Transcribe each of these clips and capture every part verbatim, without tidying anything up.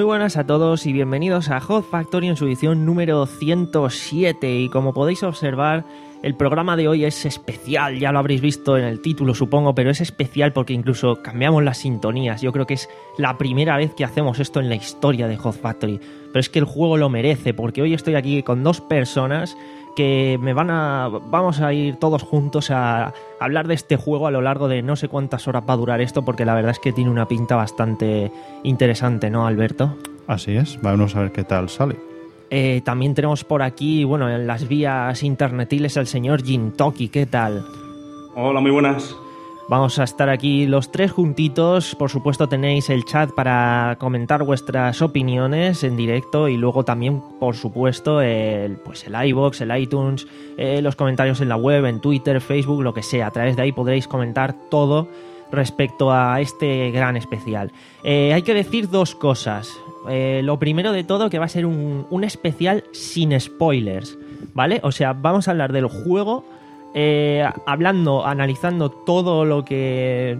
buenas a todos y bienvenidos a Hot Factory en su edición número ciento siete. Y como podéis observar, el programa de hoy es especial, ya lo habréis visto en el título supongo, pero es especial porque incluso cambiamos las sintonías. Yo creo que es la primera vez que hacemos esto en la historia de Hot Factory, pero es que el juego lo merece, porque hoy estoy aquí con dos personas que me van a... vamos a ir todos juntos a hablar de este juego a lo largo de no sé cuántas horas va a durar esto, porque la verdad es que tiene una pinta bastante interesante, ¿no, Alberto? Así es, vamos a ver qué tal sale. Eh, también tenemos por aquí, bueno, en las vías internetiles al señor Jintoki, ¿qué tal? Hola, muy buenas. Vamos a estar aquí los tres juntitos. Por supuesto tenéis el chat para comentar vuestras opiniones en directo y luego también, por supuesto, el, pues el iVoox, el iTunes, eh, los comentarios en la web, en Twitter, Facebook, lo que sea. A través de ahí podréis comentar todo respecto a este gran especial. Eh, hay que decir dos cosas. Eh, lo primero de todo, que va a ser un, un especial sin spoilers, ¿vale? O sea, vamos a hablar del juego, eh, hablando, analizando todo lo que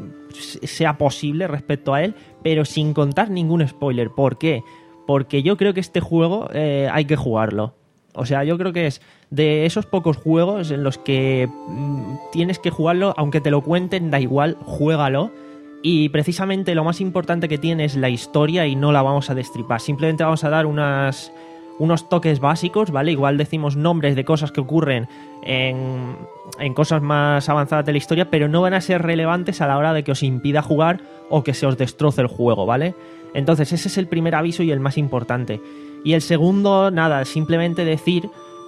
sea posible respecto a él, pero sin contar ningún spoiler. ¿Por qué? Porque yo creo que este juego eh, hay que jugarlo. O sea, yo creo que es de esos pocos juegos en los que mmm, tienes que jugarlo, aunque te lo cuenten, da igual, juégalo. Y precisamente lo más importante que tiene es la historia y no la vamos a destripar. Simplemente vamos a dar unas, unos toques básicos, ¿vale? Igual decimos nombres de cosas que ocurren en, en cosas más avanzadas de la historia, pero no van a ser relevantes a la hora de que os impida jugar o que se os destroce el juego, ¿vale? Entonces ese es el primer aviso y el más importante. Y el segundo, nada, simplemente decir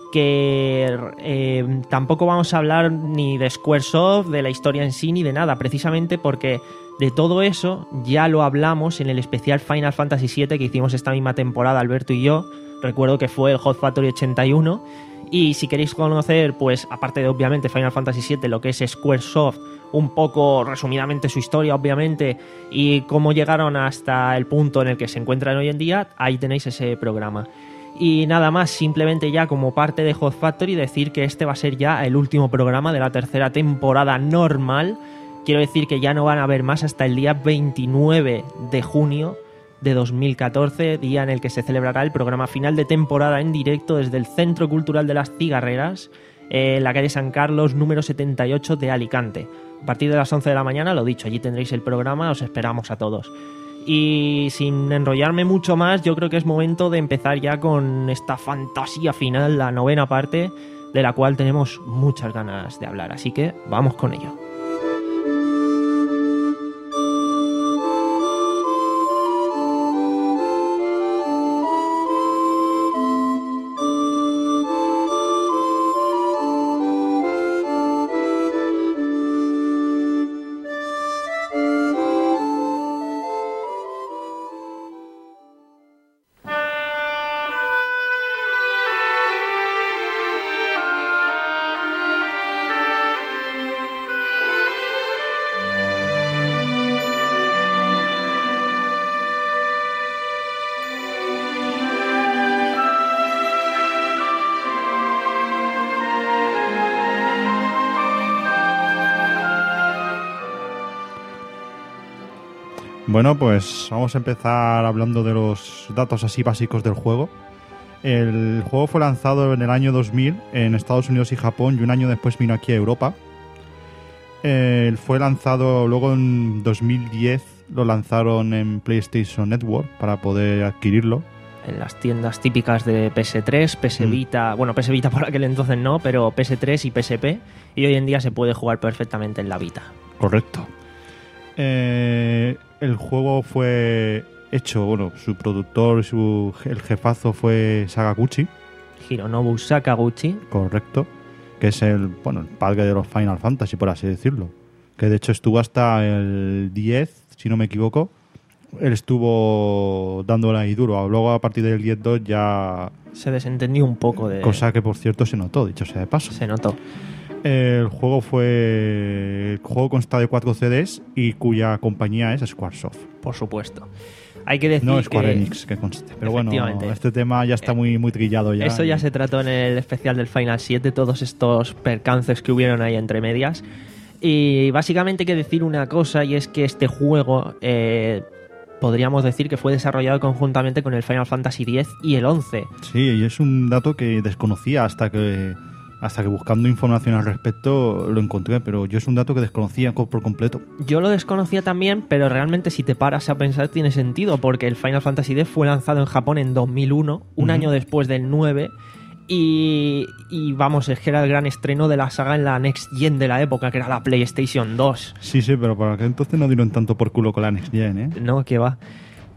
que eh, tampoco vamos a hablar ni de Squaresoft, de la historia en sí, ni de nada, precisamente porque de todo eso ya lo hablamos en el especial Final Fantasy siete que hicimos esta misma temporada, Alberto y yo. Recuerdo que fue el Hot Factory ochenta y uno. Y si queréis conocer, pues aparte de obviamente Final Fantasy siete, lo que es Squaresoft, un poco resumidamente su historia, obviamente, y cómo llegaron hasta el punto en el que se encuentran hoy en día, ahí tenéis ese programa. Y nada más, simplemente ya como parte de Hot Factory decir que este va a ser ya el último programa de la tercera temporada normal. Quiero decir que ya no van a haber más hasta el día veintinueve de junio de dos mil catorce, día en el que se celebrará el programa final de temporada en directo desde el Centro Cultural de las Cigarreras, en la calle San Carlos, número setenta y ocho de Alicante. A partir de las once de la mañana, lo dicho, allí tendréis el programa, os esperamos a todos. Y sin enrollarme mucho más, yo creo que es momento de empezar ya con esta fantasía final, la novena parte, de la cual tenemos muchas ganas de hablar. Así que vamos con ello. Bueno, pues vamos a empezar hablando de los datos así básicos del juego. El juego fue lanzado en el año dos mil en Estados Unidos y Japón y un año después vino aquí a Europa. Eh, fue lanzado luego en dos mil diez, lo lanzaron en PlayStation Network para poder adquirirlo. En las tiendas típicas de P S tres, P S Vita, mm. bueno, P S Vita por aquel entonces no, pero P S tres y P S P, y hoy en día se puede jugar perfectamente en la Vita. Correcto. Eh, el juego fue hecho, bueno, su productor, su, el jefazo fue Sakaguchi. Hironobu Sakaguchi. Correcto. Que es el, bueno, el padre de los Final Fantasy, por así decirlo. Que de hecho estuvo hasta el diez, si no me equivoco. Él estuvo dándole ahí duro. Luego a partir del diez dos ya... se desentendió un poco de... cosa que por cierto se notó, dicho sea de paso. Se notó. El juego fue... El juego consta de cuatro C Ds y cuya compañía es Squaresoft. Por supuesto. Hay que decir no Square que... Enix, que conste. Pero bueno, este tema ya está muy, muy trillado ya. Eso ya y... se trató en el especial del Final siete, todos estos percances que hubieron ahí entre medias. Y básicamente hay que decir una cosa, y es que este juego... Eh, podríamos decir que fue desarrollado conjuntamente con el Final Fantasy X y el once. Sí, y es un dato que desconocía hasta que hasta que buscando información al respecto lo encontré, pero yo es un dato que desconocía por completo. Yo lo desconocía también, pero realmente si te paras a pensar tiene sentido, porque el Final Fantasy X fue lanzado en Japón en dos mil uno, un uh-huh. año después del nueve, y, y vamos, es que era el gran estreno de la saga en la Next Gen de la época, que era la PlayStation dos. Sí, sí, pero para aquel entonces no dieron tanto por culo con la Next Gen, ¿eh? No, que va.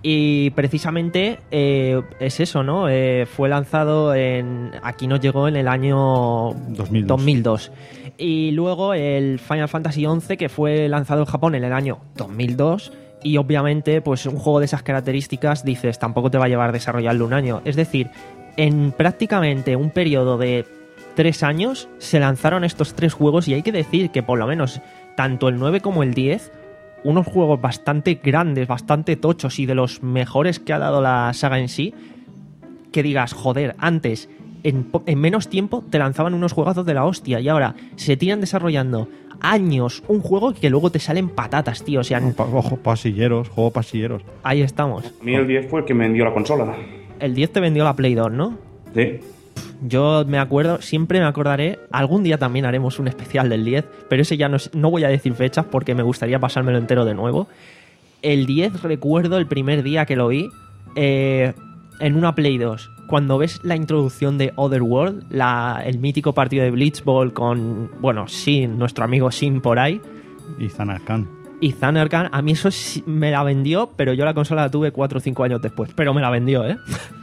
Y precisamente eh, es eso, ¿no? Eh, fue lanzado en... Aquí nos llegó en el año dos mil dos. dos mil dos. Y luego el Final Fantasy once, que fue lanzado en Japón en el año dos mil dos. Y obviamente, pues un juego de esas características, dices, tampoco te va a llevar a desarrollarlo un año. Es decir, en prácticamente un periodo de tres años se lanzaron estos tres juegos, y hay que decir que por lo menos tanto el nueve como el diez... unos juegos bastante grandes, bastante tochos y de los mejores que ha dado la saga en sí, que digas, joder, antes, en, en menos tiempo, te lanzaban unos juegazos de la hostia, y ahora se tiran desarrollando años un juego que luego te salen patatas, tío. O sea, ojo, pasilleros, juego pasilleros. Ahí estamos. A mí el diez fue el que me vendió la consola. El diez te vendió la Play dos, ¿no? Sí. Yo me acuerdo, siempre me acordaré, algún día también haremos un especial del diez, pero ese ya no, no voy a decir fechas porque me gustaría pasármelo entero de nuevo. El diez recuerdo el primer día que lo vi eh, en una Play dos. Cuando ves la introducción de Otherworld, la, el mítico partido de Blitzball con, bueno, Shin, nuestro amigo Shin por ahí. Y Zanarkand. Y Zanarkand, a mí eso sí me la vendió, pero yo la consola la tuve cuatro o cinco años después. Pero me la vendió, ¿eh?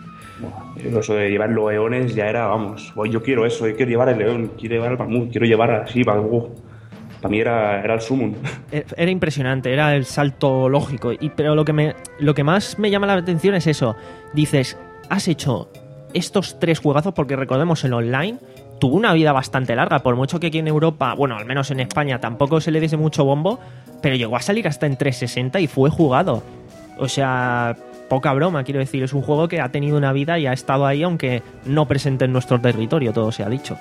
Bueno, eso de llevar los leones ya era, vamos, yo quiero eso, yo quiero llevar el león, quiero llevar el mamut, quiero llevar así, para, uh, para mí era, era el sumum. Era impresionante, era el salto lógico, y, pero lo que, me, lo que más me llama la atención es eso. Dices, has hecho estos tres juegazos, porque recordemos, el online tuvo una vida bastante larga, por mucho que aquí en Europa, bueno, al menos en España, tampoco se le diese mucho bombo, pero llegó a salir hasta en trescientos sesenta y fue jugado. O sea, poca broma, quiero decir, es un juego que ha tenido una vida y ha estado ahí, aunque no presente en nuestro territorio, todo se ha dicho.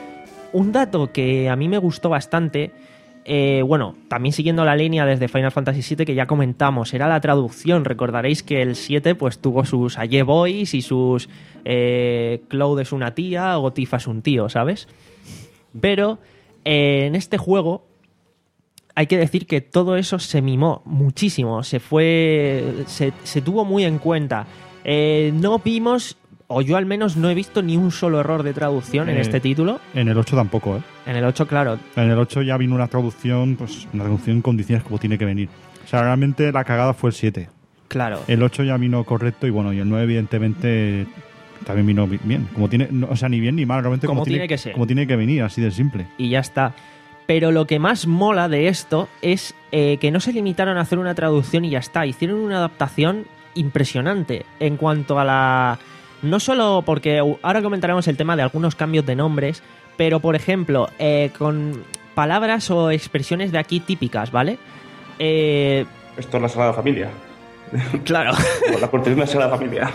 Un dato que a mí me gustó bastante, eh, bueno, también siguiendo la línea desde Final Fantasy siete que ya comentamos, era la traducción. Recordaréis que el siete pues tuvo sus Aye Boys y sus eh, Cloud es una tía o Tifa es un tío, ¿sabes? Pero eh, en este juego hay que decir que todo eso se mimó muchísimo, se fue, se, se tuvo muy en cuenta. Eh, no vimos, o yo al menos no he visto ni un solo error de traducción eh, en este título. En el ocho tampoco, ¿eh? En el ocho, claro. En el ocho ya vino una traducción, pues una traducción en condiciones como tiene que venir. O sea, realmente la cagada fue el siete. Claro. El ocho ya vino correcto y bueno, y el nueve evidentemente también vino bien. Como tiene, no, o sea, ni bien ni mal, realmente como, como tiene tiene que ser. Como tiene que venir, así de simple. Y ya está. Pero lo que más mola de esto es eh, que no se limitaron a hacer una traducción y ya está. Hicieron una adaptación impresionante en cuanto a la... No solo porque ahora comentaremos el tema de algunos cambios de nombres, pero por ejemplo, eh, con palabras o expresiones de aquí típicas, ¿vale? Eh... Esto es la Sagrada Familia. Claro. La cortesía de la Sagrada Familia.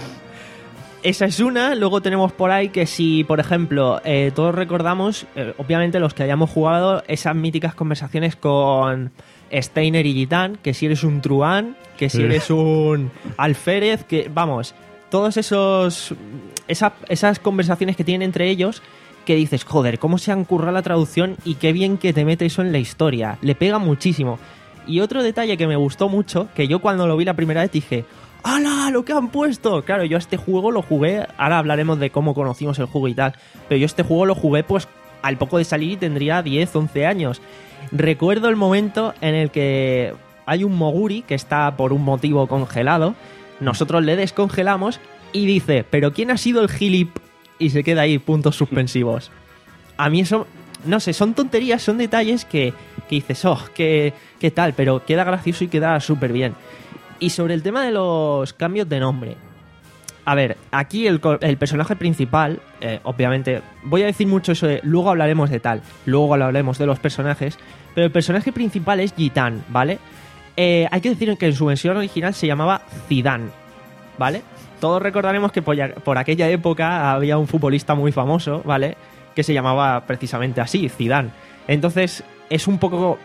Esa es una. Luego tenemos por ahí que si, por ejemplo, eh, todos recordamos, eh, obviamente los que hayamos jugado, esas míticas conversaciones con Steiner y Gitán, que si eres un truán, que si eres un alférez, que vamos, todos esos esa, esas conversaciones que tienen entre ellos, que dices, joder, cómo se han currado la traducción y qué bien que te mete eso en la historia. Le pega muchísimo. Y otro detalle que me gustó mucho, que yo cuando lo vi la primera vez dije, ¡hala! ¡Lo que han puesto! Claro, yo a este juego lo jugué, ahora hablaremos de cómo conocimos el juego y tal, pero yo este juego lo jugué pues al poco de salir y tendría diez, once años. Recuerdo el momento en el que hay un Moguri que está por un motivo congelado, nosotros le descongelamos y dice, ¿pero quién ha sido el gilip? Y se queda ahí, puntos suspensivos. A mí eso, no sé, son tonterías, son detalles que, que dices, oh, qué, qué tal, pero queda gracioso y queda súper bien. Y sobre el tema de los cambios de nombre, a ver, aquí el, el personaje principal, eh, obviamente, voy a decir mucho eso de, luego hablaremos de tal, luego hablaremos de los personajes, pero el personaje principal es Gitán, ¿vale? Eh, hay que decir que en su versión original se llamaba Zidane, ¿vale? Todos recordaremos que por, por aquella época había un futbolista muy famoso, ¿vale? Que se llamaba precisamente así, Zidane. Entonces, es un poco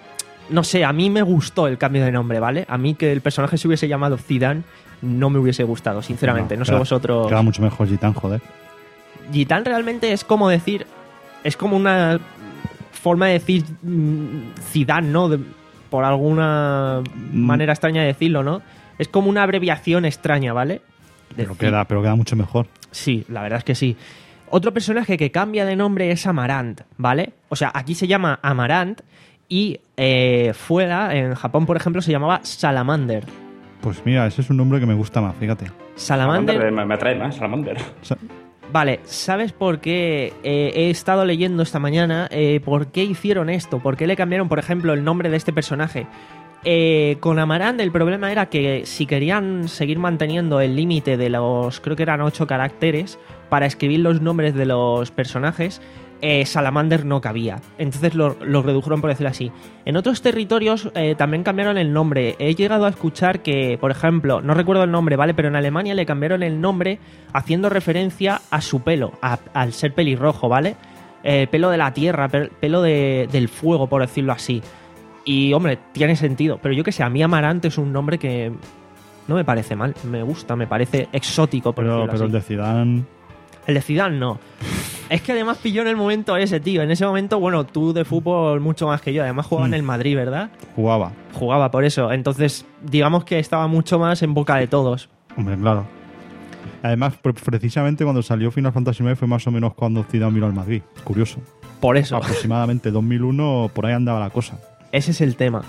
no sé, a mí me gustó el cambio de nombre, ¿vale? A mí que el personaje se hubiese llamado Zidane no me hubiese gustado, sinceramente. No, no sé queda, vosotros... Queda mucho mejor Gitán, joder. Gitán realmente es como decir... Es como una forma de decir Zidane, ¿no? De, por alguna mm. manera extraña de decirlo, ¿no? Es como una abreviación extraña, ¿vale? De pero, queda, pero queda mucho mejor. Sí, la verdad es que sí. Otro personaje que cambia de nombre es Amarant, ¿vale? O sea, aquí se llama Amarant y eh, fuera, en Japón, por ejemplo, se llamaba Salamander. Pues mira, ese es un nombre que me gusta más, fíjate. Salamander... Salamander me atrae más, Salamander. Sa Vale, ¿sabes por qué? Eh, he estado leyendo esta mañana eh, por qué hicieron esto, por qué le cambiaron, por ejemplo, el nombre de este personaje. Eh, con Amarant el problema era que si querían seguir manteniendo el límite de los, creo que eran ocho caracteres, para escribir los nombres de los personajes, eh, Salamander no cabía. Entonces lo, lo redujeron, por decirlo así. En otros territorios eh, también cambiaron el nombre. He llegado a escuchar que, por ejemplo, no recuerdo el nombre, ¿vale? Pero en Alemania le cambiaron el nombre haciendo referencia a su pelo, a, al ser pelirrojo, ¿vale? Eh, pelo de la tierra, pelo de, del fuego, por decirlo así. Y, hombre, tiene sentido. Pero yo que sé, a mí Amarant es un nombre que no me parece mal. Me gusta, me parece exótico, por pero, decirlo pero así. el de Zidane... El de Zidane no. Es que además pilló en el momento ese, tío. En ese momento, bueno, tú de fútbol mucho más que yo. Además jugaba mm. en el Madrid, ¿verdad? Jugaba. Jugaba, por eso. Entonces, digamos que estaba mucho más en boca de todos. Hombre, claro. Además, precisamente cuando salió Final Fantasy nueve fue más o menos cuando Zidane miró al Madrid. Curioso. Por eso. Aproximadamente dos mil uno, por ahí andaba la cosa. Ese es el tema.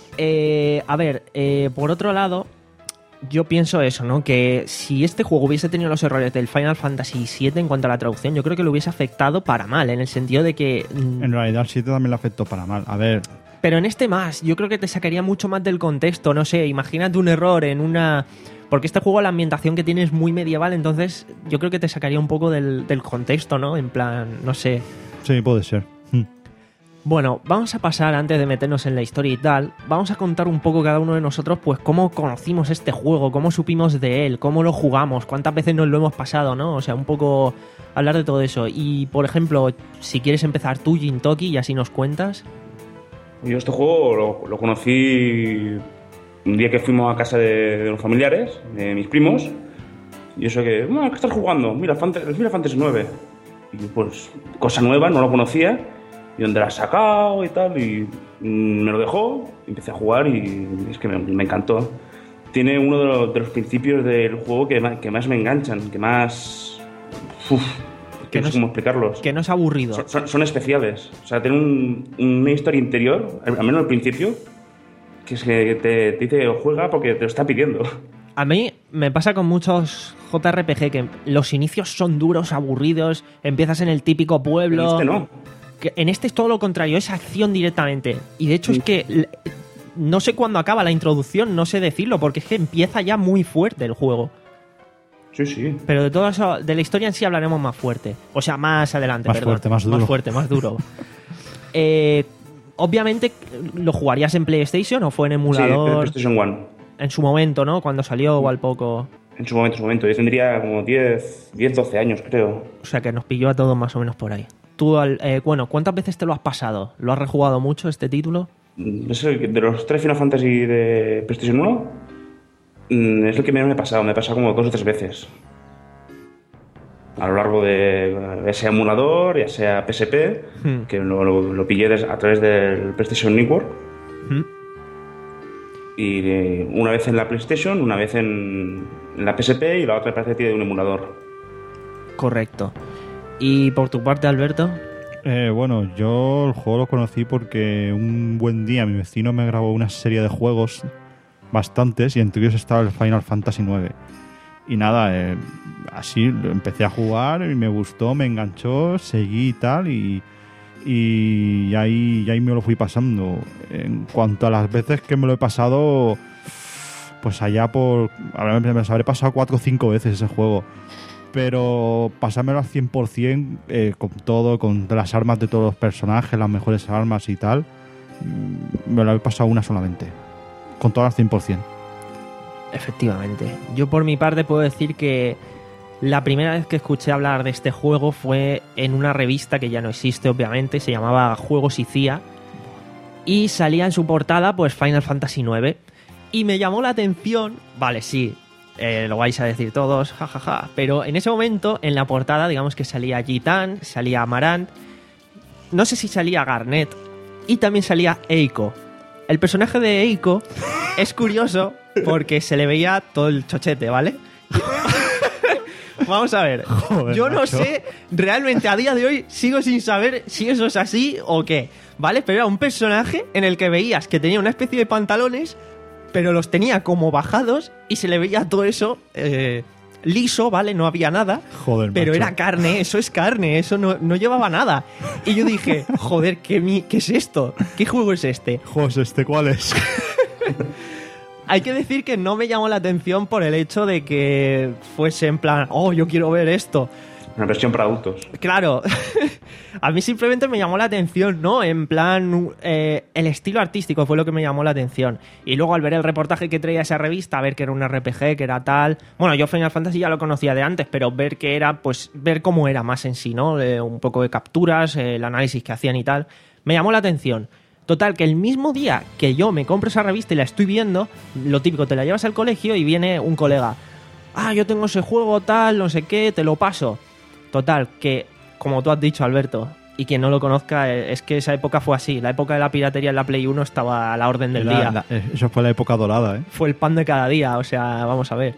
Eh, a ver, eh, por otro lado... Yo pienso eso, ¿no? Que si este juego hubiese tenido los errores del Final Fantasy siete en cuanto a la traducción, yo creo que lo hubiese afectado para mal, en el sentido de que... Mmm... En realidad el siete también lo afectó para mal. A ver... Pero en este más, yo creo que te sacaría mucho más del contexto, no sé, imagínate un error en una... Porque este juego, la ambientación que tiene es muy medieval, entonces yo creo que te sacaría un poco del, del contexto, ¿no? En plan, no sé... Sí, puede ser. Hmm. Bueno, vamos a pasar, antes de meternos en la historia y tal, vamos a contar un poco cada uno de nosotros pues cómo conocimos este juego, cómo supimos de él, cómo lo jugamos, cuántas veces nos lo hemos pasado, ¿no? O sea, un poco hablar de todo eso. Y, por ejemplo, si quieres empezar tú, Jintoki, y así nos cuentas. Yo este juego lo, lo conocí un día que fuimos a casa de, de los familiares, de mis primos, y eso que, bueno, ¿qué estás jugando? Mira, el Final Fantasy nueve. Y pues, cosa nueva, no lo conocía. Y donde la has sacado y tal, y me lo dejó, empecé a jugar y es que me, me encantó. Tiene uno de los, de los principios del juego que más, que más me enganchan, que más... Uf, que no sé cómo explicarlos. Que no es aburrido. Son, son, son especiales. O sea, tiene un, una historia interior, al menos al principio, que es que te, te dice juega porque te lo está pidiendo. A mí me pasa con muchos J R P G que los inicios son duros, aburridos, empiezas en el típico pueblo... En este no. Que en este es todo lo contrario, es acción directamente. Y de hecho sí. es que no sé cuándo acaba la introducción, no sé decirlo, porque es que empieza ya muy fuerte el juego. Sí, sí. Pero de todo eso, de la historia en sí hablaremos más fuerte. O sea, más adelante, más perdón. Fuerte, más duro. Más fuerte, más duro. eh, obviamente, ¿lo jugarías en PlayStation o fue en emulador? Sí, PlayStation One. En su momento, ¿no? Cuando salió o al poco. En su momento, en su momento. Yo tendría como diez, doce años, creo. O sea, que nos pilló a todos más o menos por ahí. Tú, eh, bueno, ¿cuántas veces te lo has pasado? ¿Lo has rejugado mucho este título? Es el, de los tres Final Fantasy de PlayStation uno, es el que menos me he pasado. Me he pasado como dos o tres veces. A lo largo de ya sea emulador, ya sea P S P, hmm. que lo, lo, lo pillé des, a través del PlayStation Network. Hmm. Y eh, una vez en la PlayStation, una vez en, en la P S P y la otra parece que tiene un emulador. Correcto. ¿Y por tu parte, Alberto? Eh, bueno, yo el juego lo conocí porque un buen día mi vecino me grabó una serie de juegos, bastantes, y entre ellos estaba el Final Fantasy nueve. Y nada, eh, así empecé a jugar y me gustó, me enganchó, seguí y tal, y, y ahí, y ahí me lo fui pasando. En cuanto a las veces que me lo he pasado, pues allá por... me lo habré pasado cuatro o cinco veces ese juego. Pero pasármelo al cien por ciento, eh, con todo, con las armas de todos los personajes, las mejores armas y tal, me lo he pasado una solamente, con todas al cien por ciento. Efectivamente. Yo por mi parte puedo decir que la primera vez que escuché hablar de este juego fue en una revista que ya no existe, obviamente, se llamaba Juegos y C I A. y salía en su portada pues Final Fantasy nueve. Y me llamó la atención, vale, sí, eh, lo vais a decir todos, jajaja, ja, ja, pero en ese momento en la portada digamos que salía Gitan, salía Amarant, no sé si salía Garnet y también salía Eiko. El personaje de Eiko es curioso porque se le veía todo el chochete, ¿vale? Vamos a ver, Joder, yo no macho. sé, realmente a día de hoy sigo sin saber si eso es así o qué, ¿vale? Pero era un personaje en el que veías que tenía una especie de pantalones, pero los tenía como bajados y se le veía todo eso eh, liso, ¿vale? No había nada, Joder, pero macho. era carne, eso es carne, eso no, no llevaba nada. Y yo dije, joder, ¿qué, mi- ¿qué es esto? ¿Qué juego es este? José, ¿este cuál es? Hay que decir que no me llamó la atención por el hecho de que fuese en plan, oh, yo quiero ver esto. Una versión para adultos. Claro, a mí simplemente me llamó la atención, ¿no? En plan, eh, el estilo artístico fue lo que me llamó la atención. Y luego al ver el reportaje que traía esa revista, ver que era un R P G, que era tal... Bueno, yo Final Fantasy ya lo conocía de antes, pero ver que era, pues, ver cómo era más en sí, ¿no? Eh, un poco de capturas, eh, el análisis que hacían y tal, me llamó la atención. Total, que el mismo día que yo me compro esa revista y la estoy viendo, lo típico, te la llevas al colegio y viene un colega. Ah, yo tengo ese juego, tal, no sé qué, te lo paso. Total, que como tú has dicho, Alberto, y quien no lo conozca, eh, es que esa época fue así. La época de la piratería en la Play uno estaba a la orden del La- día. la- eh, eso fue la época dorada, ¿eh? Fue el pan de cada día, o sea, vamos a ver.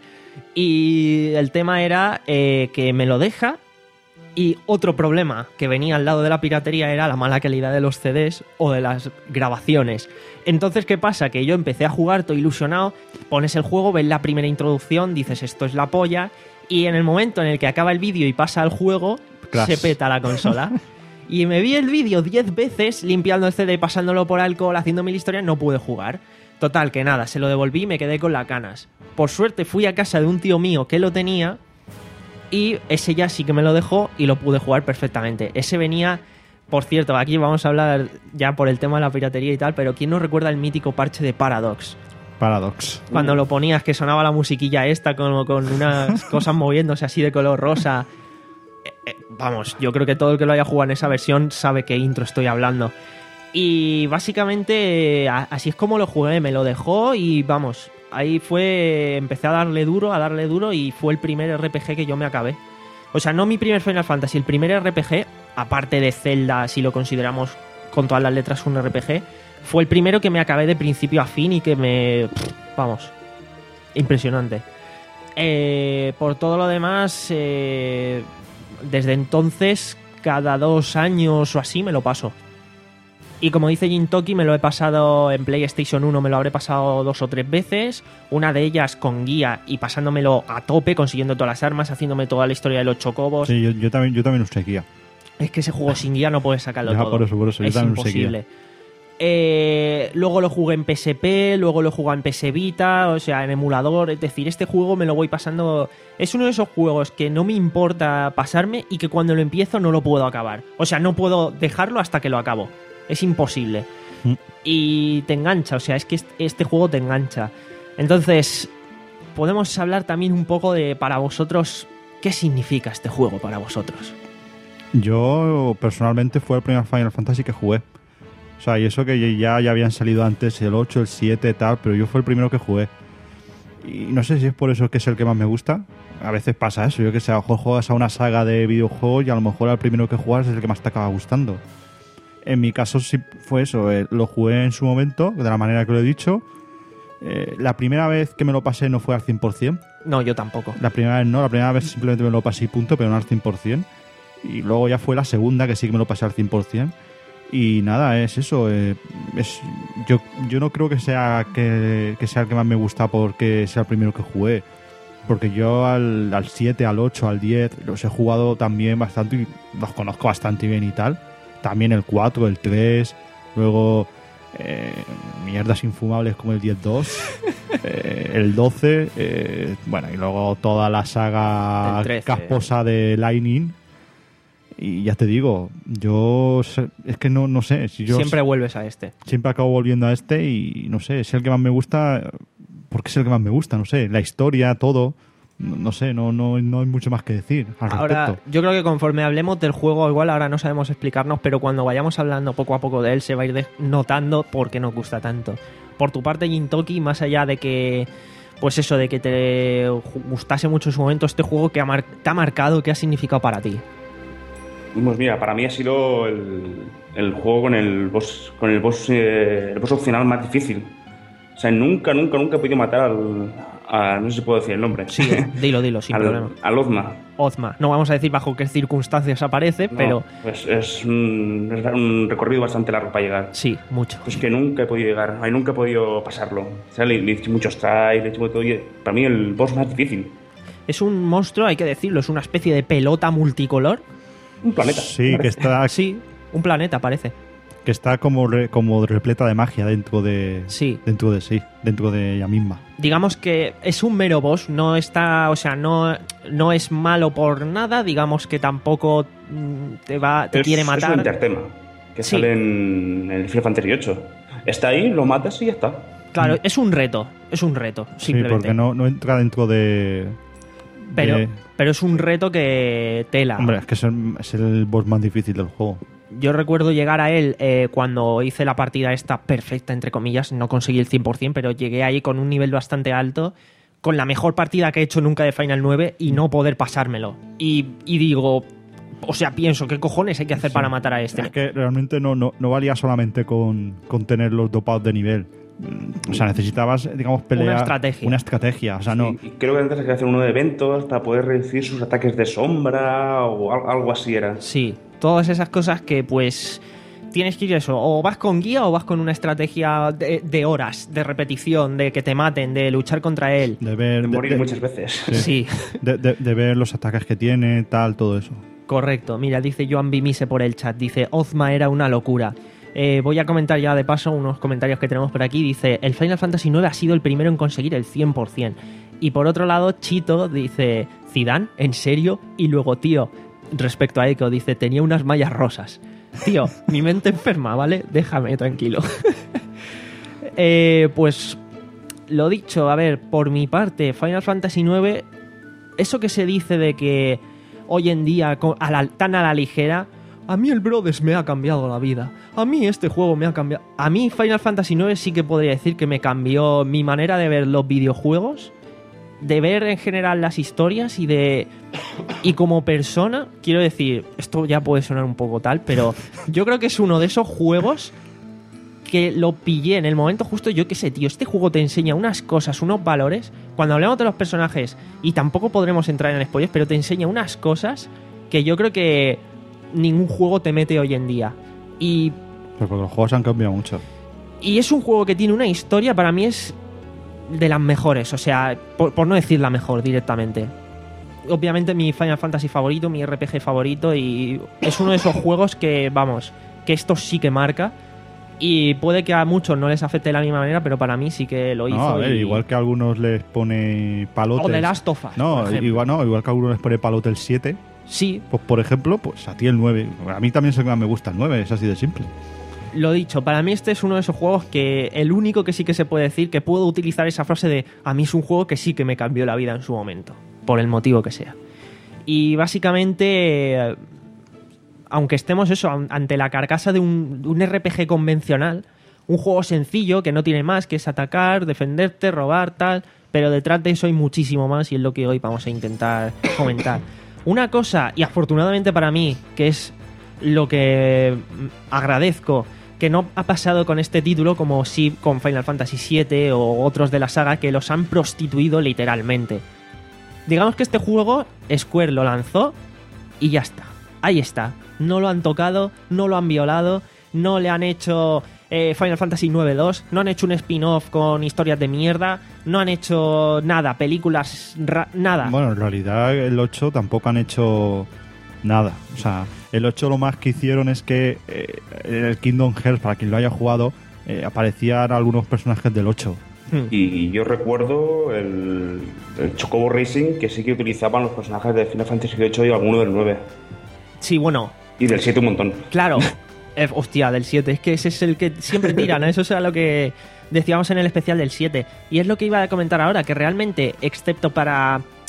Y el tema era eh, que me lo deja. Y otro problema que venía al lado de la piratería era la mala calidad de los C Ds o de las grabaciones. Entonces, ¿qué pasa? Que yo empecé a jugar todo ilusionado, pones el juego, ves la primera introducción, dices esto es la polla, y en el momento en el que acaba el vídeo y pasa al juego, Crash. se peta la consola. Y me vi el vídeo diez veces limpiando el C D, pasándolo por alcohol, haciendo mil historias, no pude jugar. Total, que nada, se lo devolví y me quedé con las canas. Por suerte fui a casa de un tío mío que lo tenía y ese ya sí que me lo dejó y lo pude jugar perfectamente. Ese venía, por cierto, aquí vamos a hablar ya por el tema de la piratería y tal, pero ¿quién no recuerda el mítico parche de Paradox? Paradox. Cuando lo ponías, que sonaba la musiquilla esta con, con unas cosas moviéndose así de color rosa. Eh, eh, vamos, yo creo que todo el que lo haya jugado en esa versión sabe qué intro estoy hablando. Y básicamente eh, a- así es como lo jugué, me lo dejó y vamos, ahí fue, empecé a darle duro, a darle duro y fue el primer R P G que yo me acabé. O sea, no mi primer Final Fantasy, el primer R P G, aparte de Zelda, si lo consideramos con todas las letras un R P G, fue el primero que me acabé de principio a fin y que me... pff, vamos, impresionante. Eh, por todo lo demás, eh, desde entonces, cada dos años o así me lo paso. Y como dice Jintoki, me lo he pasado en PlayStation uno, me lo habré pasado dos o tres veces. Una de ellas con guía y pasándomelo a tope, consiguiendo todas las armas, haciéndome toda la historia de los chocobos. Sí, yo, yo también, yo también usé guía. Es que ese juego sin guía no puedes sacarlo Ya, todo. por eso, por eso, yo es también usé imposible. Eh, luego lo jugué en P S P, luego lo jugué en P S Vita, o sea, en emulador. Es decir, este juego me lo voy pasando. Es uno de esos juegos que no me importa pasarme y que cuando lo empiezo no lo puedo acabar. O sea, no puedo dejarlo hasta que lo acabo. Es imposible. Mm. Y te engancha, o sea, es que est- este juego te engancha. Entonces, podemos hablar también un poco de, para vosotros, ¿qué significa este juego para vosotros? Yo, personalmente, fue el primer Final Fantasy que jugué. O sea, y eso que ya, ya habían salido antes el ocho, el siete, tal, pero yo fue el primero que jugué. Y no sé si es por eso que es el que más me gusta. A veces pasa eso, yo que sé, a lo mejor juegas a una saga de videojuegos y a lo mejor el primero que juegas es el que más te acaba gustando. En mi caso sí fue eso, eh, lo jugué en su momento, de la manera que lo he dicho. Eh, la primera vez que me lo pasé no fue al cien por ciento. No, yo tampoco. La primera vez no, la primera vez simplemente me lo pasé y punto, pero no al cien por ciento. Y luego ya fue la segunda que sí que me lo pasé al cien por ciento. Y nada, es eso. Eh, es, yo, yo no creo que sea, que, que sea el que más me gusta porque sea el primero que jugué. Porque yo al, al siete, al ocho, al diez los he jugado también bastante y los conozco bastante bien y tal. También el cuatro, el tres, luego eh, mierdas infumables como el diez dos, eh, el doce, eh, bueno, y luego toda la saga El trece. casposa de Lightning. Y ya te digo, yo sé- es que no, no sé, si yo Siempre vuelves a este. siempre acabo volviendo a este y no sé, es el que más me gusta porque es el que más me gusta, no sé, la historia, todo. no, no sé, no, no, no hay mucho más que decir al Ahora, respecto. yo creo que conforme hablemos del juego, igual ahora no sabemos explicarnos, pero cuando vayamos hablando poco a poco de él, se va a ir de- notando por qué nos gusta tanto. Por tu parte, Gintoki, más allá de que, pues eso, de que te gustase mucho en su momento este juego, que ha mar- te ha marcado, ¿qué ha significado para ti? Pues mira, para mí ha sido el, el juego con el boss, con el boss, eh, el boss opcional más difícil. O sea, nunca, nunca, nunca he podido matar al... a- no sé si puedo decir el nombre. Sí, dilo, dilo, sin al, problema. al Ozma. Ozma. No vamos a decir bajo qué circunstancias aparece, No, pero pues es un, es un recorrido bastante largo para llegar. sí, mucho. Pues que nunca he podido llegar, ay, nunca he podido pasarlo. O sea, le, le he hecho muchos tries, le he hecho todo. Y para mí el boss más difícil. Es un monstruo, hay que decirlo, es una especie de pelota multicolor. Un planeta. Sí, que está, Sí, un planeta parece. que está como, re- como repleta de magia dentro de, Sí. dentro de sí, dentro de ella misma. Digamos que es un mero boss, no está, o sea, no, no es malo por nada, digamos que tampoco mm, te va, te Es- quiere Es un matar. intertema que Sí. sale en el Final Fantasy ocho. Está ahí, lo matas y ya está. Claro, es un reto, es un reto, Sí, simplemente. porque no, no entra dentro de... pero, de- pero es un reto que tela. Hombre, es que es el, es el boss más difícil del juego. Yo recuerdo llegar a él eh, cuando hice la partida esta perfecta, entre comillas, no conseguí el cien por ciento, pero llegué ahí con un nivel bastante alto, con la mejor partida que he hecho nunca de Final nueve y no poder pasármelo. Y, y digo, o sea, pienso, ¿qué cojones hay que hacer Sí. para matar a este? Es que realmente no, no, no valía solamente con, con tener los dopados de nivel. Mm, O sea, necesitabas, digamos, pelear... Una estrategia. Una estrategia, o sea, no... Y, y creo que antes hay que hacer uno de eventos para poder reducir sus ataques de sombra o al- algo así era. Sí, todas esas cosas que pues tienes que ir eso, o vas con guía o vas con una estrategia de, de horas, de repetición, de que te maten, de luchar contra él. De ver... De de- morir de- muchas veces. Sí, de, de- de ver los ataques que tiene, tal, todo eso. correcto. Mira, dice Joan Bimise por el chat, dice, Ozma era una locura. Eh, voy a comentar ya de paso unos comentarios que tenemos por aquí. Dice, el Final Fantasy nueve ha sido el primero en conseguir el cien por ciento. Y por otro lado, Chito dice, Zidane, ¿en serio? Y luego, tío, respecto a Echo, dice, tenía unas mallas rosas. Tío, mi mente enferma, ¿vale? Déjame tranquilo. eh, pues, lo dicho, a ver, por mi parte, Final Fantasy nueve, eso que se dice de que hoy en día, co- a la- tan a la ligera, a mí el Brothers me ha cambiado la vida. A mí este juego me ha cambiado. A mí Final Fantasy nueve sí que podría decir que me cambió mi manera de ver los videojuegos, de ver en general las historias y de... Y como persona, quiero decir, esto ya puede sonar un poco tal, pero yo creo que es uno de esos juegos que lo pillé en el momento justo. Yo qué sé, tío, este juego te enseña unas cosas, unos valores. Cuando hablemos de los personajes, y tampoco podremos entrar en spoilers, pero te enseña unas cosas que yo creo que ningún juego te mete hoy en día. Y, Pero porque los juegos han cambiado mucho. y es un juego que tiene una historia, para mí es de las mejores, o sea, por, por no decir la mejor directamente. Obviamente mi Final Fantasy favorito, mi R P G favorito, y es uno de esos juegos que, vamos, que esto sí que marca. Y puede que a muchos no les afecte de la misma manera, pero para mí sí que lo hizo. No, a ver, y- igual que a algunos les pone palotes. O The Last of Us, No, por ejemplo. igual, no, igual que a algunos les pone palote el siete. Sí, Pues por ejemplo, pues a ti el nueve. A mí también es el que más me gusta el nueve, es así de simple. lo dicho, para mí este es uno de esos juegos que el único que sí que se puede decir que puedo utilizar esa frase de a mí es un juego que sí que me cambió la vida en su momento, por el motivo que sea. Y básicamente, eh, aunque estemos eso an- ante la carcasa de un, de un R P G convencional, un juego sencillo que no tiene más que es atacar, defenderte, robar, tal, pero detrás de eso hay muchísimo más y es lo que hoy vamos a intentar comentar. Una cosa, y afortunadamente para mí, que es lo que mm, agradezco, que no ha pasado con este título como sí con Final Fantasy siete o otros de la saga, que los han prostituido literalmente. Digamos que este juego Square lo lanzó y ya está. Ahí está. No lo han tocado, no lo han violado, no le han hecho eh, Final Fantasy nueve dos, no han hecho un spin-off con historias de mierda, no han hecho nada, películas, ra- nada. Bueno, en realidad el ocho tampoco han hecho nada. O sea, el ocho lo más que hicieron es que eh, en el Kingdom Hearts, para quien lo haya jugado, eh, aparecían algunos personajes del ocho. Hmm. Y yo recuerdo el, el Chocobo Racing que sí que utilizaban los personajes de Final Fantasy ocho y alguno del nueve. Sí, bueno, Y del siete un montón. claro. Eh, hostia, del siete. Es que ese es el que siempre tiran. Eso es lo que decíamos en el especial del siete. Y es lo que iba a comentar ahora, que realmente, excepto para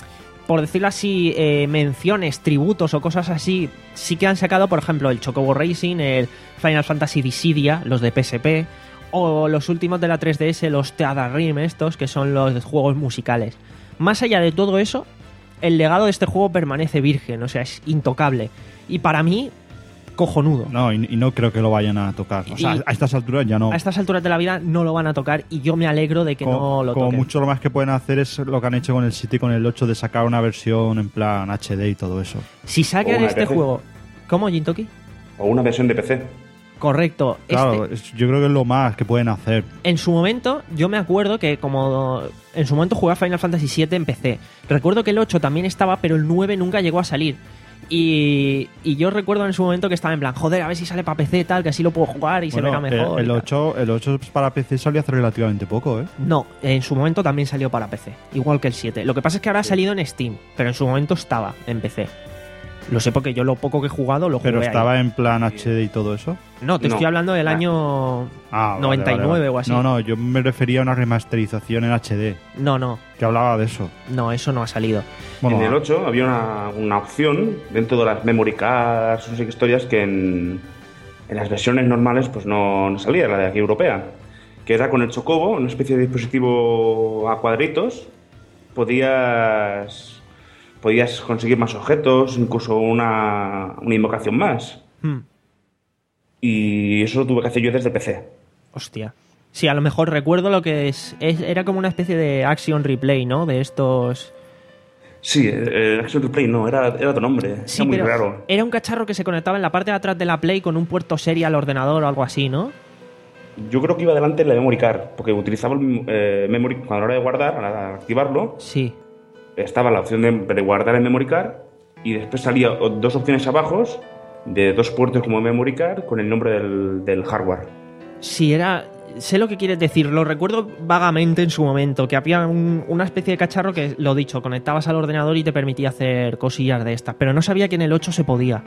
por decirlo así, eh, menciones, tributos o cosas así, sí que han sacado, por ejemplo, el Chocobo Racing, el Final Fantasy Dissidia, los de P S P, o los últimos de la tres D S, los Theater Rim estos, que son los juegos musicales. Más allá de todo eso, el legado de este juego permanece virgen, o sea, es intocable. Y para mí, cojonudo. No, y, y no creo que lo vayan a tocar. O sea, Y- a estas alturas ya no. A estas alturas de la vida no lo van a tocar y yo me alegro de que como, no lo como toquen. mucho lo más que pueden hacer es lo que han hecho con el siete y con el ocho de sacar una versión en plan H D y todo eso. Si O sacan una este P C. juego... ¿Cómo, Jintoki? O una versión de P C. Correcto. Claro, Este- es- yo creo que es lo más que pueden hacer. En su momento, yo me acuerdo que como en su momento jugaba Final Fantasy siete en P C. Recuerdo que el ocho también estaba, pero el nueve nunca llegó a salir. Y, y yo recuerdo en su momento que estaba en plan, joder, a ver si sale para P C tal, que así lo puedo jugar y se Bueno, verá mejor. el, y tal. ocho, el ocho para P C salió hace relativamente poco, ¿eh? No, en su momento también salió para P C, igual que el siete. Lo que pasa es que ahora ha salido en Steam, pero en su momento estaba en P C. Lo sé porque yo lo poco que he jugado lo jugué Pero ahí. estaba en plan H D y todo eso. No, te No. estoy hablando del Ah. año Ah, vale, noventa y nueve vale, vale. o así. No, no, yo me refería a una remasterización en H D, No, no, que hablaba de eso. no, eso no ha salido. Bueno, en el ocho había una, una opción dentro de las memory cards, no sé qué historias, que en, en las versiones normales pues no, no salía, la de aquí europea. Que era con el Chocobo, una especie de dispositivo a cuadritos, podías, podías conseguir más objetos, incluso una, una invocación más. Hmm, Y eso lo tuve que hacer yo desde P C. hostia. Sí, a lo mejor recuerdo lo que es, es- era como una especie de action replay, ¿no? De estos... Sí, el Action Replay no, era, era otro nombre. Sí, era muy pero raro. era un cacharro que se conectaba en la parte de atrás de la Play con un puerto serial al ordenador o algo así, ¿no? Yo creo que iba adelante en la memory card, porque utilizaba el eh, memory cuando a la hora de guardar, a la- a activarlo, Sí. estaba la opción de, de guardar en memory card y después salía o- dos opciones abajo de dos puertos como memory card con el nombre del, del hardware. Sí, era... Sé lo que quieres decir, lo recuerdo vagamente en su momento, que había un- una especie de cacharro que, lo dicho, conectabas al ordenador y te permitía hacer cosillas de estas, pero no sabía que en el ocho se podía.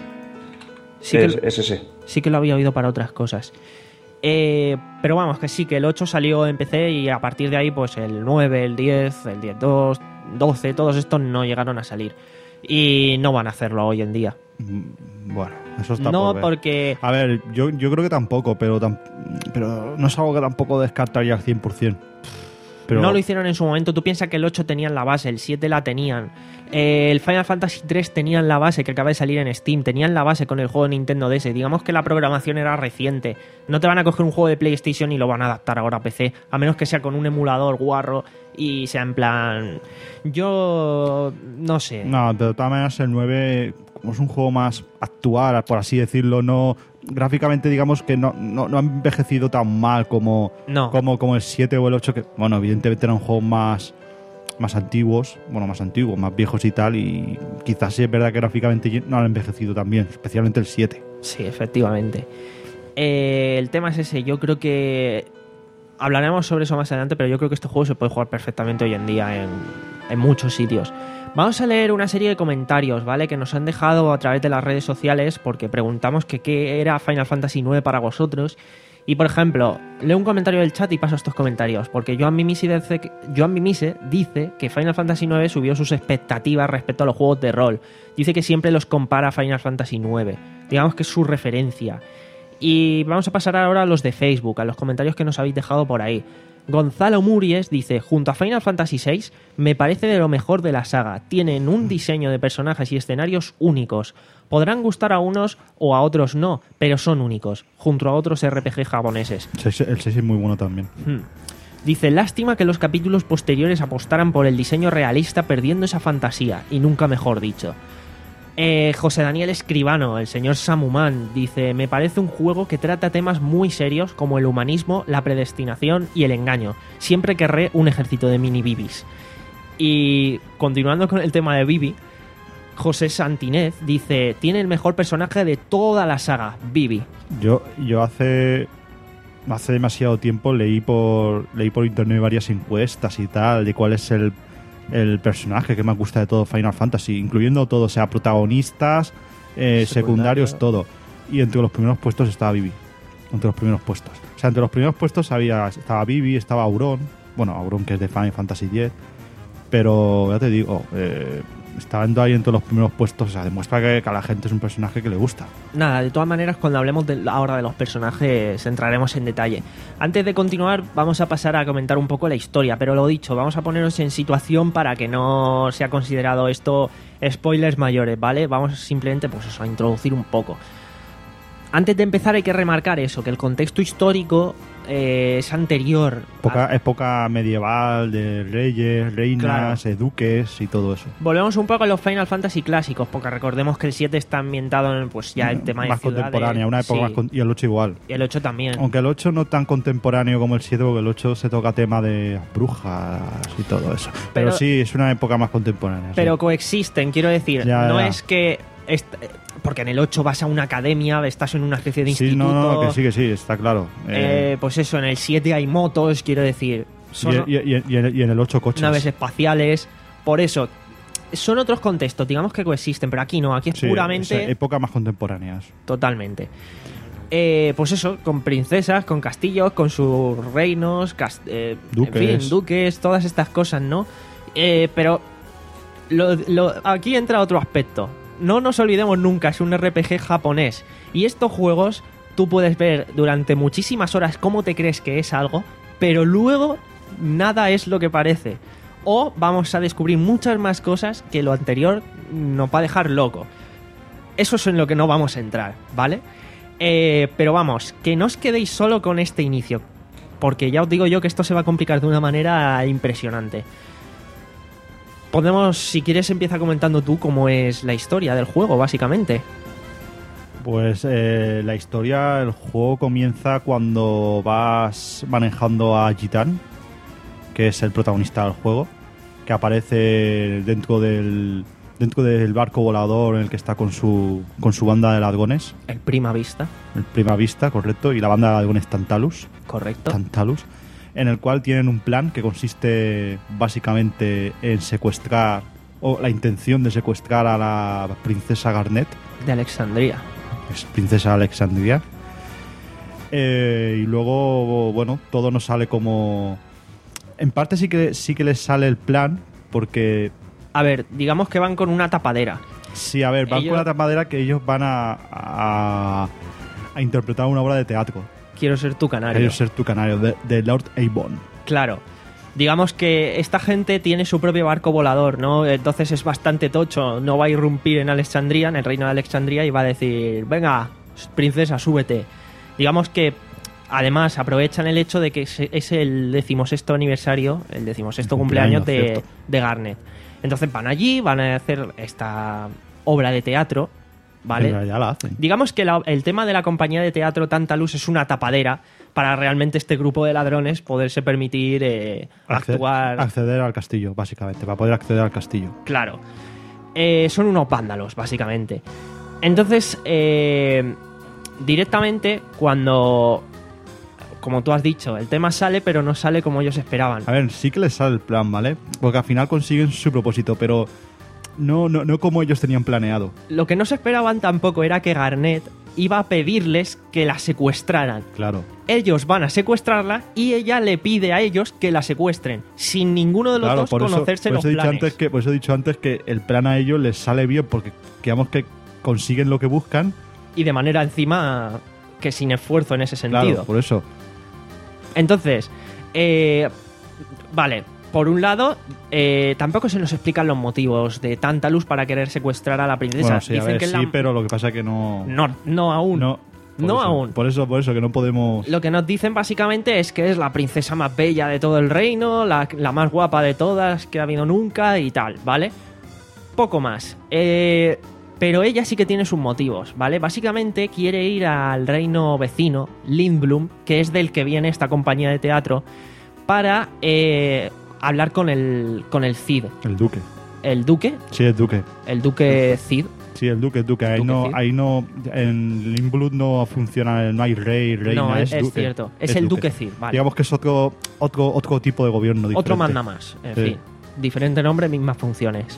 Sí que, es, es ese. sí que lo había oído para otras cosas. Eh, pero vamos, que sí, que el ocho salió en P C y a partir de ahí, pues el nueve, el diez, el diez punto dos, doce, todos estos no llegaron a salir. Y no van a hacerlo hoy en día. mm, bueno, eso está No, por ver. porque... A ver, yo, yo creo que tampoco, pero, tam- pero no es algo que tampoco descartaría al cien por ciento. Pero No lo hicieron en su momento. Tú piensas que el ocho tenían la base, el siete la tenían. Eh, el Final Fantasy tres tenían la base que acaba de salir en Steam. Tenían la base con el juego de Nintendo D S. Digamos que la programación era reciente. No te van a coger un juego de PlayStation y lo van a adaptar ahora a P C. A menos que sea con un emulador guarro y sea en plan... Yo... no sé. No, pero de todas maneras el nueve, como es un juego más actual, por así decirlo, no gráficamente digamos que no, no, no ha envejecido tan mal como, No. como, como el siete o el ocho, que bueno, evidentemente eran juegos más, más antiguos, bueno, más antiguos, más viejos y tal, y quizás sí es verdad que gráficamente no han envejecido tan bien, especialmente el siete. Sí, efectivamente. Eh, el tema es ese. Yo creo que hablaremos sobre eso más adelante, pero yo creo que este juego se puede jugar perfectamente hoy en día en, en muchos sitios. Vamos a leer una serie de comentarios, ¿vale? Que nos han dejado a través de las redes sociales porque preguntamos que qué era Final Fantasy nueve para vosotros. Y, por ejemplo, leo un comentario del chat y paso estos comentarios, porque Joan Mimise dice, que- Joan Mimise dice que Final Fantasy nueve subió sus expectativas respecto a los juegos de rol. Dice que siempre los compara a Final Fantasy nueve. Digamos que es su referencia. Y vamos a pasar ahora a los de Facebook, a los comentarios que nos habéis dejado por ahí. Gonzalo Muries dice, junto a Final Fantasy seis, me parece de lo mejor de la saga. Tienen un diseño de personajes y escenarios únicos. Podrán gustar a unos o a otros no, pero son únicos, junto a otros R P G japoneses. El seis es muy bueno también. Hmm. Dice, lástima que los capítulos posteriores apostaran por el diseño realista perdiendo esa fantasía, y nunca mejor dicho. Eh, José Daniel Escribano, el señor Samuman, dice, me parece un juego que trata temas muy serios como el humanismo, la predestinación y el engaño. Siempre querré un ejército de mini Bibis. Y continuando con el tema de Bibi, José Santinez dice, tiene el mejor personaje de toda la saga, Bibi. Yo, yo hace hace demasiado tiempo leí por leí por internet varias encuestas y tal de cuál es el, el personaje que más gusta de todo Final Fantasy, incluyendo todo, o sea, protagonistas, eh, Secundario. secundarios, todo. Y entre los primeros puestos estaba Vivi. Entre los primeros puestos. O sea, entre los primeros puestos había, estaba Vivi, estaba Auron. Bueno, Auron que es de Final Fantasy diez. Pero ya te digo, eh, estando ahí en todos los primeros puestos, o sea, demuestra que, que a la gente es un personaje que le gusta. Nada, de todas maneras, cuando hablemos de, ahora de los personajes, entraremos en detalle. Antes de continuar, vamos a pasar a comentar un poco la historia, pero lo dicho, vamos a ponernos en situación para que no sea considerado esto spoilers mayores, ¿vale? Vamos simplemente, pues eso, a introducir un poco. Antes de empezar hay que remarcar eso, que el contexto histórico eh, es anterior. Época, a... época medieval de reyes, reinas, Claro. eh, duques y todo eso. Volvemos un poco a los Final Fantasy clásicos, porque recordemos que el siete está ambientado en pues ya el tema más de ciudades. contemporánea, una época Sí, más con- y el ocho igual. y el ocho también. Aunque el ocho no tan contemporáneo como el siete, porque el ocho se toca tema de brujas y todo eso. Pero, Pero- sí, es una época más contemporánea. sí. Pero coexisten, quiero decir. Ya, no ya. es que... est- porque en el ocho vas a una academia, estás en una especie de Sí, instituto. no, no, que sí, que sí, está claro. eh, Eh, pues eso, en el siete hay motos, quiero decir. Son y, y- y- y en, y en el ocho coches. naves espaciales. Por eso, son otros contextos, digamos que coexisten, pero aquí no, aquí es Sí, puramente... es época más contemporáneas. Totalmente. Eh, pues eso, con princesas, con castillos, con sus reinos, cas- eh, Duques. en fin, duques, todas estas cosas, ¿no? Eh, pero lo- lo- aquí entra otro aspecto. No nos olvidemos nunca, es un R P G japonés. Y estos juegos, tú puedes ver durante muchísimas horas cómo te crees que es algo, pero luego nada es lo que parece. O vamos a descubrir muchas más cosas que lo anterior nos va a dejar loco. Eso es en lo que no vamos a entrar, ¿vale? Eh, pero vamos, que no os quedéis solo con este inicio, porque ya os digo yo que esto se va a complicar de una manera impresionante. Podemos, si quieres, empieza comentando tú cómo es la historia del juego, básicamente. Pues eh, la historia, el juego comienza cuando vas manejando a Gitan, que es el protagonista del juego, que aparece dentro del dentro del barco volador en el que está con su con su banda de ladrones, El Prima Vista, el Prima Vista, correcto, y la banda de ladrones Tantalus, correcto. Tantalus, en el cual tienen un plan que consiste básicamente en secuestrar, o la intención de secuestrar a la princesa Garnet, De Alexandria. es princesa Alexandria. Eh, y luego, bueno, todo nos sale como... En parte sí que, sí que les sale el plan, porque... A ver, digamos que van con una tapadera. Sí, a ver, van Ellos- con la tapadera que ellos van a, a, a interpretar una obra de teatro. Quiero ser tu canario. Ellos ser tu canario, de, de Lord Avon. Claro. Digamos que esta gente tiene su propio barco volador, ¿no? Entonces es bastante tocho. No va a irrumpir en Alexandria, en el reino de Alexandria, y va a decir, venga, princesa, súbete. Digamos que, además, aprovechan el hecho de que es- es el decimosexto aniversario, el decimosexto El cumpleaños, cumpleaños, de, cierto. de Garnet. Entonces van allí, van a hacer esta obra de teatro, ¿vale? Ya, ya la hacen. Digamos que la- el tema de la compañía de teatro Tantalus es una tapadera para realmente este grupo de ladrones poderse permitir eh, Acce- actuar. Acceder al castillo, básicamente, para poder acceder al castillo. Claro. Eh, son unos vándalos, básicamente. Entonces, eh, directamente, cuando, como tú has dicho, el tema sale, pero no sale como ellos esperaban. A ver, sí que les sale el plan, ¿vale? Porque al final consiguen su propósito, pero no, no, no como ellos tenían planeado. Lo que no se esperaban tampoco era que Garnet iba a pedirles que la secuestraran. Claro. Ellos van a secuestrarla y ella le pide a ellos que la secuestren, sin ninguno de los Claro, dos por eso, conocerse por los eso he dicho planes. antes que, por eso he dicho antes que el plan a ellos les sale bien, porque digamos que consiguen lo que buscan. Y de manera encima que sin esfuerzo en ese sentido. Claro, por eso. Entonces, eh, vale, por un lado, eh, tampoco se nos explican los motivos de Tantalus para querer secuestrar a la princesa. Bueno, sí, a Dicen ver, que es sí, la- pero lo que pasa es que no... No, no aún. No, por No eso, aún. Por eso, por eso, que no podemos... Lo que nos dicen básicamente es que es la princesa más bella de todo el reino, la, la más guapa de todas que ha habido nunca y tal, ¿vale? Poco más. Eh, pero ella sí que tiene sus motivos, ¿vale? Básicamente quiere ir al reino vecino, Lindblum, que es del que viene esta compañía de teatro, para eh, hablar con el, con el Cid. El duque. ¿El duque? Sí, el duque. El duque Cid. Sí, el duque, el duque. Ahí Duque, no, sí. ahí no... En Limblood no funciona, no hay rey, reina, No, es, es, es duque. cierto. Es, el duque Cid, vale. Digamos que es otro, otro, otro tipo de gobierno diferente. Otro manda más, en Sí. fin. Diferente nombre, mismas funciones.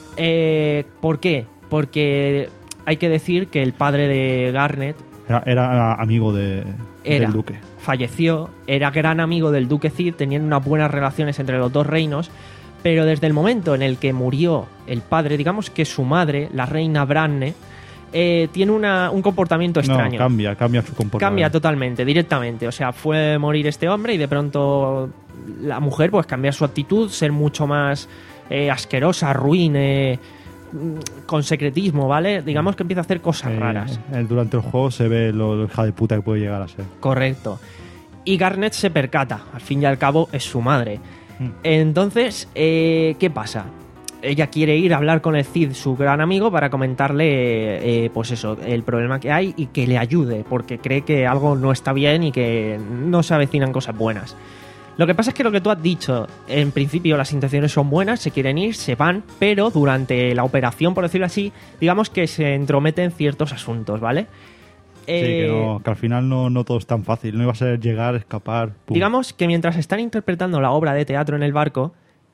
Eh, ¿Por qué? Porque hay que decir que el padre de Garnet Era, era amigo de, Era. del duque. falleció, era gran amigo del duque Cid, tenían unas buenas relaciones entre los dos reinos, Pero desde el momento en el que murió el padre, digamos que su madre, la reina Branne, eh, tiene una, un comportamiento extraño. No, cambia, cambia su comportamiento. Cambia totalmente, directamente. O sea, fue morir este hombre y de pronto la mujer pues cambia su actitud, ser mucho más eh, asquerosa, ruin, eh, con secretismo, ¿vale? Digamos que empieza a hacer cosas Eh, raras. eh, durante el juego se ve lo, lo hija de puta que puede llegar a ser. Correcto. Y Garnet se percata, al fin y al cabo es su madre. Entonces, eh, ¿qué pasa? Ella quiere ir a hablar con el Cid, su gran amigo, para comentarle, eh, pues eso, el problema que hay y que le ayude, porque cree que algo no está bien y que no se avecinan cosas buenas. Lo que pasa es que lo que tú has dicho, en principio las intenciones son buenas, se quieren ir, se van, pero durante la operación, por decirlo así, digamos que se entrometen ciertos asuntos, ¿vale? Sí, que, no, que al final no, no todo es tan fácil. No iba a ser llegar, escapar. Pum. Digamos que mientras están interpretando la obra de teatro en el barco,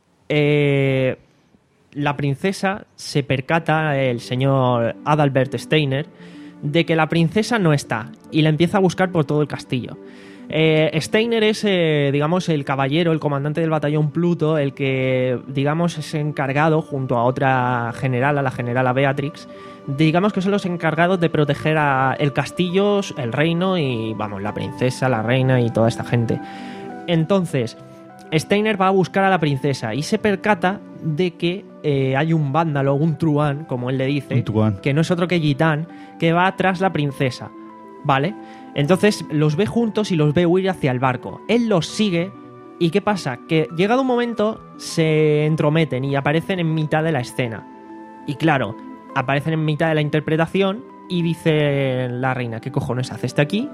eh, la princesa se percata, el señor Adalbert Steiner, de que la princesa no está y la empieza a buscar por todo el castillo. Eh, Steiner es, eh, digamos, el caballero, el comandante del batallón Pluto, el que, digamos, es encargado, junto a otra general, a la generala Beatrix, digamos que son los encargados de proteger a el castillo, el reino y, vamos, la princesa, la reina y toda esta gente. Entonces, Steiner va a buscar a la princesa y se percata de que eh, hay un vándalo, un truán, como él le dice, Un truán. que no es otro que Gitán, que va tras la princesa, ¿vale? Entonces los ve juntos y los ve huir hacia el barco. Él los sigue y ¿qué pasa? Que llegado un momento se entrometen y aparecen en mitad de la escena. Y claro, aparecen en mitad de la interpretación y dice la reina, ¿qué cojones hace este aquí?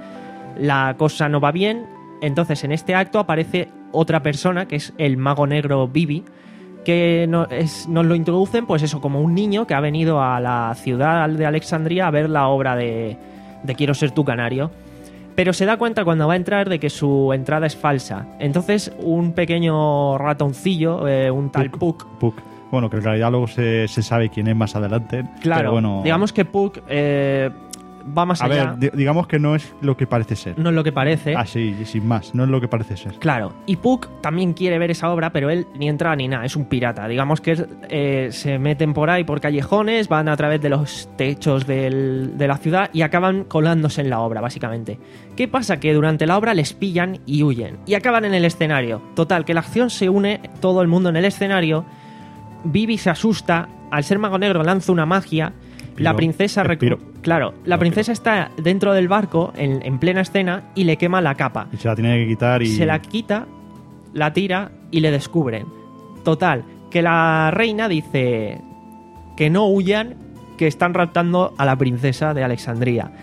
La cosa no va bien. Entonces en este acto aparece otra persona, que es el mago negro Bibi, que no, es, nos lo introducen pues eso, como un niño que ha venido a la ciudad de Alexandria a ver la obra de, de Quiero ser tu canario. Pero se da cuenta cuando va a entrar de que su entrada es falsa. Entonces un pequeño ratoncillo, eh, un tal Puck, Puck. Bueno, que en realidad luego se, se sabe quién es más adelante. claro, Pero bueno, digamos que Puck eh, va más a allá. ver, di- digamos que no es lo que parece ser. No es lo que parece. Así, sin más, no es lo que parece ser. Claro, y Puck también quiere ver esa obra, pero él ni entra ni nada, es un pirata. Digamos que eh, se meten por ahí por callejones, van a través de los techos del- de la ciudad y acaban colándose en la obra, básicamente. ¿Qué pasa? Que durante la obra les pillan y huyen, y acaban en el escenario. Total, que la acción se une, todo el mundo en el escenario, Bibi se asusta, al ser mago negro lanza una magia, Piro, la princesa... recu- Piro. Claro, la No, princesa está dentro del barco, en, en plena escena, y le quema la capa. Y se la tiene que quitar y... Se la quita, la tira y le descubren. Total, que la reina dice que no huyan, que están raptando a la princesa de Alexandría.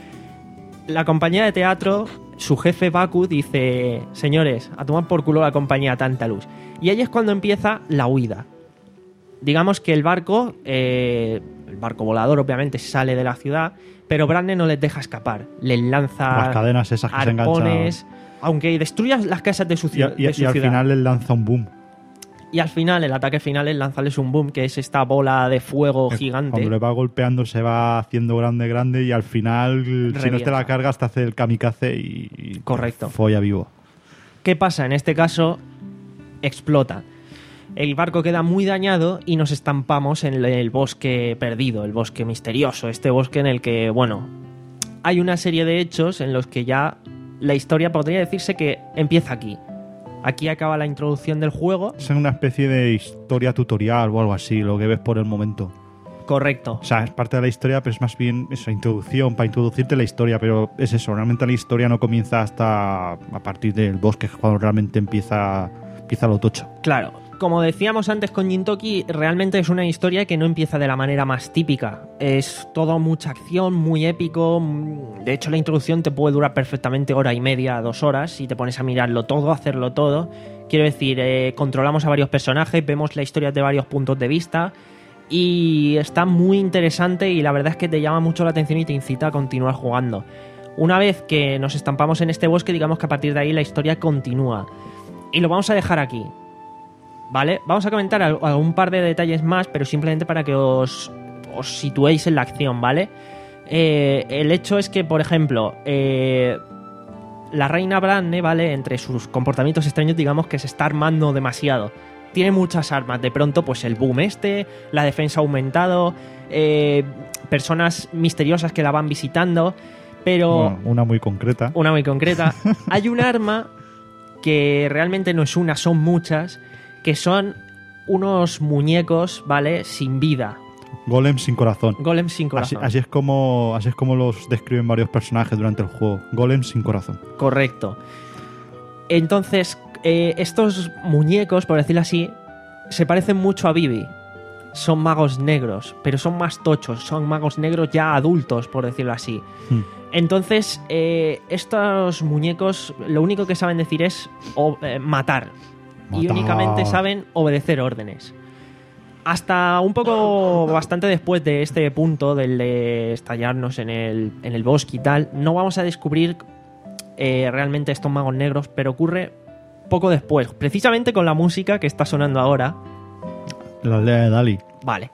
La compañía de teatro, su jefe Baku, dice: señores, a tomar por culo la compañía Tantalus. Y ahí es cuando empieza la huida. Digamos que el barco, eh, el barco volador obviamente sale de la ciudad, pero Branne no les deja escapar. Les lanza Las cadenas esas que se arpones, aunque destruyas las casas de su, Y, ciudad, y- de y su al ciudad. final les lanza un boom. Y al final, el ataque final es lanzarles un boom, que es esta bola de fuego gigante. Cuando le va golpeando se va haciendo grande, grande y al final, si no te Revienta. la cargas, te hace el kamikaze y, y Correcto. folla vivo. ¿Qué pasa? En este caso, explota. El barco queda muy dañado y nos estampamos en el bosque perdido, el bosque misterioso, este bosque en el que, bueno, hay una serie de hechos en los que ya la historia podría decirse que empieza aquí. Aquí acaba la introducción del juego. Es una especie de historia tutorial o algo así, lo que ves por el momento. Correcto. O sea, es parte de la historia, pero es más bien esa introducción, para introducirte la historia, pero es eso, realmente la historia no comienza hasta a partir del bosque, que es cuando realmente empieza, empieza lo tocho. Claro, como decíamos antes con Gintoki, realmente es una historia que no empieza de la manera más típica. Es todo mucha acción, muy épico. De hecho, la introducción te puede durar perfectamente hora y media, dos horas, si te pones a mirarlo todo, hacerlo todo. Quiero decir, eh, controlamos a varios personajes, vemos la historia de varios puntos de vista y está muy interesante y la verdad es que te llama mucho la atención y te incita a continuar jugando. Una vez que nos estampamos en este bosque, digamos que a partir de ahí la historia continúa. Y lo vamos a dejar aquí. ¿Vale? Vamos a comentar algún par de detalles más, pero simplemente para que os, os situéis en la acción, ¿vale? Eh, el hecho es que, por ejemplo, eh, la reina Branne, ¿vale? Entre sus comportamientos extraños, digamos que se está armando demasiado. tiene muchas armas. De pronto, pues el boom este, la defensa ha aumentado, eh, personas misteriosas que la van visitando, pero... Bueno, una muy concreta. Una muy concreta. Hay un arma que realmente no es una, son muchas, que son unos muñecos, ¿vale? Sin vida. Golem sin corazón. Golem sin Así, corazón. así es como así es como los describen varios personajes durante el juego. Golem sin corazón. Correcto. Entonces, eh, estos muñecos, por decirlo así, se parecen mucho a Vivi. Son magos negros, pero son más tochos. Son magos negros ya adultos, por decirlo así. Hmm. Entonces, eh, estos muñecos lo único que saben decir es o, eh, matar. Y Matar. únicamente saben obedecer órdenes. Hasta un poco bastante después de este punto, del de estallarnos en el, en el bosque y tal, no vamos a descubrir eh, realmente estos magos negros, pero ocurre poco después, precisamente con la música que está sonando ahora. La aldea de Dali. Vale.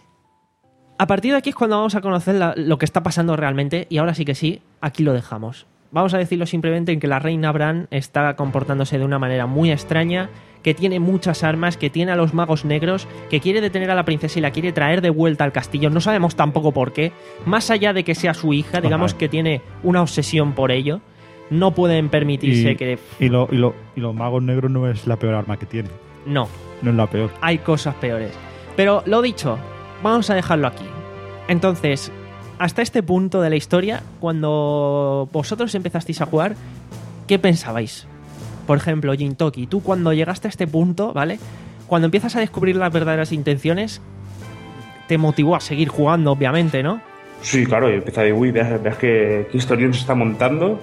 A partir de aquí es cuando vamos a conocer la- lo que está pasando realmente, y ahora sí que sí, aquí lo dejamos. Vamos a decirlo simplemente en que la reina Bran está comportándose de una manera muy extraña, que tiene muchas armas, que tiene a los magos negros, que quiere detener a la princesa y la quiere traer de vuelta al castillo. No sabemos tampoco por qué. Más allá de que sea su hija, digamos Ajá. que tiene una obsesión por ello. No pueden permitirse Y, que... y, lo- y lo- y los magos negros no es la peor arma que tiene. No, No es la peor. hay cosas peores. Pero lo dicho, vamos a dejarlo aquí. Entonces, hasta este punto de la historia, cuando vosotros empezasteis a jugar, ¿qué pensabais? Por ejemplo, Jintoki, tú cuando llegaste a este punto, ¿vale? Cuando empiezas a descubrir las verdaderas intenciones, te motivó a seguir jugando, obviamente, ¿no? Sí, claro, y empieza de, uy, veas, veas qué, qué historión se está montando.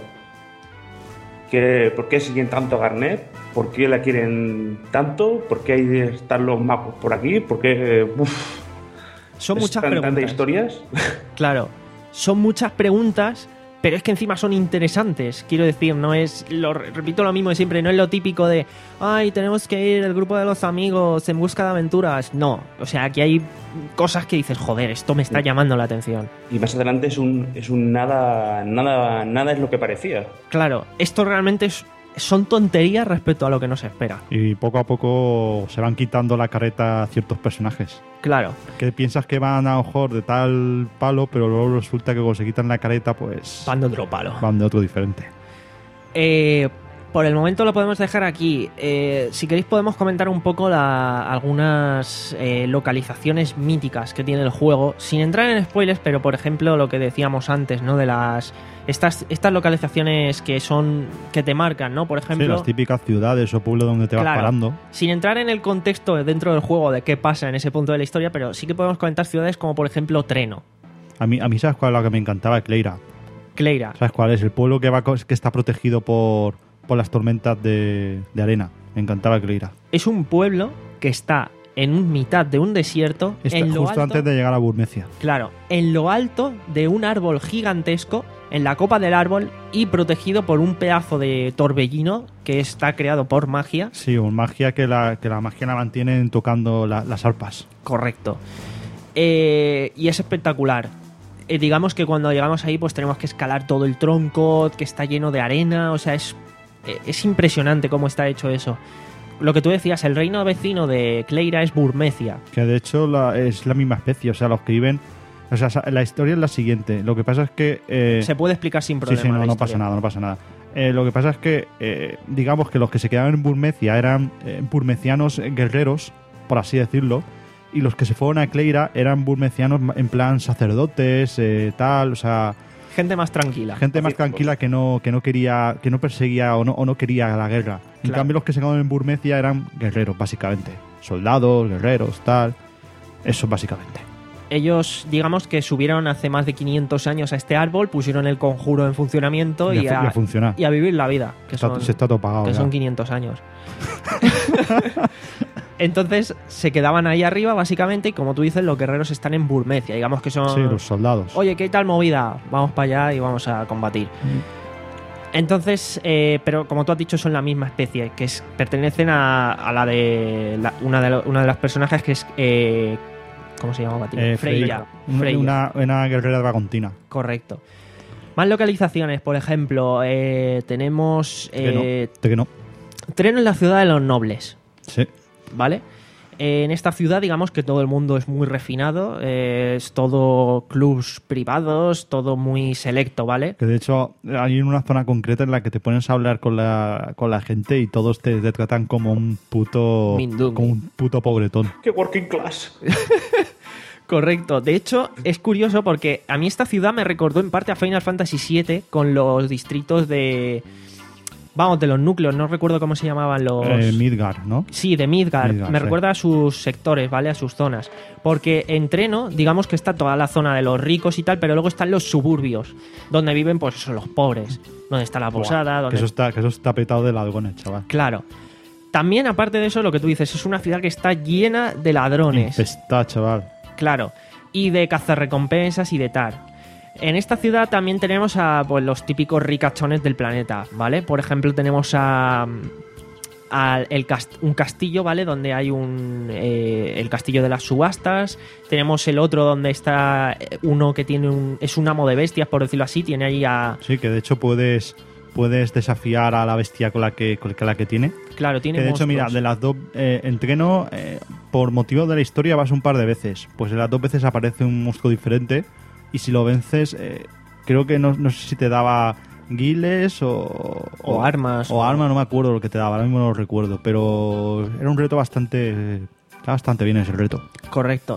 ¿Qué, ¿Por qué siguen tanto a Garnet? ¿Por qué la quieren tanto? ¿Por qué hay de estar los magos por aquí? ¿Por qué...? Uf, Son es muchas tan- preguntas. tantas historias. Claro, son muchas preguntas, pero es que encima son interesantes. Quiero decir, no es, lo repito lo mismo de siempre, no es lo típico de, ay, tenemos que ir el grupo de los amigos en busca de aventuras. No, o sea, aquí hay cosas que dices, joder, esto me está llamando la atención. Y más adelante es un, es un nada, nada, nada es lo que parecía. Claro, esto realmente es- son tonterías respecto a lo que nos espera. Y poco a poco se van quitando la careta a ciertos personajes. Claro, Que piensas que van a lo mejor de tal palo, pero luego resulta que cuando se quitan la careta, pues van de otro palo. van de otro diferente. Eh, por el momento lo podemos dejar aquí. Eh, si queréis podemos comentar un poco la- algunas eh, localizaciones míticas que tiene el juego, sin entrar en spoilers, pero por ejemplo lo que decíamos antes, ¿no? De las estas estas localizaciones que son que te marcan, ¿no? Por Sí, ejemplo, las típicas ciudades o pueblos donde te vas Claro. parando. sin entrar en el contexto dentro del juego de qué pasa en ese punto de la historia, pero sí que podemos comentar ciudades como por ejemplo Treno, A mí, a mí ¿sabes cuál es la que me encantaba? Cleira. Cleira. ¿Sabes cuál es? El pueblo que va co- que está protegido por, por las tormentas de, de arena. Me encantaba Cleira. Es un pueblo que está en un mitad de un desierto, Está en lo justo alto, antes de llegar a Burmecia. Claro, en lo alto de un árbol gigantesco, en la copa del árbol y protegido por un pedazo de torbellino que está creado por magia. Sí, un magia que la, que la magia la mantienen tocando la- las arpas. Correcto. Eh, y es espectacular. Eh, digamos que cuando llegamos ahí pues tenemos que escalar todo el tronco que está lleno de arena, o sea, es, eh, es impresionante cómo está hecho eso. Lo que tú decías, el reino vecino de Cleira es Burmecia. Que de hecho la- es la misma especie. O sea, los que viven... O sea, la historia es la siguiente. Lo que pasa es que... eh, Se puede explicar sin sí, problema. sí, no, la no historia. pasa nada, no pasa nada. Eh, lo que pasa es que, eh, digamos que los que se quedaban en Burmecia eran eh, burmecianos guerreros, por así decirlo, y los que se fueron a Cleira eran burmecianos en plan sacerdotes, eh, tal, o sea, Gente más tranquila. gente más tranquila que no, que no quería, que no perseguía o no, o no quería la guerra. En Claro. cambio, los que se quedaron en Burmecia eran guerreros, básicamente. Soldados, guerreros, tal. Eso, básicamente. Ellos, digamos que subieron hace más de quinientos años a este árbol, pusieron el conjuro en funcionamiento Y a y, fu- y a funcionar. y a vivir la vida, que Está- son, se está todo pagado. que ya. son quinientos años. Entonces se quedaban ahí arriba, básicamente, y como tú dices, los guerreros están en Burmecia, digamos que son... Sí, los soldados. Oye, ¿qué tal movida? Vamos para allá y vamos a combatir. Entonces, eh, pero como tú has dicho, son la misma especie, que es, pertenecen a, a la de la- una de, lo- una de las personajes que es... eh, ¿Cómo se llama? Eh, Freya. Una, Freya. una, una guerrera dragontina. Correcto. Más localizaciones, por ejemplo, eh, tenemos Que no, eh, de que no. Treno en la ciudad de los nobles. Sí. ¿vale? En esta ciudad, digamos que todo el mundo es muy refinado, eh, es todo clubs privados, todo muy selecto, ¿vale? Que de hecho hay una zona concreta en la que te pones a hablar con la, con la gente y todos te, te tratan como un puto Mindungi. como un puto pobretón. ¡Qué working class! Correcto. De hecho, es curioso porque a mí esta ciudad me recordó en parte a Final Fantasy siete con los distritos de... Vamos, de los núcleos, no recuerdo cómo se llamaban los... Eh, Midgar, ¿no? Sí, de Midgard. Midgard, Me sí. recuerda a sus sectores, ¿vale? A sus zonas. Porque en Treno, digamos que está toda la zona de los ricos y tal, pero luego están los suburbios, donde viven, pues eso, los pobres. Donde está la posada, Buah, donde... que, eso está, que eso está petado de ladrones, chaval. Claro. También, aparte de eso, lo que tú dices, es una ciudad que está llena de ladrones. Está, chaval. Claro. Y de cazarrecompensas y de tal. En esta ciudad también tenemos a pues, los típicos ricachones del planeta, ¿vale? Por ejemplo, tenemos a, a el cast- un castillo, ¿vale? Donde hay un eh, el castillo de las subastas. Tenemos el otro donde está uno que tiene un es un amo de bestias, por decirlo así. Tiene ahí a... Sí, que de hecho puedes puedes desafiar a la bestia con la que con la que tiene. Claro, tiene Que de hecho, monstruos. mira, de las dos, eh, en Treno, eh, por motivo de la historia vas un par de veces. Pues en las dos veces aparece un monstruo diferente. Y si lo vences, eh, creo que no, no sé si te daba guiles o... O armas, O, o- armas, no me acuerdo lo que te daba, ahora mismo no lo recuerdo. Pero era un reto bastante... Está bastante bien ese reto. Correcto.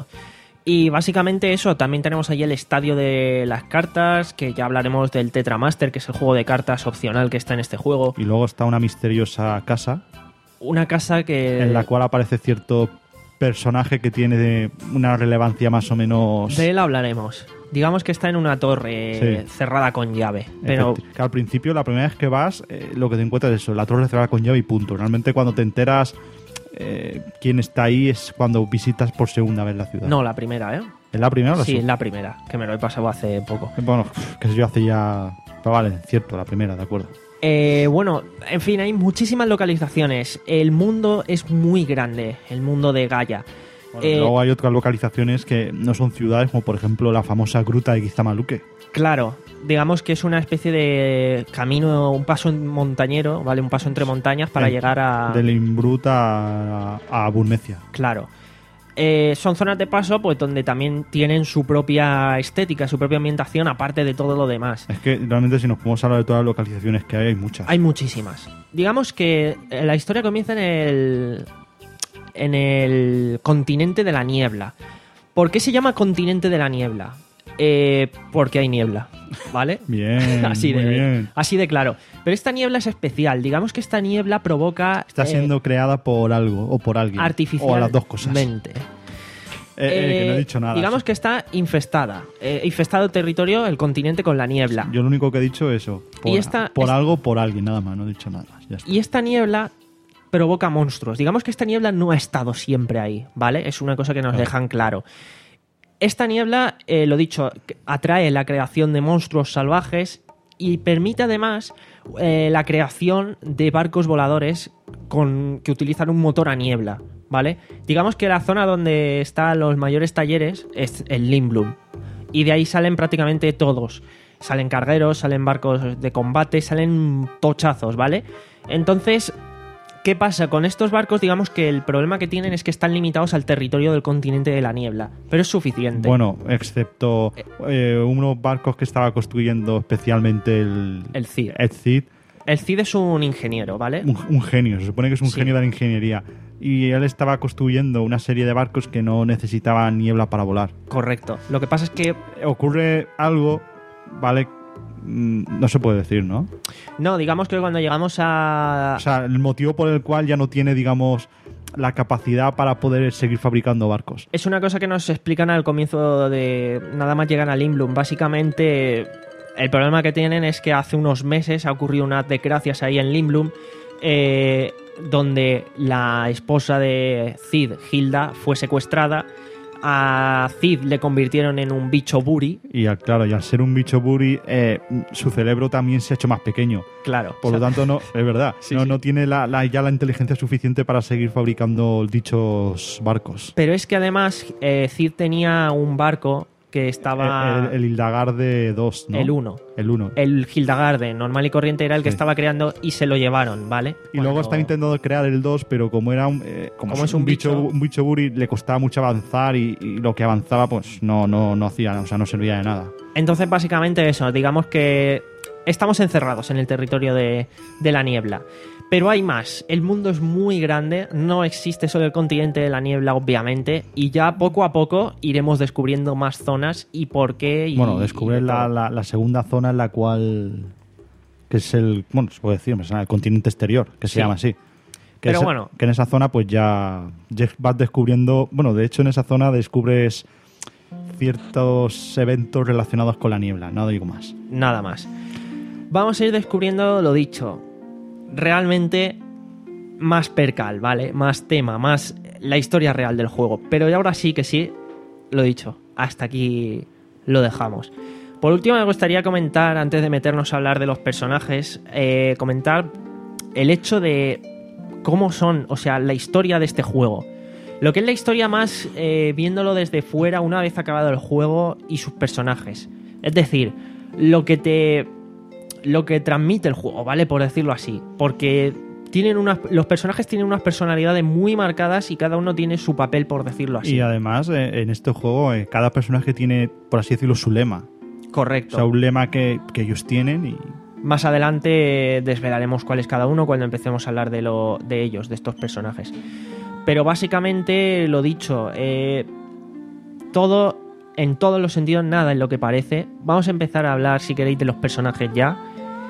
Y básicamente eso, también tenemos ahí el estadio de las cartas, que ya hablaremos del Tetramaster, que es el juego de cartas opcional que está en este juego. Y luego está una misteriosa casa Una casa que... en la cual aparece cierto personaje que tiene de una relevancia más o menos... De él hablaremos. Digamos que está en una torre Sí. cerrada con llave. Pero Efecti- que al principio, la primera vez que vas, eh, lo que te encuentras es eso, la torre cerrada con llave y punto. Realmente cuando te enteras eh, quién está ahí es cuando visitas por segunda vez la ciudad. no, la primera, ¿eh? ¿Es la primera o la Sí, segunda? la primera, que me lo he pasado hace poco. Bueno, que yo hace ya... Pero vale, cierto, la primera, de acuerdo. Eh, bueno, en fin, hay muchísimas localizaciones. El mundo es muy grande, el mundo de Gaia. Bueno, Eh, luego hay otras localizaciones que no son ciudades, como por ejemplo la famosa gruta de Gizamaluque. Claro, digamos que es una especie de camino, un paso montañero, ¿vale? Un paso entre montañas para Eh, llegar a... Del Imbrut a, a Burmecia. Claro. Eh, son zonas de paso pues donde también tienen su propia estética, su propia ambientación, aparte de todo lo demás. Es que realmente si nos podemos hablar de todas las localizaciones que hay, hay muchas. Hay muchísimas. Digamos que eh, la historia comienza en el, en el continente de la niebla. ¿Por qué se llama continente de la niebla? Eh, porque hay niebla, ¿vale? Bien, así, muy de, bien. así de claro. Pero esta niebla es especial. Digamos que esta niebla provoca... Está eh, siendo creada por algo o por alguien. artificialmente. O las dos cosas. Eh, eh, que no he dicho nada. Digamos que está infestada. Eh, infestado el territorio, el continente con la niebla. Yo lo único que he dicho es eso. Por, Y esta- por es- algo, por alguien, nada más. No he dicho nada más. Ya está. Y esta niebla provoca monstruos. Digamos que esta niebla no ha estado siempre ahí, ¿vale? Es una cosa que nos Claro. dejan claro. Esta niebla, eh, lo dicho, atrae la creación de monstruos salvajes y permite además eh, la creación de barcos voladores con, que utilizan un motor a niebla, ¿vale? Digamos que la zona donde están los mayores talleres es el Lindblum. Y de ahí salen prácticamente todos. Salen cargueros, salen barcos de combate, salen tochazos, ¿vale? Entonces, ¿qué pasa? Con estos barcos, digamos que el problema que tienen es que están limitados al territorio del continente de la niebla. Pero es suficiente. Bueno, excepto eh, unos barcos que estaba construyendo especialmente el, El Cid. el Cid. El Cid es un ingeniero, ¿vale? Un, un genio, se supone que es un Sí. genio de la ingeniería. Y él estaba construyendo una serie de barcos que no necesitaban niebla para volar. Correcto. Lo que pasa es que... Ocurre algo, ¿vale? Mm, No se puede decir, ¿no? No, digamos que cuando llegamos a... O sea, el motivo por el cual ya no tiene, digamos, la capacidad para poder seguir fabricando barcos. Es una cosa que nos explican al comienzo de... Nada más llegan a Lindblum. Básicamente, el problema que tienen es que hace unos meses ha ocurrido unas desgracias ahí en Lindblum, eh, donde la esposa de Cid, Hilda, fue secuestrada. A Cid le convirtieron en un bicho buri. Y al- claro, y al ser un bicho buri, eh, su cerebro también se ha hecho más pequeño. Claro. Por o lo sea, tanto, no, es verdad, Sí, no, sí. no tiene la, la- ya la inteligencia suficiente para seguir fabricando dichos barcos. Pero es que además eh, Cid tenía un barco que estaba... El, el, el Hildegarde dos, ¿no? El uno. El uno. El Hildegarde, normal y corriente, era el que sí. estaba creando y se lo llevaron, ¿vale? Y Cuando... luego está intentando crear el dos, pero como era un, eh, como como es un, un bicho, bicho un bicho buri, le costaba mucho avanzar y, y lo que avanzaba pues no, no, no hacía, o sea, no servía de nada. Entonces, básicamente eso, digamos que estamos encerrados en el territorio de, de la niebla. Pero hay más, el mundo es muy grande, no existe solo el continente de la niebla, obviamente, y ya poco a poco iremos descubriendo más zonas y por qué. Y, bueno, descubrir la, la, la segunda zona en la cual, que es el, bueno, se puede decir, el continente exterior, que se sí. llama así. Que Pero es, bueno. Que en esa zona pues ya, ya vas descubriendo, bueno, de hecho en esa zona descubres ciertos eventos relacionados con la niebla, no digo más. Nada más. Vamos a ir descubriendo lo dicho. Realmente más percal, ¿vale? Más tema, más la historia real del juego. Pero ahora sí que sí, lo dicho, hasta aquí lo dejamos. Por último, me gustaría comentar, antes de meternos a hablar de los personajes, eh, comentar el hecho de cómo son, o sea, la historia de este juego. Lo que es la historia más eh, viéndolo desde fuera una vez acabado el juego y sus personajes. Es decir, lo que te... lo que transmite el juego, ¿vale? Por decirlo así. Porque tienen unas, los personajes tienen unas personalidades muy marcadas y cada uno tiene su papel, por decirlo así. Y además, eh, en este juego, eh, cada personaje tiene, por así decirlo, su lema. Correcto. O sea, un lema que, que ellos tienen y... Más adelante desvelaremos cuál es cada uno cuando empecemos a hablar de, lo, de ellos, de estos personajes. Pero básicamente, lo dicho, eh, todo... en todos los sentidos, nada en lo que parece. Vamos a empezar a hablar, si queréis, de los personajes ya.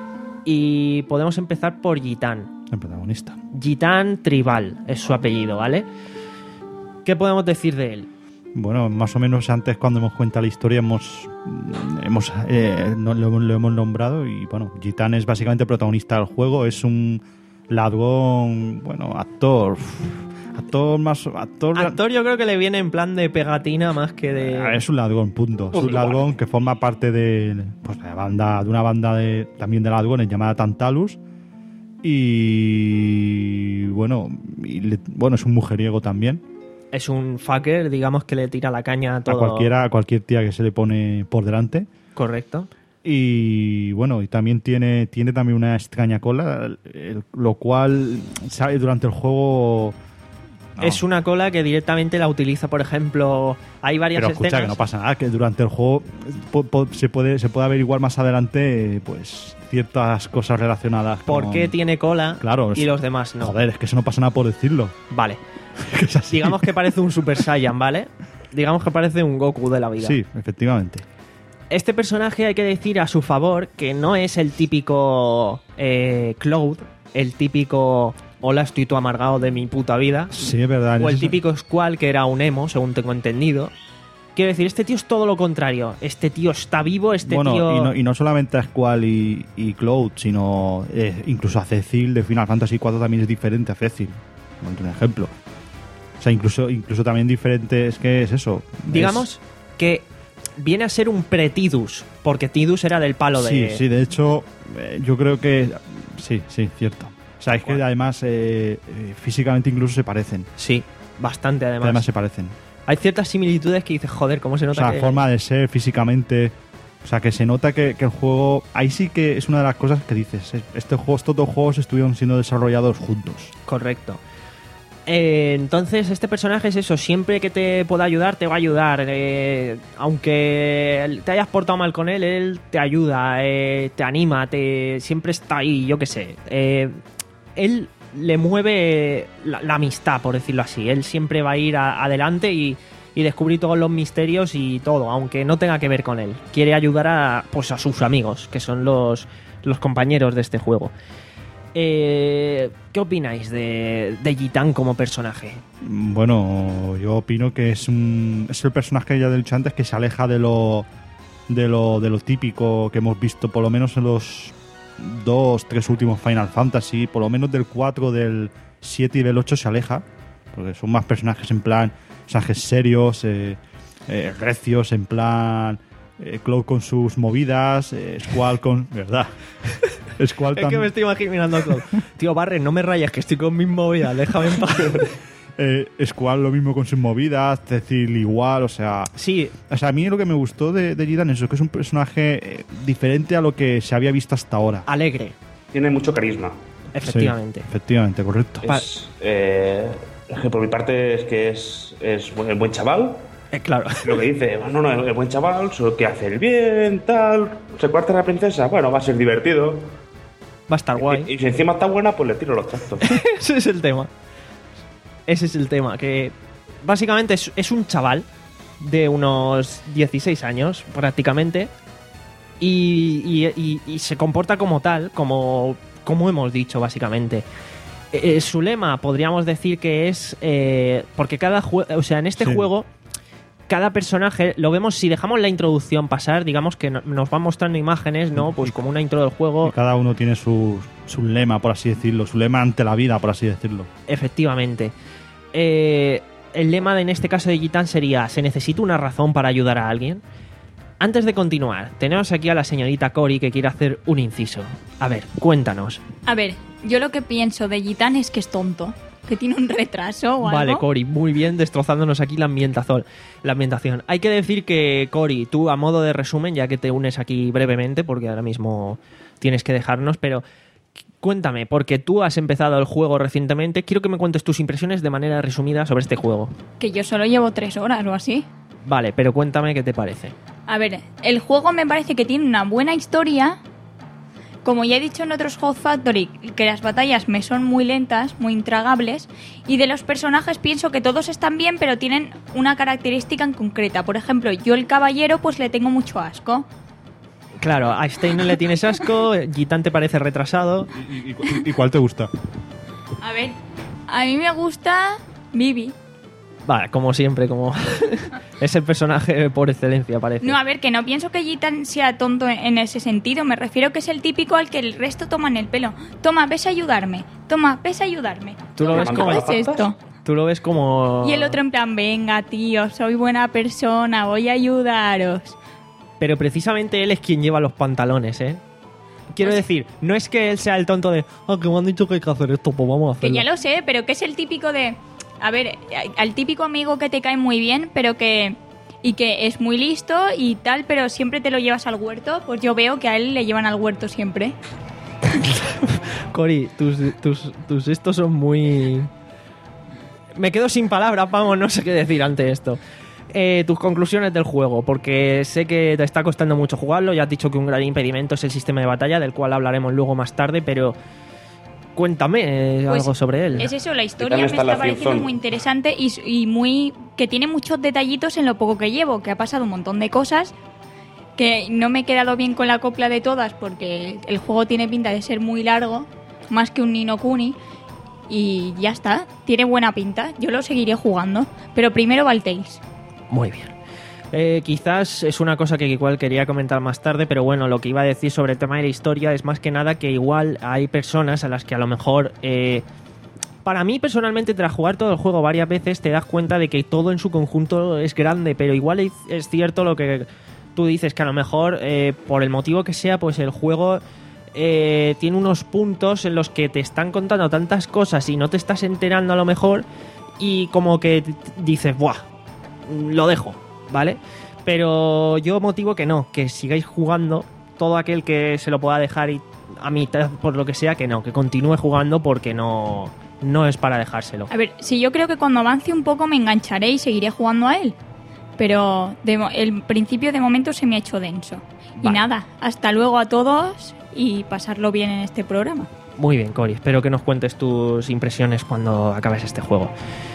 Y podemos empezar por Gitán. El protagonista. Gitán Tribal es su apellido, ¿vale? ¿Qué podemos decir de él? Bueno, más o menos antes, cuando hemos contado la historia, hemos, hemos eh, no, lo, lo hemos nombrado. Y bueno, Gitán es básicamente el protagonista del juego. Es un ladrón, bueno, actor... Actor más... Actor, actor yo creo que le viene en plan de pegatina más que de... Es un ladrón, punto. Es un ladrón que forma parte de, pues, de, banda, de una banda de, también de ladrones llamada Tantalus. Y... Bueno, y le, bueno, es un mujeriego también. Es un fucker, digamos, que le tira la caña a todo... A cualquiera, a cualquier tía que se le pone por delante. Correcto. Y bueno, y también tiene, tiene también una extraña cola, el, lo cual, ¿sabe? Durante el juego... No. Es una cola que directamente la utiliza, por ejemplo, hay varias Pero escucha, escenas... que no pasa nada, que durante el juego po, po, se puede se puede averiguar más adelante pues ciertas cosas relacionadas con... ¿Por qué tiene cola claro, y es... los demás no? Joder, es que eso no pasa nada por decirlo. Vale. Es así. Digamos que parece un Super Saiyan, ¿vale? Digamos que parece un Goku de la vida. Sí, efectivamente. Este personaje, hay que decir a su favor que no es el típico eh, Cloud, el típico... hola, estoy todo amargado de mi puta vida. Sí, es verdad. O el típico Squall, que era un emo, según tengo entendido. Quiero decir, este tío es todo lo contrario. Este tío está vivo, este bueno, tío... Y no, y no solamente a Squall y, y Cloud, sino eh, incluso a Cecil de Final Fantasy cuatro también es diferente a Cecil. Por un ejemplo. O sea, incluso, incluso también diferente, es que es eso. Digamos es... que viene a ser un pre-Tidus, porque Tidus era del palo de... Sí, sí, de hecho, eh, yo creo que... Sí, sí, cierto. O sea, es que además eh, eh, físicamente incluso se parecen. Sí, bastante además. Además se parecen. Hay ciertas similitudes que dices, joder, ¿cómo se nota? O sea, que... forma de ser, físicamente. O sea, que se nota que, que el juego... Ahí sí que es una de las cosas que dices. Este juego, estos dos juegos estuvieron siendo desarrollados juntos. Correcto. Eh, entonces, este personaje es eso. Siempre que te pueda ayudar, te va a ayudar. Eh, aunque te hayas portado mal con él, él te ayuda, eh, te anima, te siempre está ahí, yo qué sé. Eh... Él le mueve la, la amistad, por decirlo así. Él siempre va a ir a, adelante y, y descubrir todos los misterios y todo, aunque no tenga que ver con él. Quiere ayudar a, pues, a sus amigos, que son los, los compañeros de este juego. Eh, ¿Qué opináis de, de Gitán como personaje? Bueno, yo opino que es un es el personaje que ya he dicho antes que se aleja de lo, de lo, de lo típico que hemos visto, por lo menos en los... dos, tres últimos Final Fantasy, por lo menos del cuatro, del siete y del ocho se aleja, porque son más personajes en plan, personajes serios, eh, eh, recios, en plan eh, Cloud con sus movidas, eh, Squall con... ¿Verdad? Squall es que me estoy imaginando a Cloud. Tío, Barret, no me rayes, que estoy con mis movidas, déjame en paz. Eh, Squall lo mismo con sus movidas, Cecil igual, o sea... Sí. O sea, a mí lo que me gustó de, de Jidan es eso, que es un personaje eh, diferente a lo que se había visto hasta ahora. Alegre. Tiene mucho carisma. Efectivamente. Sí, efectivamente, correcto. Es, eh, por mi parte es que es, es buen, buen chaval. Eh, claro. Lo que dice, no, no, es buen chaval, solo que hace el bien, tal. Se cuarta a la princesa, bueno, va a ser divertido. Va a estar guay. Y, y si encima está buena, pues le tiro los trastos. Ese es el tema. Ese es el tema, que básicamente es, es un chaval de unos dieciséis años, prácticamente, y, y, y, y se comporta como tal, como, como hemos dicho, básicamente. Eh, su lema podríamos decir que es... Eh, porque cada juego... O sea, en este Sí. juego... Cada personaje, lo vemos, si dejamos la introducción pasar, digamos que no, nos van mostrando imágenes, ¿no? Pues como una intro del juego. Y cada uno tiene su, su lema, por así decirlo, su lema ante la vida, por así decirlo. Efectivamente. Eh, el lema de, en este caso de Gitán sería: ¿se necesita una razón para ayudar a alguien? Antes de continuar, tenemos aquí a la señorita Cory que quiere hacer un inciso. A ver, cuéntanos. A ver, yo lo que pienso de Gitán es que es tonto. Que tiene un retraso o algo. Vale, Cory, muy bien, destrozándonos aquí la ambientación. La ambientación. Hay que decir que, Cory, tú a modo de resumen, ya que te unes aquí brevemente, porque ahora mismo tienes que dejarnos, pero cuéntame, porque tú has empezado el juego recientemente, quiero que me cuentes tus impresiones de manera resumida sobre este juego. Que yo solo llevo tres horas o así. Vale, pero cuéntame qué te parece. A ver, el juego me parece que tiene una buena historia. Como ya he dicho en otros Hot Factory, que las batallas me son muy lentas, muy intragables, y de los personajes pienso que todos están bien, pero tienen una característica en concreta. Por ejemplo, yo el caballero pues le tengo mucho asco. Claro, a Steiner le tienes asco, Gitán te parece retrasado. ¿Y, y, y cuál te gusta? A ver, a mí me gusta Vivi. Vale, como siempre, como es el personaje por excelencia, parece. No, a ver, que no pienso que Gitán sea tonto en ese sentido. Me refiero que es el típico al que el resto toman el pelo. Toma, ves a ayudarme. Toma, ves a ayudarme. Tú lo Toma, ves como- ¿qué es esto? Tú lo ves como... Y el otro en plan, venga, tío, soy buena persona, voy a ayudaros. Pero precisamente él es quien lleva los pantalones, ¿eh? Quiero Pues- decir, no es que él sea el tonto de, ah, que me han dicho que hay que hacer esto, pues vamos a Que hacerlo. ya lo sé, pero que es el típico de... A ver, al típico amigo que te cae muy bien, pero que... Y que es muy listo y tal, pero siempre te lo llevas al huerto. Pues yo veo que a él le llevan al huerto siempre. Cory, tus, tus, tus estos son muy... Me quedo sin palabras, vamos, no sé qué decir ante esto. Eh, tus conclusiones del juego, porque sé que te está costando mucho jugarlo, ya has dicho que un gran impedimento es el sistema de batalla, del cual hablaremos luego más tarde, pero cuéntame eh, Pues algo sobre él. Es eso, la ¿Qué historia tal me está está la pareciendo Friendzone? muy interesante y, y muy... que tiene muchos detallitos en lo poco que llevo, que ha pasado un montón de cosas, que no me he quedado bien con la copla de todas porque el juego tiene pinta de ser muy largo, más que un Ni no Kuni, y ya está, tiene buena pinta, yo lo seguiré jugando, pero primero va el Tales. Muy bien. Eh, quizás es una cosa que igual quería comentar más tarde, pero bueno, lo que iba a decir sobre el tema de la historia es más que nada que igual hay personas a las que a lo mejor... Eh, para mí personalmente, tras jugar todo el juego varias veces, te das cuenta de que todo en su conjunto es grande, pero igual es, es cierto lo que tú dices, que a lo mejor, eh, por el motivo que sea, pues el juego... Eh, tiene unos puntos en los que te están contando tantas cosas y no te estás enterando a lo mejor y como que t- dices, buah, lo dejo, ¿vale? Pero yo motivo que no, que sigáis jugando, todo aquel que se lo pueda dejar y a mitad por lo que sea, que no, que continúe jugando porque no, no es para dejárselo. A ver, si yo creo que cuando avance un poco me engancharé y seguiré jugando a él, pero de mo- el principio de momento se me ha hecho denso. Y Vale. nada, hasta luego a todos y pasarlo bien en este programa. Muy bien, Cory, espero que nos cuentes tus impresiones cuando acabes este juego.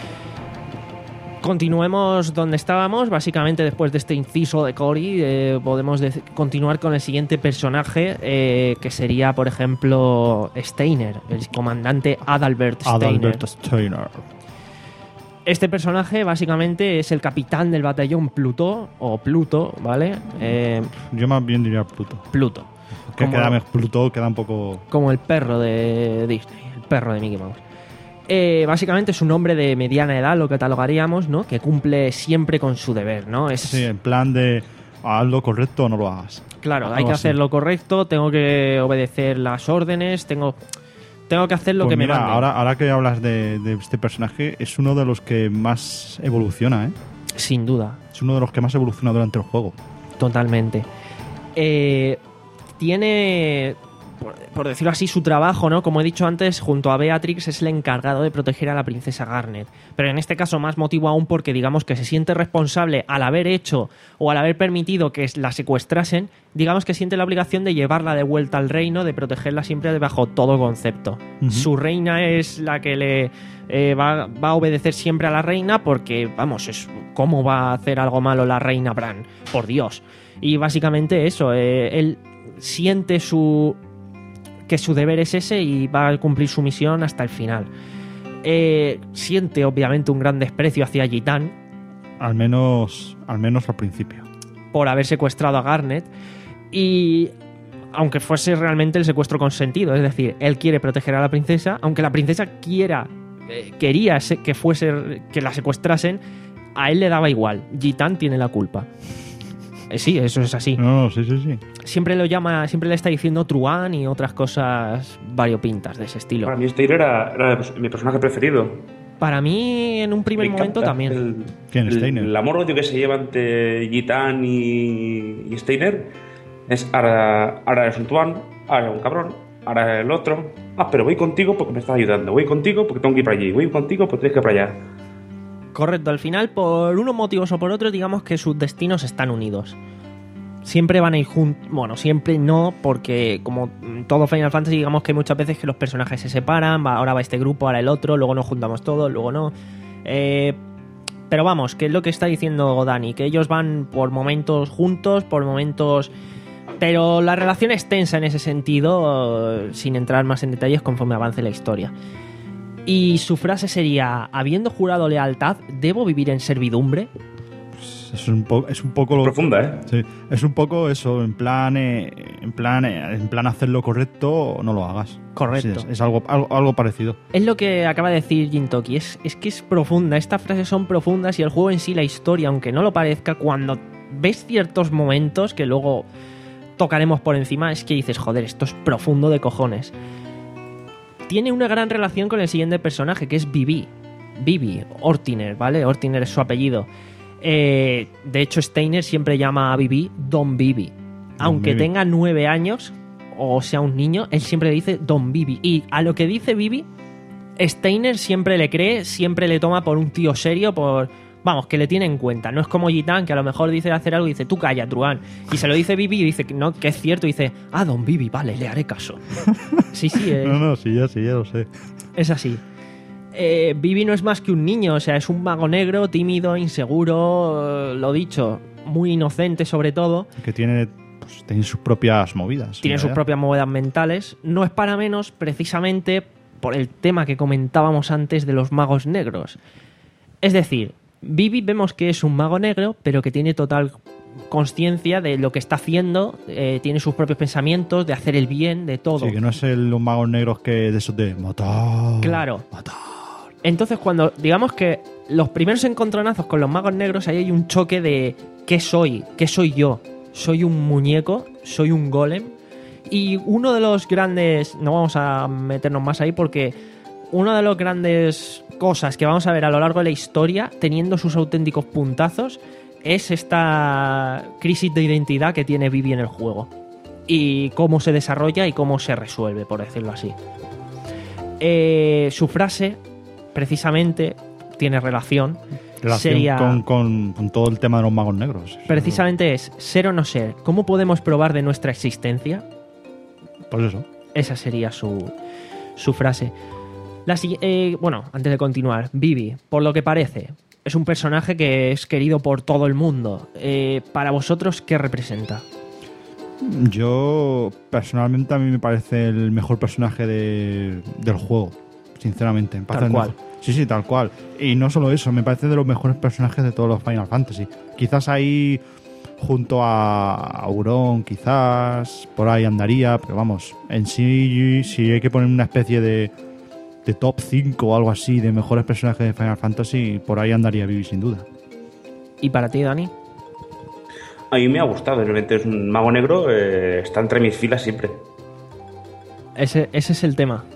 Continuemos donde estábamos, básicamente después de este inciso de Cory, eh, podemos dec- continuar con el siguiente personaje, eh, que sería, por ejemplo, Steiner, el comandante Adalbert Steiner. Adalbert Steiner. Este personaje básicamente es el capitán del batallón Pluto, o Pluto, ¿vale? Eh, Yo más bien diría Pluto. Pluto. Que Como- queda, me- Pluto queda un poco... Como el perro de Disney, el perro de Mickey Mouse. Eh, básicamente es un hombre de mediana edad, lo catalogaríamos, ¿no? Que cumple siempre con su deber, ¿no? Es, Sí, en plan de haz lo correcto o no lo hagas. Claro, Algo hay que así. hacer lo correcto, tengo que obedecer las órdenes, tengo... Tengo que hacer lo Pues que mira, me manden. ahora, ahora que hablas de, de este personaje, es uno de los que más evoluciona, ¿eh? Sin duda, Es uno de los que más evoluciona durante el juego. totalmente. Eh, tiene, por, por decirlo así, su trabajo, ¿no? Como he dicho antes, junto a Beatrix es el encargado de proteger a la princesa Garnet. Pero en este caso más motivo aún porque digamos que se siente responsable al haber hecho o al haber permitido que la secuestrasen, digamos que siente la obligación de llevarla de vuelta al reino, de protegerla siempre bajo todo concepto. Ujú. Su reina es la que le eh, va, va a obedecer siempre a la reina porque, vamos, es ¿cómo va a hacer algo malo la reina Bran? Por Dios. Y básicamente eso, eh, él siente su que su deber es ese y va a cumplir su misión hasta el final. Eh, siente obviamente un gran desprecio hacia Gitán Al menos, al menos al principio. por haber secuestrado a Garnet y aunque fuese realmente el secuestro consentido, es decir, él quiere proteger a la princesa, aunque la princesa quiera eh, quería se- que fuese que la secuestrasen, a él le daba igual. Gitán tiene la culpa. Eh, sí, eso es así. No, no, sí, sí, sí. Siempre lo llama, siempre le está diciendo Truán y otras cosas variopintas de ese estilo. Para mí Steiner era, era mi personaje preferido. Para mí, en un primer Me momento encanta también. El, ¿Quién, el- Steiner? El amor odio que se lleva entre Gitán y, y Steiner es ahora, ahora eres un tuán, ahora eres un cabrón, ahora el otro. Ah, pero voy contigo porque me estás ayudando. Voy contigo porque tengo que ir para allí. Voy contigo porque tienes que ir para allá. Correcto, al final, por unos motivos o por otros, digamos que sus destinos están unidos. Siempre van a ir juntos. Bueno, siempre no, porque como todo Final Fantasy, digamos que hay muchas veces que los personajes se separan. Va, ahora va este grupo, ahora el otro, luego nos juntamos todos, luego no. Eh, pero vamos, que es lo que está diciendo Dani, que ellos van por momentos juntos, por momentos. Pero la relación es tensa en ese sentido, eh, sin entrar más en detalles conforme avance la historia. Y su frase sería: habiendo jurado lealtad, ¿debo vivir en servidumbre? Es un, po- es un poco lo, Profunda, ¿eh? sí, es un poco eso, en plan, eh, en plan, eh, en plan hacer lo correcto, no lo hagas. Correcto. Sí, es, es algo, algo, algo parecido. Es lo que acaba de decir Jintoki, es, es que es profunda, estas frases son profundas y el juego en sí, la historia, aunque no lo parezca, cuando ves ciertos momentos que luego tocaremos por encima, es que dices, joder, esto es profundo de cojones. Tiene una gran relación con el siguiente personaje, que es Vivi. Vivi, Ortiner, ¿vale? Ortiner es su apellido. Eh, de hecho, Steiner siempre llama a Vivi Don Vivi. Aunque Vivi. tenga nueve años, o sea un niño, él siempre le dice Don Vivi. Y a lo que dice Vivi, Steiner siempre le cree, siempre le toma por un tío serio, por... Vamos, que le tiene en cuenta. No es como Gitán, que a lo mejor dice hacer algo y dice, tú calla, Truán. Y se lo dice Vivi y dice que no, que es cierto. Y dice, ah, Don Vivi, vale, le haré caso. Sí, sí, es, No, no, sí, ya, sí, ya lo sé. es así. Eh, Vivi no es más que un niño, o sea, es un mago negro, tímido, inseguro, eh, lo dicho, muy inocente sobre todo. Que tiene, pues, tiene sus propias movidas. Tiene en sus realidad. propias movidas mentales. No es para menos, precisamente por el tema que comentábamos antes de los magos negros. Es decir, Vivi vemos que es un mago negro, pero que tiene total conciencia de lo que está haciendo, eh, tiene sus propios pensamientos, de hacer el bien, de todo. Sí, que no es el, los magos negros que de esos de matar. Claro. Entonces, cuando digamos que los primeros encontronazos con los magos negros, ahí hay un choque de ¿qué soy? ¿Qué soy yo? ¿Soy un muñeco? ¿Soy un golem? Y uno de los grandes... No vamos a meternos más ahí porque una de las grandes cosas que vamos a ver a lo largo de la historia, teniendo sus auténticos puntazos, es esta crisis de identidad que tiene Vivi en el juego. Y cómo se desarrolla y cómo se resuelve, por decirlo así. Eh, su frase, precisamente, tiene relación. Relación Sería... con, con, con todo el tema de los magos negros. Precisamente es ser o no ser. ¿Cómo podemos probar de nuestra existencia? Pues eso. Esa sería su, su frase. La, si- eh, bueno, antes de continuar, Vivi, por lo que parece, es un personaje que es querido por todo el mundo. Eh, para vosotros, ¿qué representa? Yo, personalmente, a mí me parece el mejor personaje de, del juego. Sinceramente. Me parece Tal el cual. mejor. Sí, sí, tal cual. Y no solo eso, me parece de los mejores personajes de todos los Final Fantasy. Quizás ahí, junto a Auron, quizás, por ahí andaría, pero vamos, en sí, si hay que poner una especie de, de top cinco o algo así de mejores personajes de Final Fantasy, por ahí andaría Vivi sin duda. ¿Y para ti, Dani? A mí me ha gustado, realmente es un mago negro, eh, está entre mis filas siempre. Ese, ese es el tema.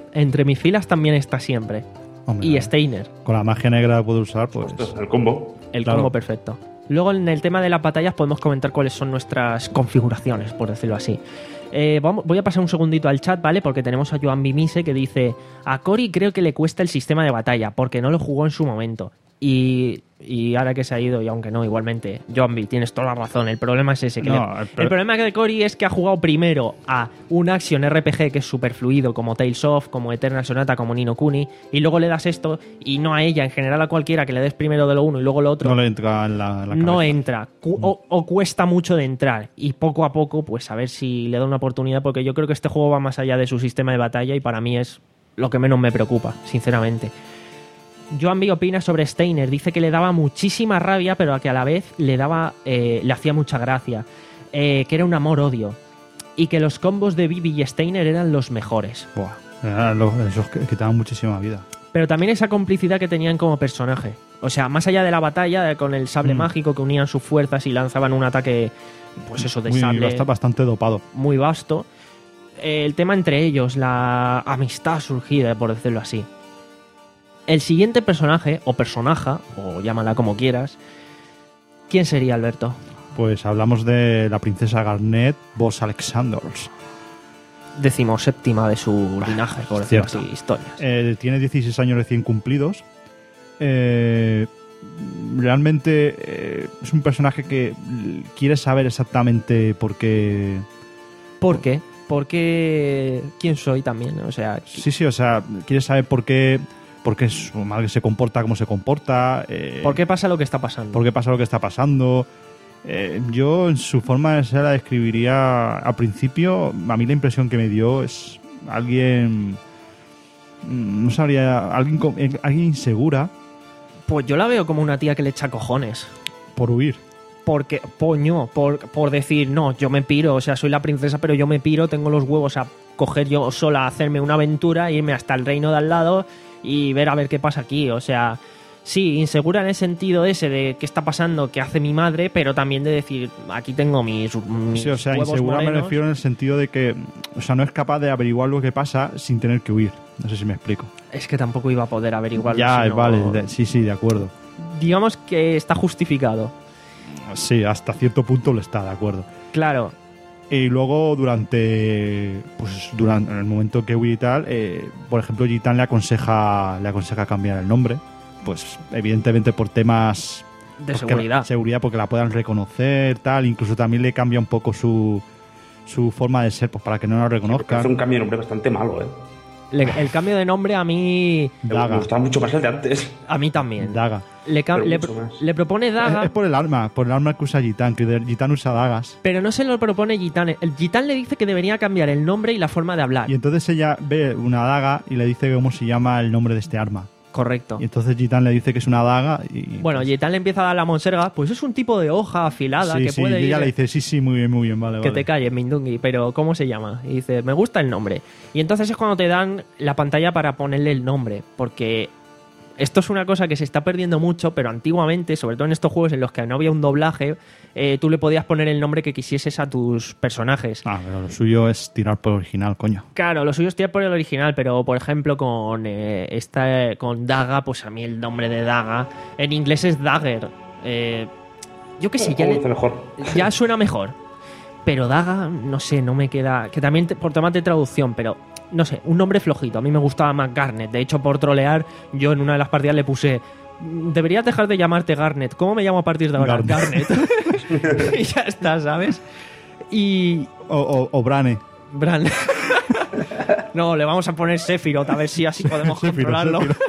entre mis filas también está siempre. Hombre, Y Steiner, con la magia negra que puede usar, pues... Ostras, el combo. el Claro. combo perfecto. Luego en el tema de las batallas podemos comentar cuáles son nuestras configuraciones, por decirlo así. Eh, vamos, voy a pasar un segundito al chat, ¿vale? Porque tenemos a Joan Bimise que dice: a Cory creo que le cuesta el sistema de batalla, porque no lo jugó en su momento. Y, y ahora que se ha ido, y aunque no, igualmente, Joan B, tienes toda la razón. El problema es ese. Que No, le- el pro- el problema de Cory es que ha jugado primero a un action R P G que es súper fluido, como Tales of, como Eternal Sonata, como Ni no Kuni, y luego le das esto, y no a ella, en general a cualquiera que le des primero de lo uno y luego lo otro, No le entra en la, en la no cabeza. entra cu- o, o cuesta mucho de entrar, y poco a poco pues a ver si le da una oportunidad, porque yo creo que este juego va más allá de su sistema de batalla y para mí es lo que menos me preocupa, sinceramente. Joan B opina sobre Steiner, dice que le daba muchísima rabia pero que a la vez le daba eh, le hacía mucha gracia, eh, que era un amor-odio y que los combos de Bibi y Steiner eran los mejores. Buah, eran los- esos que, que te dan muchísima vida. Pero también esa complicidad que tenían como personaje. O sea, más allá de la batalla, eh, con el sable Mm. mágico que unían sus fuerzas y lanzaban un ataque, pues eso, de Muy, sable bast- bastante dopado. muy vasto. Eh, el tema entre ellos, la amistad surgida, por decirlo así. El siguiente personaje, o personaja, o llámala como quieras, ¿quién sería, Alberto? Pues hablamos de la princesa Garnet, Boss Alexanders. Decimoséptima de su linaje, por decirlo Cierto. así, historias. Eh, tiene dieciséis años recién cumplidos. Eh, realmente eh, es un personaje que l- quiere saber exactamente por qué. ¿Por qué? Porque quién soy también, o sea, Sí, sí, o sea, quiere saber por qué, por qué su madre se comporta como se comporta. eh, ¿por qué pasa lo que está pasando? por qué pasa lo que está pasando. Eh, yo en su forma de ser la describiría al principio. A mí la impresión que me dio es alguien, mm, no sabría, alguien, con- eh, alguien insegura Pues yo la veo como una tía que le echa cojones. por huir. Porque, poño, por, por decir, no, yo me piro, o sea, soy la princesa, pero yo me piro, tengo los huevos a coger yo sola, a hacerme una aventura, irme hasta el reino de al lado y ver a ver qué pasa aquí. O sea, sí, insegura en el sentido ese de qué está pasando, qué hace mi madre, pero también de decir, aquí tengo mis, mis Sí, o sea, huevos insegura me morenos. refiero en el sentido de que, o sea, no es capaz de averiguar lo que pasa sin tener que huir. No sé si me explico. Es que tampoco iba a poder averiguarlo. ya, si no- vale, de- sí, sí, de acuerdo. Digamos que está justificado. Sí, hasta cierto punto lo está, de acuerdo. Claro, Y luego durante pues durante en el momento que huye y tal, eh, por ejemplo, Gitan le aconseja le aconseja cambiar el nombre, pues evidentemente por temas de pues, que- seguridad. seguridad porque la puedan reconocer, tal, incluso también le cambia un poco su su forma de ser, pues para que no la Hace reconozcan. un cambio de nombre bastante malo, ¿eh? Le- el cambio de nombre a mí, Me Daga, gustaba mucho más el de antes. a mí también. Daga. Le, cam- Pero le, mucho más. le propone Es, Daga, es por el arma, por el arma que usa Gitan, que de- Gitan usa dagas. pero no se lo propone Gitan. El Gitan le dice que debería cambiar el nombre y la forma de hablar. Y entonces ella ve una daga y le dice cómo se llama el nombre de este arma. Correcto. Y entonces Gitan le dice que es una daga y... Bueno, pues, Gitan le empieza a dar la monserga, pues es un tipo de hoja afilada sí, que sí, puede y ella ir- le dice, sí, sí, muy bien, muy bien, vale, que vale. te calles, Mindungi, pero ¿cómo se llama? Y dice, me gusta el nombre. Y entonces es cuando te dan la pantalla para ponerle el nombre, porque esto es una cosa que se está perdiendo mucho, pero antiguamente, sobre todo en estos juegos en los que no había un doblaje, eh, tú le podías poner el nombre que quisieses a tus personajes. Ah, pero lo suyo es tirar por el original, coño. Claro, lo suyo es tirar por el original, pero por ejemplo con eh, esta con Daga, pues a mí el nombre de Daga en inglés es Dagger. Eh, yo qué sé, ya, ¿Cómo le- dice mejor? ya suena mejor. Pero Daga, no sé, no me queda. Que también te- por temas de traducción, pero no sé, un nombre flojito. A mí me gustaba más Garnet. De hecho, por trolear, yo en una de las partidas le puse. Deberías dejar de llamarte Garnet. ¿Cómo me llamo a partir de ahora? Garnet. Garnet. Y ya está, ¿sabes? Y. O, o, o Brane. Bran. No, le vamos a poner Sephiroth a ver si así podemos Sephiroth, controlarlo. Sephiroth.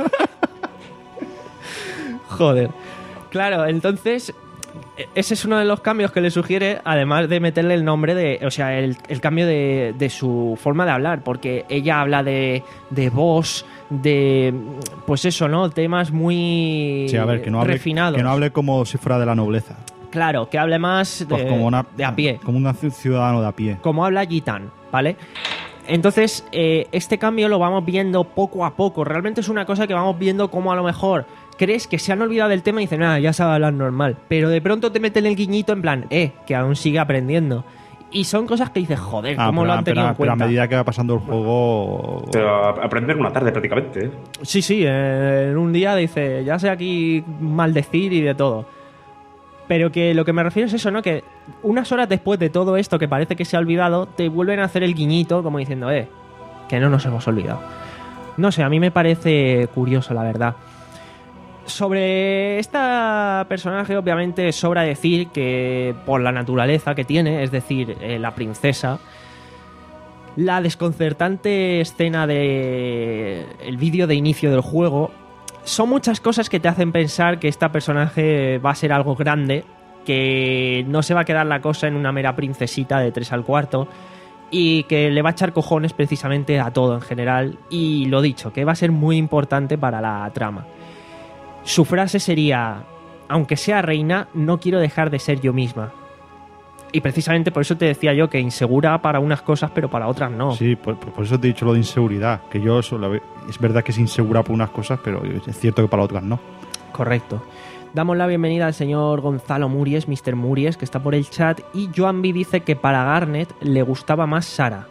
Joder. Claro, entonces e- ese es uno de los cambios que le sugiere, además de meterle el nombre de, o sea, el, el cambio de, de su forma de hablar, porque ella habla de, de voz, de, pues eso, ¿no? Temas muy Sí, a ver, que no hable, refinados. que no hable como si fuera de la nobleza. Claro, que hable más de, Pues como una, de a pie. Como un ciudadano de a pie. Como habla Gitan, ¿vale? Entonces, eh, este cambio lo vamos viendo poco a poco. Realmente es una cosa que vamos viendo como a lo mejor crees que se han olvidado del tema y dicen, nada, ya sabe hablar normal. Pero de pronto te meten el guiñito en plan, eh, que aún sigue aprendiendo. Y son cosas que dices, joder, Ah, ¿cómo pero, lo han tenido pero- en pero cuenta? a medida que va pasando el juego... Pero a- aprender una tarde prácticamente, ¿eh? Sí, sí, en un día dice, ya sé aquí maldecir y de todo. Pero que lo que me refiero es eso, ¿no? Que unas horas después de todo esto que parece que se ha olvidado, te vuelven a hacer el guiñito como diciendo, eh, que no nos hemos olvidado. No sé, a mí me parece curioso, la verdad. Sobre esta personaje, obviamente, sobra decir que por la naturaleza que tiene, es decir, eh, la princesa, la desconcertante escena de el vídeo de inicio del juego, son muchas cosas que te hacen pensar que esta personaje va a ser algo grande, que no se va a quedar la cosa en una mera princesita de tres al cuarto y que le va a echar cojones precisamente a todo en general, y lo dicho, que va a ser muy importante para la trama. Su frase sería, aunque sea reina, no quiero dejar de ser yo misma. Y precisamente por eso te decía yo que insegura para unas cosas, pero para otras no. Sí, por, por eso te he dicho lo de inseguridad, que yo solo, es verdad que es insegura por unas cosas, pero es cierto que para otras no. Correcto. Damos la bienvenida al señor Gonzalo Muries, mister Muries, que está por el chat, y Joanby dice que para Garnet le gustaba más Sara.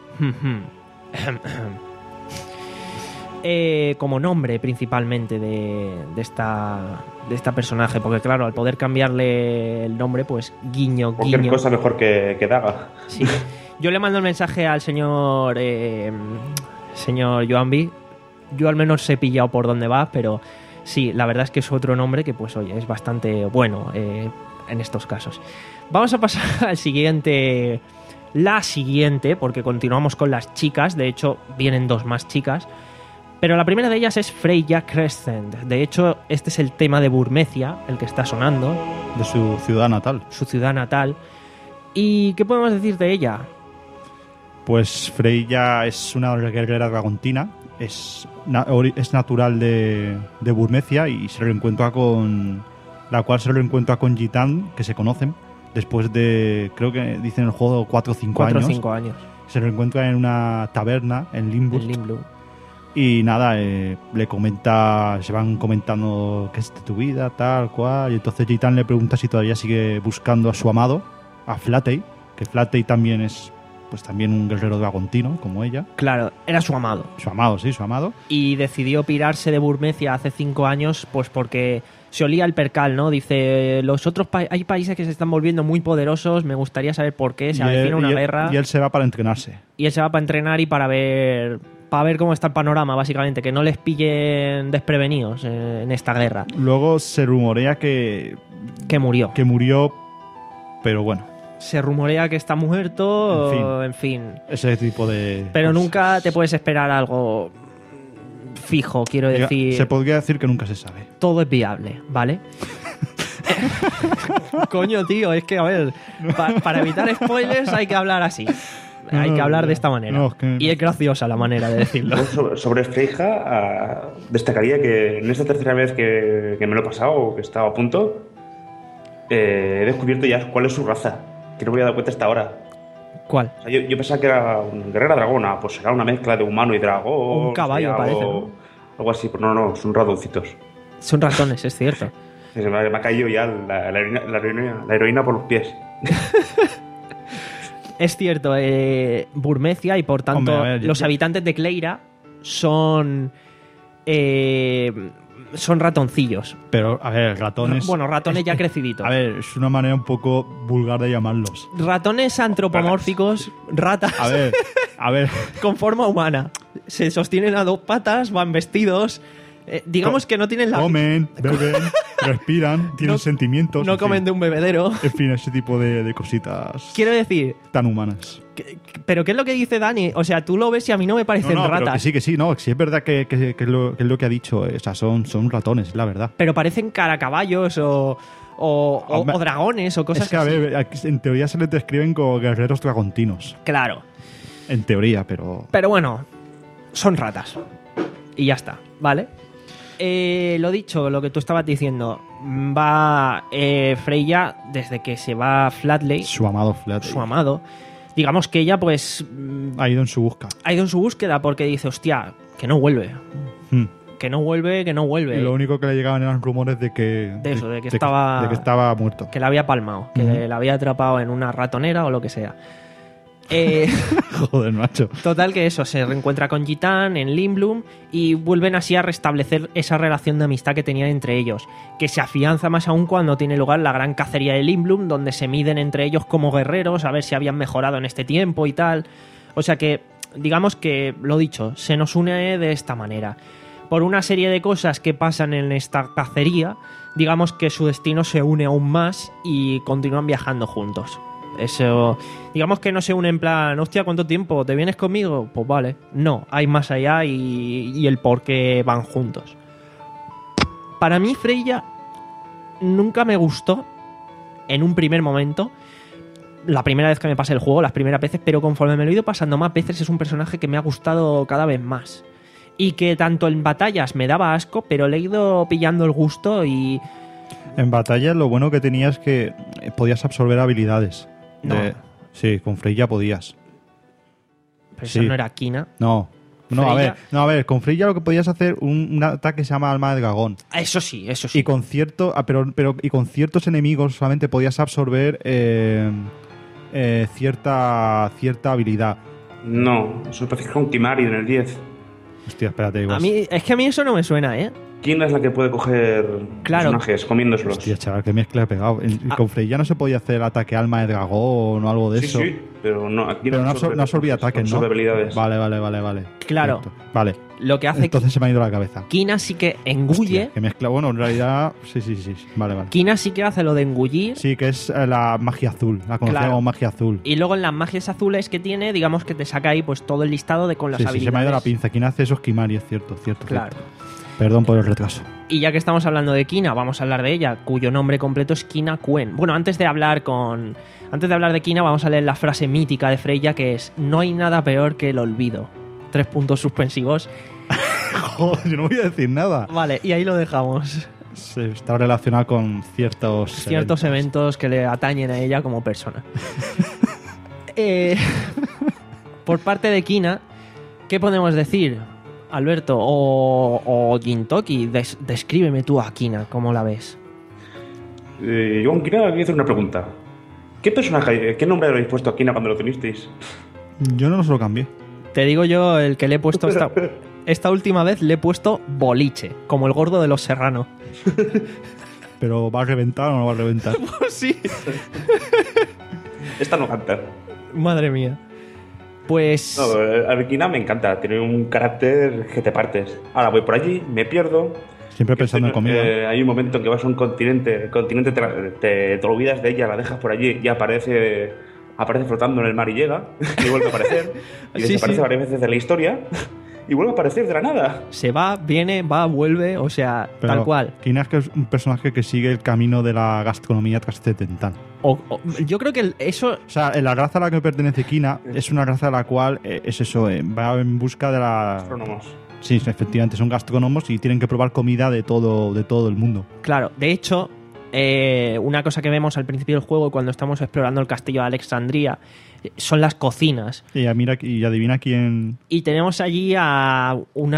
eh, como nombre principalmente de, de esta de esta personaje, porque claro, al poder cambiarle el nombre, pues guiño, Cualquier guiño. cosa mejor que, que Daga. Sí. Yo le mando el mensaje al señor eh, señor Joanby. Yo al menos he pillado por dónde va, pero sí, la verdad es que es otro nombre que, pues oye, es bastante bueno eh, en estos casos. Vamos a pasar al siguiente, la siguiente, porque continuamos con las chicas. De hecho, vienen dos más chicas. Pero la primera de ellas es Freya Crescent. De hecho, este es el tema de Burmecia, el que está sonando, De su ciudad natal. su ciudad natal. ¿Y qué podemos decir de ella? Pues Freya es una guerrera dragontina, es, na- ori- es natural de, de Burmecia y se reencuentra con... La cual se reencuentra con Gitán, que se conocen, después de, creo que dicen en el juego, cuatro o cinco Cuatro o años. cinco años. Se reencuentra en una taberna en Limburg. En Limblum. Y nada, eh, le comenta, se van comentando qué es de tu vida, tal cual. Y entonces Gitán le pregunta si todavía sigue buscando a su amado, a Flatey, que Flatey también es pues también un guerrero dragontino, como ella. Claro, era su amado. Su amado, sí, su amado. Y decidió pirarse de Burmecia hace cinco años, pues porque se olía el percal, ¿no? Dice, los otros pa- hay países que se están volviendo muy poderosos, me gustaría saber por qué, se Y él- avecina una y él- guerra. Y él se va para entrenarse. Y él se va para entrenar y para ver para ver cómo está el panorama, básicamente, que no les pillen desprevenidos eh, en esta guerra. Luego se rumorea que, Que murió. que murió, pero bueno, Se rumorea que está muerto, En fin. o- en fin. ese tipo de... Pero cosas. nunca te puedes esperar algo fijo, quiero Diga, decir. Se podría decir que nunca se sabe. Todo es viable, ¿vale? Coño, tío, es que, a ver, pa- para evitar spoilers hay que hablar así. Hay que hablar de esta manera. No, es que- Y es graciosa la manera de decirlo. Yo sobre, sobre Freja, ah, destacaría que en esta tercera vez que, que me lo he pasado, o que estaba a punto, eh, he descubierto ya cuál es su raza, que no me había dado cuenta hasta ahora. ¿Cuál? O sea, yo, yo pensaba que era un guerrera dragona, pues será una mezcla de humano y dragón. Un caballo, sería algo, parece, ¿no? Algo así, pero no, no, son ratoncitos. Son ratones, es cierto. Se me, ha- me ha caído ya la, la heroína, la heroína- la heroína por los pies. Es cierto, eh, Burmecia y por tanto Hombre, a ver, yo- los habitantes de Cleira son eh, son ratoncillos. Pero, a ver, ratones... Bueno, ratones ya creciditos. A ver, es una manera un poco vulgar de llamarlos. Ratones antropomórficos, ratas A ver, a ver... con forma humana. Se sostienen a dos patas, van vestidos. Eh, digamos Co- que no tienen la Comen, beben, respiran, tienen No- sentimientos. no en fin. comen de un bebedero. En fin, ese tipo de, de cositas Quiero decir, tan humanas. que- que- pero ¿qué es lo que dice Dani? O sea, tú lo ves y a mí no me No, parecen no, pero que ratas. sí, que sí, no, que sí es verdad que, que- que es, lo, que es lo que ha dicho. eh, O sea, son, son ratones, es la verdad. Pero parecen caracaballos o, o, o- Hombre, o dragones o cosas es que, a así. ver, aquí en teoría se les describen como guerreros dragontinos. Claro. En teoría, pero... Pero bueno, son ratas. Y ya está, ¿vale? Eh, lo dicho, lo que tú estabas diciendo. Va eh, Freya, desde que se va Flatley, Su amado Flatey su amado. Digamos que ella, pues, mm, ha ido en su busca. ha ido en su búsqueda porque dice, hostia, que no vuelve. Hmm. Que no vuelve, que no vuelve. Y lo único que le llegaban eran rumores de que... De eso, de que estaba- de que estaba muerto. Que la había palmado, que Ujú. la había atrapado en una ratonera o lo que sea. Eh, Joder, macho. Total que eso, se reencuentra con Gitán en Lindblum y vuelven así a restablecer esa relación de amistad que tenían entre ellos, que se afianza más aún cuando tiene lugar la gran cacería de Lindblum, donde se miden entre ellos como guerreros a ver si habían mejorado en este tiempo y tal. O sea que, digamos que, lo dicho, se nos une de esta manera. Por una serie de cosas que pasan en esta cacería, digamos que su destino se une aún más y continúan viajando juntos. Eso, digamos que no se une en plan, hostia, ¿cuánto tiempo? ¿Te vienes conmigo? Pues vale. No, hay más allá y, y el por qué van juntos. Para mí, Freya nunca me gustó en un primer momento. La primera vez que me pasé el juego, las primeras veces, pero conforme me lo he ido pasando más veces, es un personaje que me ha gustado cada vez más. Y que tanto en batallas me daba asco, pero le he ido pillando el gusto y... En batalla lo bueno que tenías es que podías absorber habilidades. No. De- sí, con Freya podías. Pero Sí. eso no era Kina. No. No, a Freya- ver, no, a ver, con Freya lo que podías hacer un, un ataque que se llama Alma de Dragón. Eso sí, eso sí. Y con cierto, ah, pero, pero y con ciertos enemigos solamente podías absorber eh, eh, cierta cierta habilidad. No, eso es parece con Kimari en el diez. Hostia, espérate, igual. A mí, es que a mí eso no me suena, ¿eh? ¿Quién es la que puede coger Claro. personajes comiéndoselos? Hostia, chaval, qué mezcla he pegado. En- Ah. Con Freya no se podía hacer ataque Alma de Dragón o algo de Sí, eso. sí, pero no, aquí Pero no, absorbe absor- no absorbía personajes, ataques, ¿no? absorbe habilidades. Vale, vale, vale, vale. Claro. Cierto. Vale. Lo que hace Entonces se me ha ido la cabeza. Kina sí que engulle. Hostia, que mezcla. Bueno, en realidad. Sí, sí, sí. sí. Vale, vale. Kina sí que hace lo de engullir. Sí, que es eh, la magia azul. La conocemos Claro. como magia azul. Y luego en las magias azules que tiene, digamos que te saca ahí pues todo el listado de con las Sí, sí, habilidades. se me ha ido la pinza. ¿Quién hace esos Kimari? Es cierto, cierto. Claro. cierto. Perdón por el retraso. Y ya que estamos hablando de Kina, vamos a hablar de ella, cuyo nombre completo es Kina Quen. Bueno, antes de hablar con antes de hablar de Kina, vamos a leer la frase mítica de Freya, que es: no hay nada peor que el olvido. Tres puntos suspensivos. Joder, yo no voy a decir nada. Vale, y ahí lo dejamos. Sí, está relacionado con ciertos Ciertos eventos que le atañen a ella como persona. Eh, por parte de Kina, ¿qué podemos decir, Alberto? O, o Gintoki, des- descríbeme tú a Kina, ¿cómo la ves? Eh, yo, Kina, quería hacer una pregunta. ¿Qué personaje, qué nombre habéis puesto a Kina cuando lo tenisteis? Yo no se lo cambié. Te digo yo el que le he puesto esta, esta última vez, le he puesto Boliche, como el gordo de los Serrano. Pero ¿va a reventar o no va a reventar? Sí. Esta no canta. Madre mía. Pues... No, eh, a ver, Kina me encanta, tiene un carácter que te partes. Ahora voy por allí, me pierdo. Siempre pensando en comida. Eh, hay un momento en que vas a un continente, el continente te, te, te olvidas de ella, la dejas por allí y aparece, aparece flotando en el mar y llega, y vuelve a aparecer, y Sí, desaparece sí. varias veces de la historia, y vuelve a aparecer de la nada. Se va, viene, va, vuelve, o sea, Pero tal cual. Kina es que es un personaje que sigue el camino de la gastronomía trascendental. O- o- yo creo que el- eso... O sea, la raza a la que pertenece Kina es una raza a la cual eh, es eso, eh, va en busca de la... Astrónomos. Sí, efectivamente, son gastrónomos y tienen que probar comida de todo, de todo el mundo. Claro, de hecho, eh, una cosa que vemos al principio del juego cuando estamos explorando el castillo de Alexandría eh, son las cocinas. Y ya mira y adivina quién... Y tenemos allí a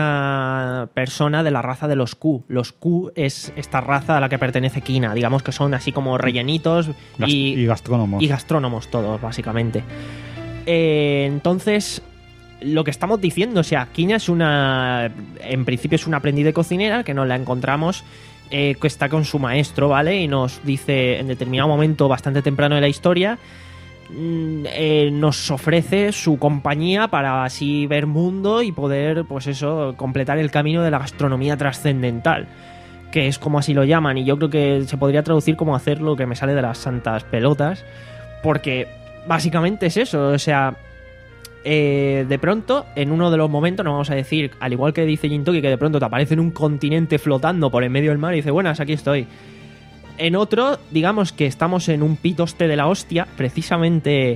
una persona de la raza de los Q. Los Q es esta raza a la que pertenece Kina. Digamos que son así como rellenitos gas- y, y gastrónomos. y gastrónomos todos, básicamente. Eh, entonces, lo que estamos diciendo, o sea, Kina es una... En principio es una aprendiz de cocinera que nos la encontramos... eh, que está con su maestro, ¿vale? Y nos dice en determinado momento bastante temprano de la historia, mm, eh, nos ofrece su compañía para así ver mundo y poder, pues eso, completar el camino de la gastronomía trascendental, que es como así lo llaman, y yo creo que se podría traducir como hacer lo que me sale de las santas pelotas, porque básicamente es eso, o sea... Eh, de pronto, en uno de los momentos, no vamos a decir, al igual que dice Jintoki, que de pronto te aparece en un continente flotando por en medio del mar y dice, buenas, aquí estoy. En otro, digamos que estamos en un pitoste de la hostia, precisamente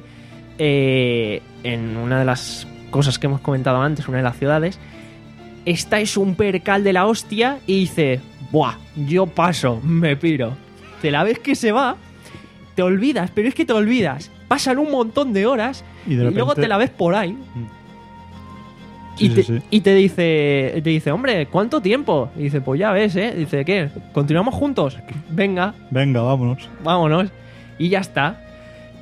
eh, en una de las cosas que hemos comentado antes, una de las ciudades. Esta es un percal de la hostia y dice, buah, yo paso, me piro. Te la ves que se va, te olvidas, pero es que te olvidas. Pasan un montón de horas Y y, de luego repente- te la ves por ahí. Sí, y, sí, te, sí. y te dice, te dice, hombre, ¿cuánto tiempo? Y dice, pues ya ves, ¿eh? Dice, ¿qué? ¿Continuamos juntos? Venga, Venga, vámonos. vámonos. Y ya está.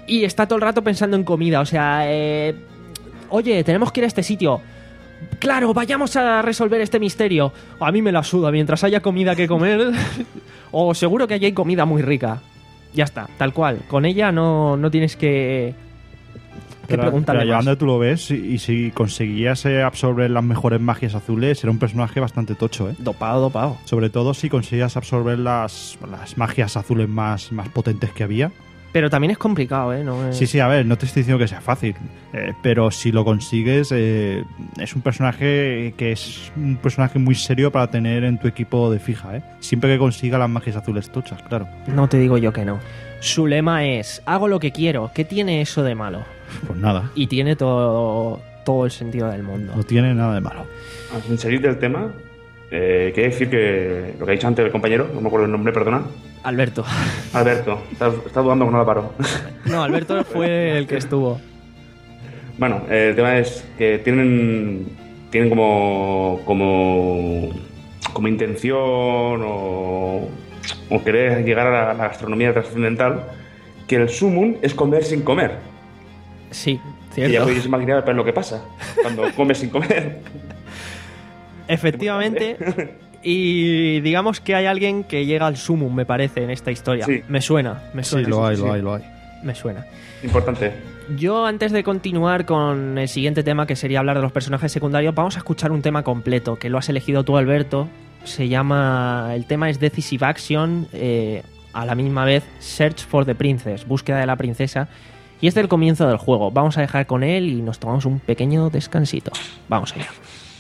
y está todo el rato pensando en comida. O sea, eh, oye, tenemos que ir a este sitio. Claro, vayamos a resolver este misterio. A mí me la suda, mientras haya comida que comer. O seguro que allí hay comida muy rica. Ya está, tal cual. Con ella no, no tienes que, que Pero, preguntarle pero más. Yolanda, tú lo ves y, y si conseguías eh, absorber las mejores magias azules, era un personaje bastante tocho, ¿eh? Dopado, dopado. Sobre todo si conseguías absorber las, las magias azules más, más potentes que había. Pero también es complicado, ¿eh? No es... Sí, sí, a ver, no te estoy diciendo que sea fácil, eh, pero si lo consigues, eh, es un personaje que es un personaje muy serio para tener en tu equipo de fija, ¿eh? Siempre que consiga las magias azules tochas, claro. No te digo yo que no. Su lema es, hago lo que quiero. ¿Qué tiene eso de malo? Pues nada, Y tiene todo, todo el sentido del mundo. no tiene nada de malo. Sin salir del tema, eh, quiero decir que lo que ha dicho antes el compañero, no me acuerdo el nombre, perdona. Alberto. Alberto, está, está dudando con Álvaro. No, Alberto fue el que estuvo. Bueno, eh, el tema es que tienen tienen como como como intención o, o querer llegar a la, la gastronomía trascendental que el sumum es comer sin comer. Sí, Y ya cierto. podéis imaginar pues, lo que pasa cuando comes sin comer. Efectivamente. Y digamos que hay alguien que llega al sumum, me parece, en esta historia. Sí. Me suena, me suena. Sí, lo hay, sí, lo sí. hay, lo hay. Me suena. Importante. Yo, antes de continuar con el siguiente tema, que sería hablar de los personajes secundarios, vamos a escuchar un tema completo, que lo has elegido tú, Alberto. Se llama... El tema es Decisive Action, eh, a la misma vez Search for the Princess, búsqueda de la princesa. Y es del comienzo del juego. Vamos a dejar con él y nos tomamos un pequeño descansito. Vamos allá.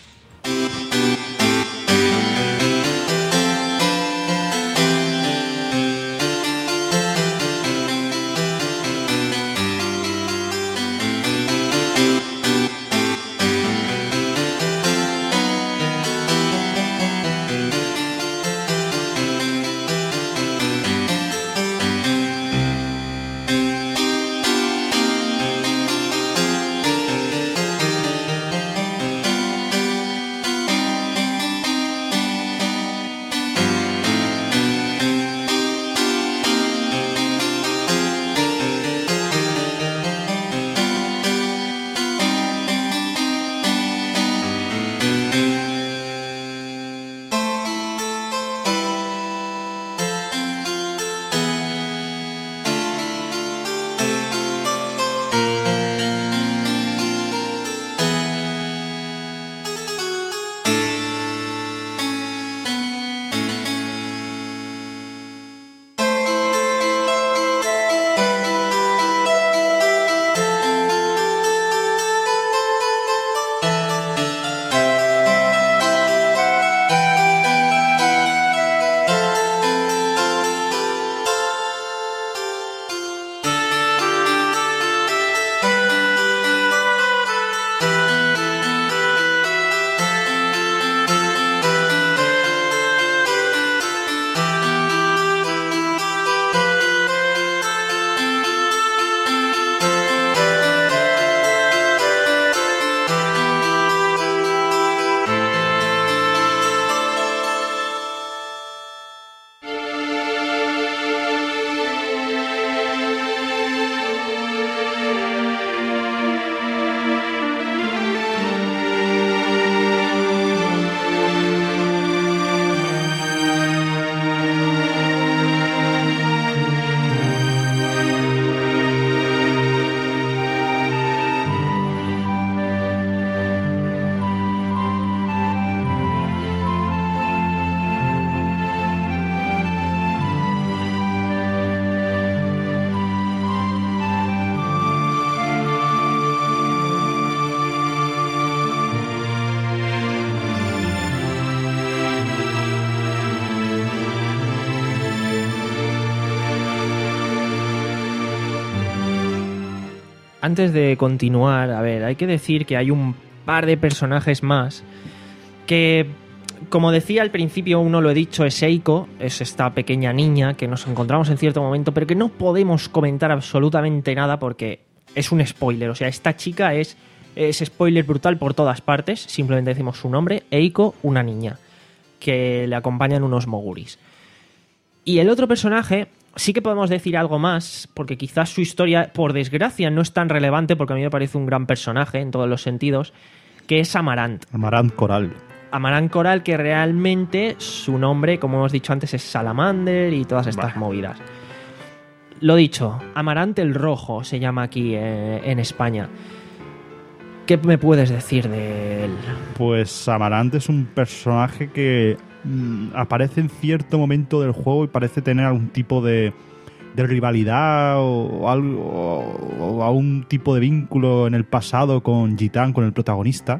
Antes de continuar, a ver, hay que decir que hay un par de personajes más que, como decía al principio, uno lo he dicho, es Eiko, es esta pequeña niña que nos encontramos en cierto momento, pero que no podemos comentar absolutamente nada porque es un spoiler. O sea, esta chica es, es spoiler brutal por todas partes. Simplemente decimos su nombre, Eiko, una niña, que le acompañan unos moguris. Y el otro personaje sí que podemos decir algo más, porque quizás su historia, por desgracia, no es tan relevante, porque a mí me parece un gran personaje en todos los sentidos, que es Amarant. Amarant Coral. Amarant Coral, que realmente su nombre, como hemos dicho antes, es Salamander y todas estas bah. movidas. Lo dicho, Amarant el Rojo se llama aquí eh, en España. ¿Qué me puedes decir de él? Pues Amarant es un personaje que mmm, aparece en cierto momento del juego y parece tener algún tipo de, de rivalidad o, algo, o, o algún tipo de vínculo en el pasado con Gitán, con el protagonista.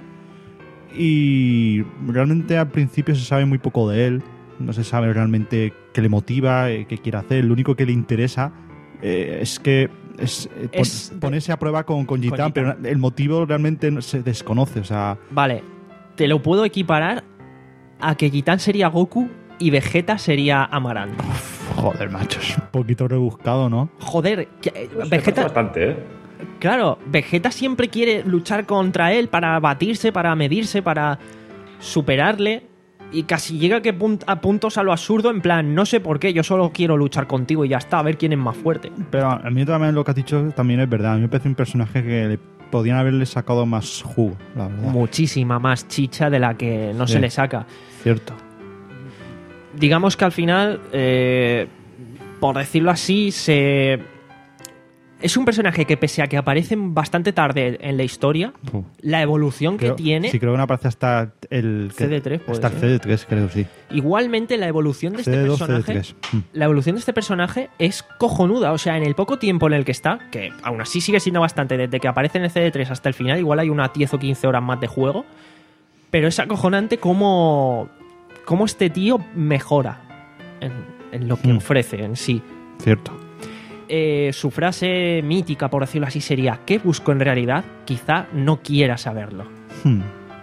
Y realmente al principio se sabe muy poco de él. No se sabe realmente qué le motiva, qué quiere hacer. Lo único que le interesa eh, es que es, eh, es pon, ponerse a prueba con, con Gitán, pero el motivo realmente se desconoce. O sea, vale, te lo puedo equiparar a que Gitán sería Goku y Vegeta sería Amarant. Uf, joder, macho, es un poquito rebuscado, ¿no? Joder, que, pues Vegeta... bastante, ¿eh? Claro, Vegeta siempre quiere luchar contra él para batirse, para medirse, para superarle. Y casi llega que punt- a puntos a lo absurdo, en plan, no sé por qué, yo solo quiero luchar contigo y ya está, a ver quién es más fuerte. Pero a mí también lo que has dicho también es verdad. A mí me parece un personaje que le podían haberle sacado más jugo, la verdad. Muchísima más chicha de la que no sí, se le saca. Cierto. Digamos que al final, eh, por decirlo así, se... Es un personaje que, pese a que aparece bastante tarde en la historia, uh, la evolución creo, que tiene... Sí, creo que no aparece hasta el... C D tres, puede hasta ser. el C D tres, creo, sí. Igualmente, la evolución de C D dos, este personaje... C D tres. La evolución de este personaje es cojonuda. O sea, en el poco tiempo en el que está, que aún así sigue siendo bastante, desde que aparece en el C D tres hasta el final, igual hay unas diez o quince horas más de juego, pero es acojonante cómo, cómo este tío mejora en, en lo que mm. ofrece en sí. Cierto. Eh, su frase mítica, por decirlo así, sería: ¿qué busco en realidad? Quizá no quiera saberlo. Hmm.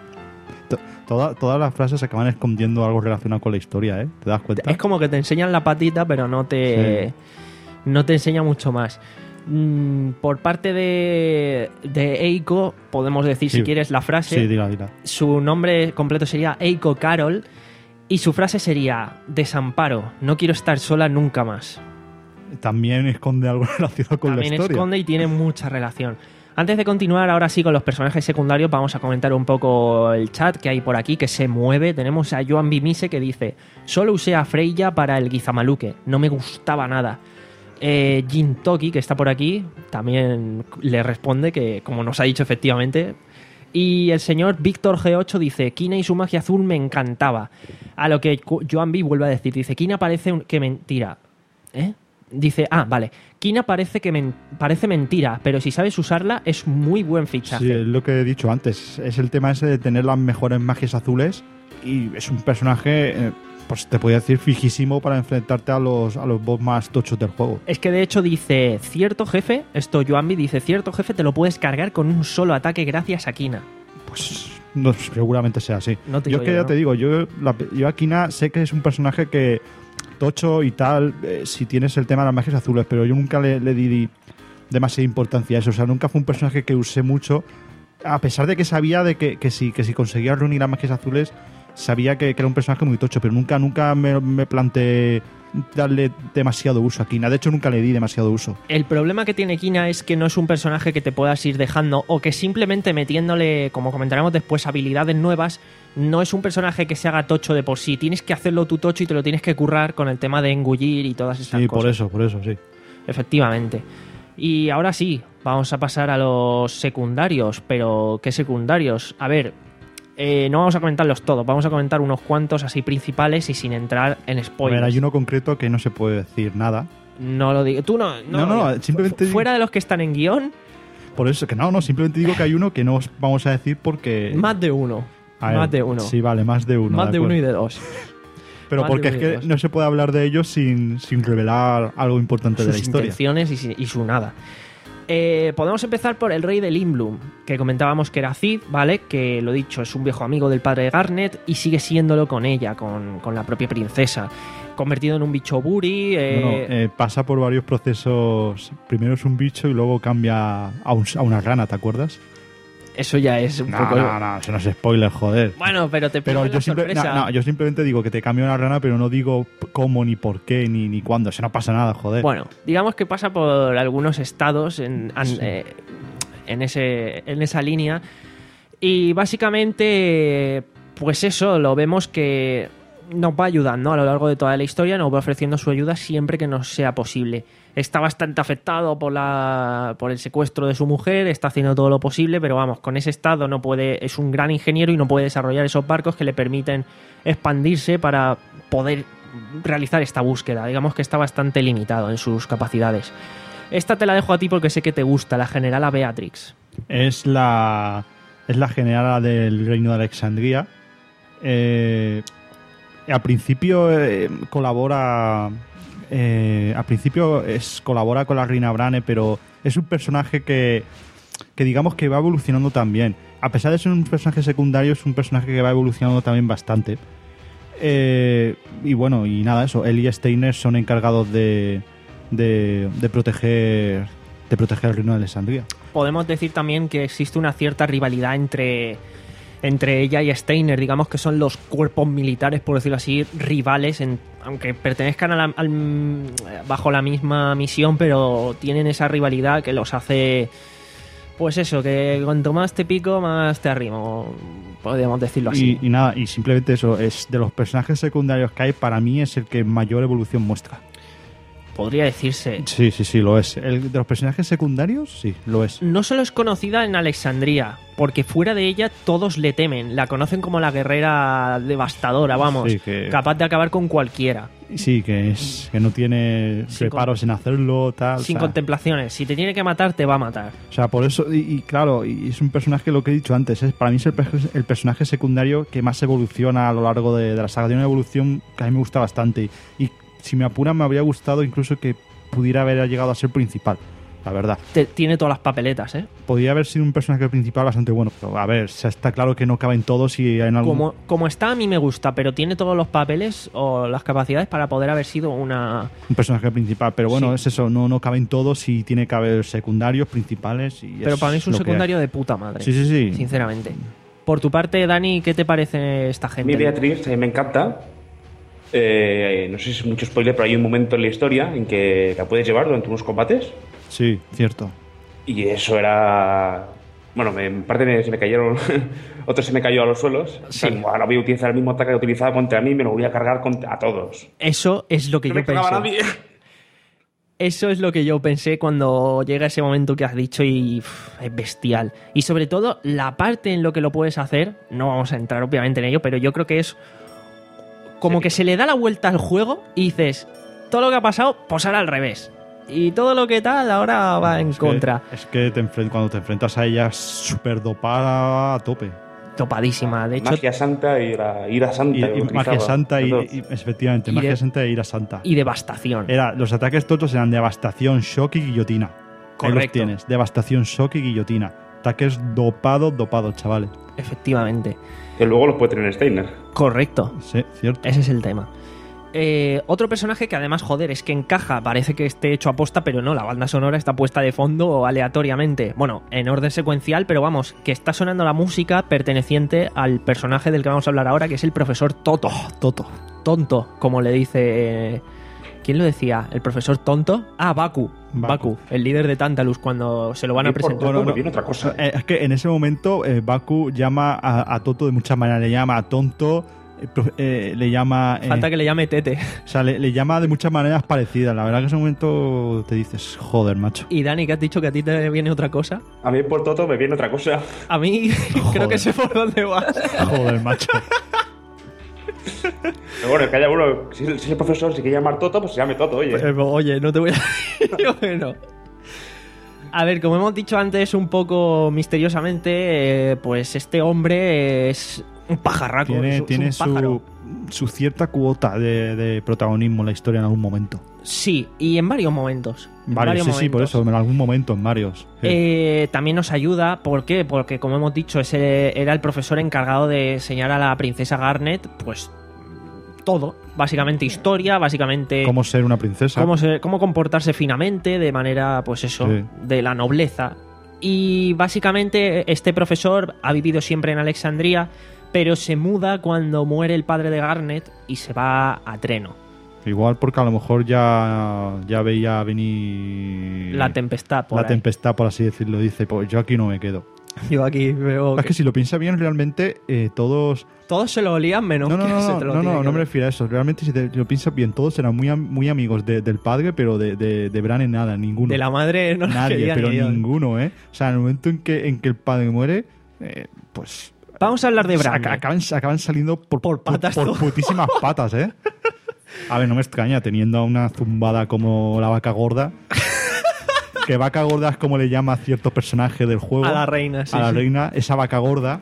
Toda, todas las frases acaban escondiendo algo relacionado con la historia, ¿eh? ¿Te das cuenta? Es como que te enseñan la patita, pero no te, sí. no te enseña mucho más. Mm, por parte de, de Eiko, podemos decir, sí. si quieres, la frase. Sí, dila, dila. Su nombre completo sería Eiko Carol y su frase sería: desamparo, no quiero estar sola nunca más. También esconde algo relacionado con También la historia. También esconde y tiene mucha relación. Antes de continuar, ahora sí, con los personajes secundarios, vamos a comentar un poco el chat que hay por aquí, que se mueve. Tenemos a Joan Bimise, que dice: solo usé a Freya para el Gizamaluque, no me gustaba nada. Eh, Jin Toki, que está por aquí, también le responde que, como nos ha dicho efectivamente. Y el señor Víctor G ocho dice: Kina y su magia azul me encantaba. A lo que Joan B vuelve a decir, dice: Kina parece un... que mentira. ¿Eh? Dice, ah, vale, Kina parece que men- parece mentira, pero si sabes usarla es muy buen fichaje. Sí, es lo que he dicho antes. Es el tema ese de tener las mejores magias azules y es un personaje, eh, pues te podría decir, fijísimo para enfrentarte a los, a los boss más tochos del juego. Es que de hecho dice, cierto jefe, esto Joanbi dice, cierto jefe te lo puedes cargar con un solo ataque gracias a Kina. Pues no, seguramente sea así. No te yo es que yo, ya ¿no? te digo, yo, la, yo a Kina sé que es un personaje que tocho y tal, eh, si tienes el tema de las magias azules, pero yo nunca le, le di demasiada importancia a eso. O sea, nunca fue un personaje que usé mucho, a pesar de que sabía de que, que, si, que si conseguía reunir las magias azules, sabía que, que era un personaje muy tocho, pero nunca, nunca me, me planteé darle demasiado uso a Kina. De hecho, nunca le di demasiado uso. El problema que tiene Kina es que no es un personaje que te puedas ir dejando, o que simplemente metiéndole, como comentaremos después, habilidades nuevas, no es un personaje que se haga tocho de por sí. Tienes que hacerlo tú tocho y te lo tienes que currar con el tema de engullir y todas esas sí, cosas. Sí, por eso, por eso, sí. Efectivamente. Y ahora sí, vamos a pasar a los secundarios. Pero, ¿qué secundarios? A ver, eh, no vamos a comentarlos todos, vamos a comentar unos cuantos así principales y sin entrar en spoilers. A ver, hay uno concreto que no se puede decir nada. No lo digo. Tú no. No, no, no, no simplemente. Fuera de los que están en guión. Por eso, que no, no, simplemente digo que hay uno que no os vamos a decir porque. Más de uno. Ver, más de uno. Sí, vale, más de uno. Más de, de uno y de dos. Pero más porque es que dos. no se puede hablar de ellos sin, sin revelar algo importante Sus de la historia. intenciones y, y su nada. Eh, podemos empezar por el rey de Limblum, que comentábamos que era Cid, ¿vale? Que lo dicho, es un viejo amigo del padre de Garnet y sigue siéndolo con ella, con, con la propia princesa. Convertido en un bicho buri. Eh... Bueno, eh, pasa por varios procesos. Primero es un bicho y luego cambia a, un, a una rana, ¿te acuerdas? Eso ya es un No, poco... no, no, eso no es spoiler, joder. Bueno, pero te Pero pillan yo, la simple- sorpresa. no, no, yo simplemente digo que te cambio la rana, pero no digo cómo, ni por qué, ni, ni cuándo. Eso no pasa nada, joder. Bueno, digamos que pasa por algunos estados en, an- Sí. eh, en, ese, en esa línea. Y básicamente, pues eso, lo vemos que nos va ayudando a lo largo de toda la historia, nos va ofreciendo su ayuda siempre que nos sea posible. Está bastante afectado por, la, por el secuestro de su mujer, está haciendo todo lo posible, pero vamos, con ese estado no puede, es un gran ingeniero y no puede desarrollar esos barcos que le permiten expandirse para poder realizar esta búsqueda. Digamos que está bastante limitado en sus capacidades. Esta te la dejo a ti porque sé que te gusta, la generala Beatrix. Es la es la generala del reino de Alexandría. Eh, al principio eh, colabora eh, al principio es colabora con la reina Brane, pero es un personaje que que digamos que va evolucionando también. A pesar de ser un personaje secundario, es un personaje que va evolucionando también bastante. Eh, y bueno, y nada, eso. Él y Steiner son encargados de de, de proteger de proteger el reino de Alexandría. Podemos decir también que existe una cierta rivalidad entre, entre ella y Steiner, digamos que son los cuerpos militares, por decirlo así, rivales, en, aunque pertenezcan a la- al, bajo la misma misión, pero tienen esa rivalidad que los hace, pues eso, que cuanto más te pico, más te arrimo, podríamos decirlo así. Y, y nada, y simplemente eso, es de los personajes secundarios que hay, para mí es el que mayor evolución muestra. Podría decirse. Sí, sí, sí, lo es. El de los personajes secundarios, sí, lo es. No solo es conocida en Alexandría, porque fuera de ella todos le temen, la conocen como la guerrera devastadora, vamos, Sí, que- capaz de acabar con cualquiera. Sí, que es que no tiene Sin reparos en hacerlo, tal. Sin o sea, contemplaciones. Si te tiene que matar, te va a matar. o sea, por eso, y, y claro, y es un personaje, lo que he dicho antes, es, para mí es el, pe- el personaje secundario que más evoluciona a lo largo de, de la saga. Tiene una evolución que a mí me gusta bastante. Y, y si me apuran, me habría gustado incluso que pudiera haber llegado a ser principal, la verdad. Te- tiene todas las papeletas, ¿eh? Podría haber sido un personaje principal bastante bueno, pero a ver, se- está claro que no caben todos y en algún... Como, como está, a mí me gusta, pero tiene todos los papeles o las capacidades para poder haber sido una... un personaje principal, pero bueno, Sí. es eso, no, no caben todos y tiene que haber secundarios, principales y Pero para mí es un lo que secundario de puta madre. Sí, sí, sí. Sinceramente. Por tu parte, Dani, ¿qué te parece esta A gente? mí Beatriz a mí me encanta. Eh, no sé si es mucho spoiler, pero hay un momento en la historia en que la puedes llevar durante unos combates. hay. Sí, cierto. Y eso era... Bueno, me- en parte me- se me cayeron... Otro se me cayó a los suelos. Sí. O sea, ahora voy a utilizar el mismo ataque que utilizaba contra mí y me lo voy a cargar contra a todos. Eso es lo que No yo me cargaba pensé. nadie. Eso es lo que yo pensé cuando llega ese momento que has dicho y uf, es bestial. Y sobre todo, la parte en lo que lo puedes hacer, no vamos a entrar obviamente en ello, pero yo creo que es como que se le da la vuelta al juego y dices, todo lo que ha pasado, pues ahora al revés. Y todo lo que tal ahora va en Es que- contra. es que te enfren- cuando te enfrentas a ella es súper dopada a tope. Topadísima. De hecho, Magia santa y la ira santa. Y, que y utilizaba. magia santa y, Todo. y- efectivamente, Y magia de- santa e ira santa. y devastación. Era, los ataques todos eran devastación, shock y guillotina. Ahí los Correcto. tienes, devastación, shock y guillotina. Ataques dopados, dopados, chavales. Efectivamente. Que luego los puede tener Steiner. Correcto. Sí, cierto. Ese es el tema. Eh, otro personaje que además, joder, es que encaja, parece que esté hecho a posta, pero no, la banda sonora está puesta de fondo aleatoriamente. Bueno, en orden secuencial, pero vamos, que está sonando la música perteneciente al personaje del que vamos a hablar ahora, que es el profesor Toto. Toto. Tonto, como le dice... eh, ¿quién lo decía? ¿El profesor tonto? Ah, Baku. Baku. Baku, el líder de Tantalus, cuando se lo van a Y por presentar. Toto no. me viene otra cosa. Eh, es que en ese momento eh, Baku llama a, a Toto de muchas maneras. Le llama a tonto, eh, pro- eh, le llama... eh, Falta que le llame Tete. O sea, le, le llama de muchas maneras parecidas. La verdad que en ese momento te dices, joder, macho. Y Dani, que has dicho que a ti te viene otra cosa. A mí por Toto me viene otra cosa. A mí creo Joder. que sé por dónde vas. Joder, macho. Pero bueno, que haya uno. Si es si el profesor se quiere llamar Toto, pues se llame Toto, oye. Eh, Oye, no te voy a decir bueno. A ver, como hemos dicho antes, un poco misteriosamente, eh, pues este hombre es un pajarraco. es- Tiene, es tiene un pájaro. su, su cierta cuota de, de protagonismo en la historia en algún momento. Sí, y en varios momentos. En Varios, sí, sí, por momentos. eso, en algún momento, en varios. Sí. Eh, también nos ayuda, ¿por qué? Porque como hemos dicho, ese era el profesor encargado de enseñar a la princesa Garnet, pues todo, básicamente historia, básicamente Cómo ser una princesa. cómo, se- cómo comportarse finamente, de manera, pues eso, Sí. de la nobleza. Y básicamente este profesor ha vivido siempre en Alexandría, pero se muda cuando muere el padre de Garnet y se va a Treno. Igual porque a lo mejor ya, ya veía venir... La tempestad, por La ahí. tempestad, por así decirlo. Dice, pues yo aquí no me quedo. Yo aquí veo Es que si lo piensas bien, realmente eh, todos... todos se lo olían menos No, no, que no, se no, te lo no, tiene no, que no me oler. refiero a eso. Realmente, si te lo piensas bien, todos eran muy, am- muy amigos de- del padre, pero de, de, de Bran en nada, ninguno. De la madre no Nadie, quería pero ni Dios. ninguno, ¿eh? O sea, en el momento en que, en que el padre muere, eh, pues... Vamos a hablar de Bran. Ac- Acaban, acaban saliendo por, Por patas por, todo. putísimas patas, ¿eh? A ver, no me extraña, teniendo a una zumbada como la vaca gorda. Que vaca gorda es como le llama a cierto personaje del juego. A la reina, sí, A la sí. reina, esa vaca gorda.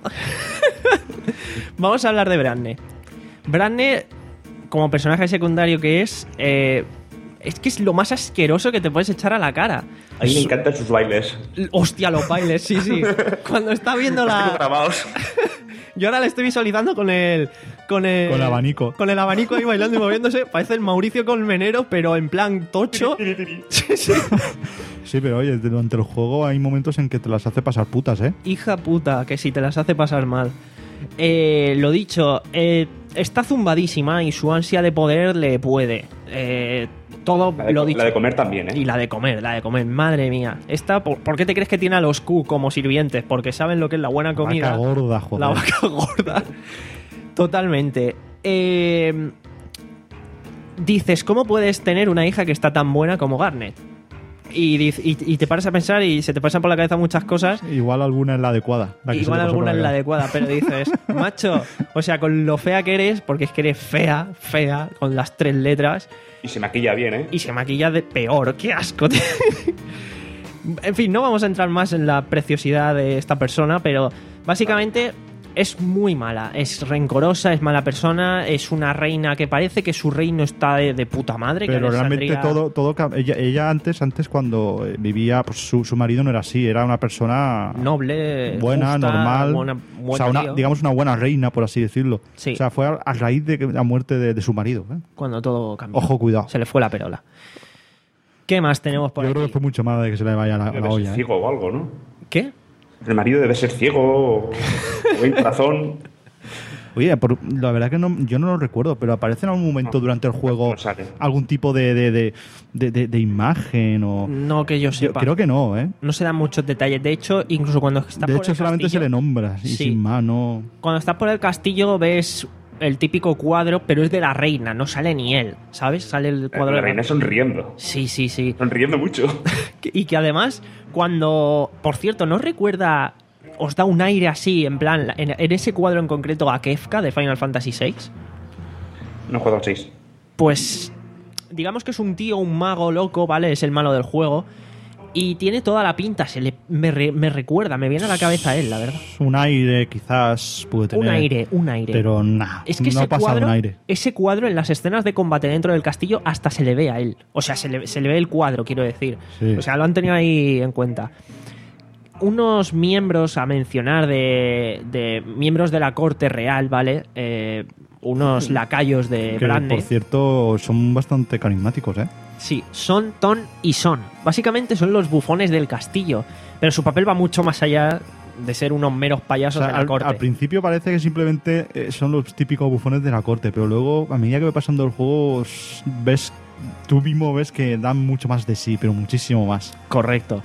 Vamos a hablar de Branne. Branne, como personaje secundario que es, eh, es que es lo más asqueroso que te puedes echar a la cara. A mí me encantan sus bailes. Hostia, los bailes, sí, sí. Cuando está viendo Los tengo la... grabados. Yo ahora le estoy visualizando con el... Con el, Con el abanico. Con el abanico ahí bailando y moviéndose. Parece el Mauricio Colmenero, pero en plan tocho. Sí, sí. Sí, pero oye, durante el juego hay momentos en que te las hace pasar putas, ¿eh? Hija puta, que si te las hace pasar mal. Eh, lo dicho, eh, está zumbadísima y su ansia de poder le puede. Eh, todo La de, lo dicho. la de comer también, ¿eh? Y la de comer, la de comer, madre mía. Esta, ¿por, por qué te crees que tiene a los Q como sirvientes? Porque saben lo que es la buena comida. Vaca gorda, joder. La vaca gorda. Totalmente. Eh, dices, ¿cómo puedes tener una hija que está tan buena como Garnet? Y, dic- y, y te paras a pensar y se te pasan por la cabeza muchas cosas. Igual alguna es la adecuada. la que se Igual te pasó por alguna es la cabeza. adecuada, pero dices, macho, o sea, con lo fea que eres, porque es que eres fea, fea, con las tres letras, Y se maquilla bien, ¿eh? y se maquilla de peor, qué asco. tío. En fin, no vamos a entrar más en la preciosidad de esta persona, pero básicamente es muy mala, es rencorosa, es mala persona, es una reina que parece que su reino está de, de puta madre. que Pero realmente Alexandria- todo, todo cam- ella, ella antes, antes cuando eh, vivía, pues su, su marido no era así, era una persona Noble, buena, justa, normal, buena- o buen sea, una- tío. digamos una buena reina, por así decirlo. Sí. O sea, fue a, a raíz de que- la muerte de, de su marido. ¿eh? Cuando todo cambió. Ojo, cuidado. Se le fue la perola. ¿Qué más tenemos por Yo creo aquí? que fue mucho más de que se le vaya la, Debe la ser olla. ¿eh? ciego o algo, ¿no? ¿Qué? El marido debe ser ciego o, o hay corazón. Oye, por- la verdad que no, yo no lo recuerdo, pero aparece en algún momento No, durante el juego no sale. algún tipo de, de, de, de- de- de imagen o... No que yo Yo sepa. creo que no, ¿eh? No se dan muchos detalles. De hecho, incluso cuando estás De por hecho, el solamente castillo, se le nombra y Sí. sin más, no... Cuando estás por el castillo ves el típico cuadro, pero es de la reina, no sale ni él, ¿sabes? Sale el cuadro La de reina sonriendo. Sí, sí, sí. Sonriendo mucho. Que- Y que además, cuando... Por cierto, ¿no recuerda... Os da un aire así, en plan, en, en ese cuadro en concreto a Kefka de Final Fantasy seis? No he jugado al seis. Pues digamos que es un tío, un mago loco, ¿vale? Es el malo del juego. Y tiene toda la pinta, se le, me, re- me recuerda, me viene a la cabeza él, la verdad. Un aire quizás puede tener... Un aire, un aire. Pero nada, Es que no ese pasa cuadro, un aire. ese cuadro en las escenas de combate dentro del castillo hasta se le ve a él. O sea, se le, se le ve el cuadro, quiero decir. Sí. O sea, lo han tenido ahí en cuenta. Unos miembros a mencionar de, de miembros de la corte real, ¿vale? Eh, unos lacayos de Que, Branne. por cierto, son bastante carismáticos, ¿eh? Sí, Son, Ton y Son. Básicamente son los bufones del castillo. Pero su papel va mucho más allá de ser unos meros O payasos sea, de la al, corte. al principio parece que simplemente eh, son los típicos bufones de la corte, pero luego, a medida que va pasando el juego, s- ves, tú mismo ves que dan mucho más de sí, pero muchísimo más. Correcto.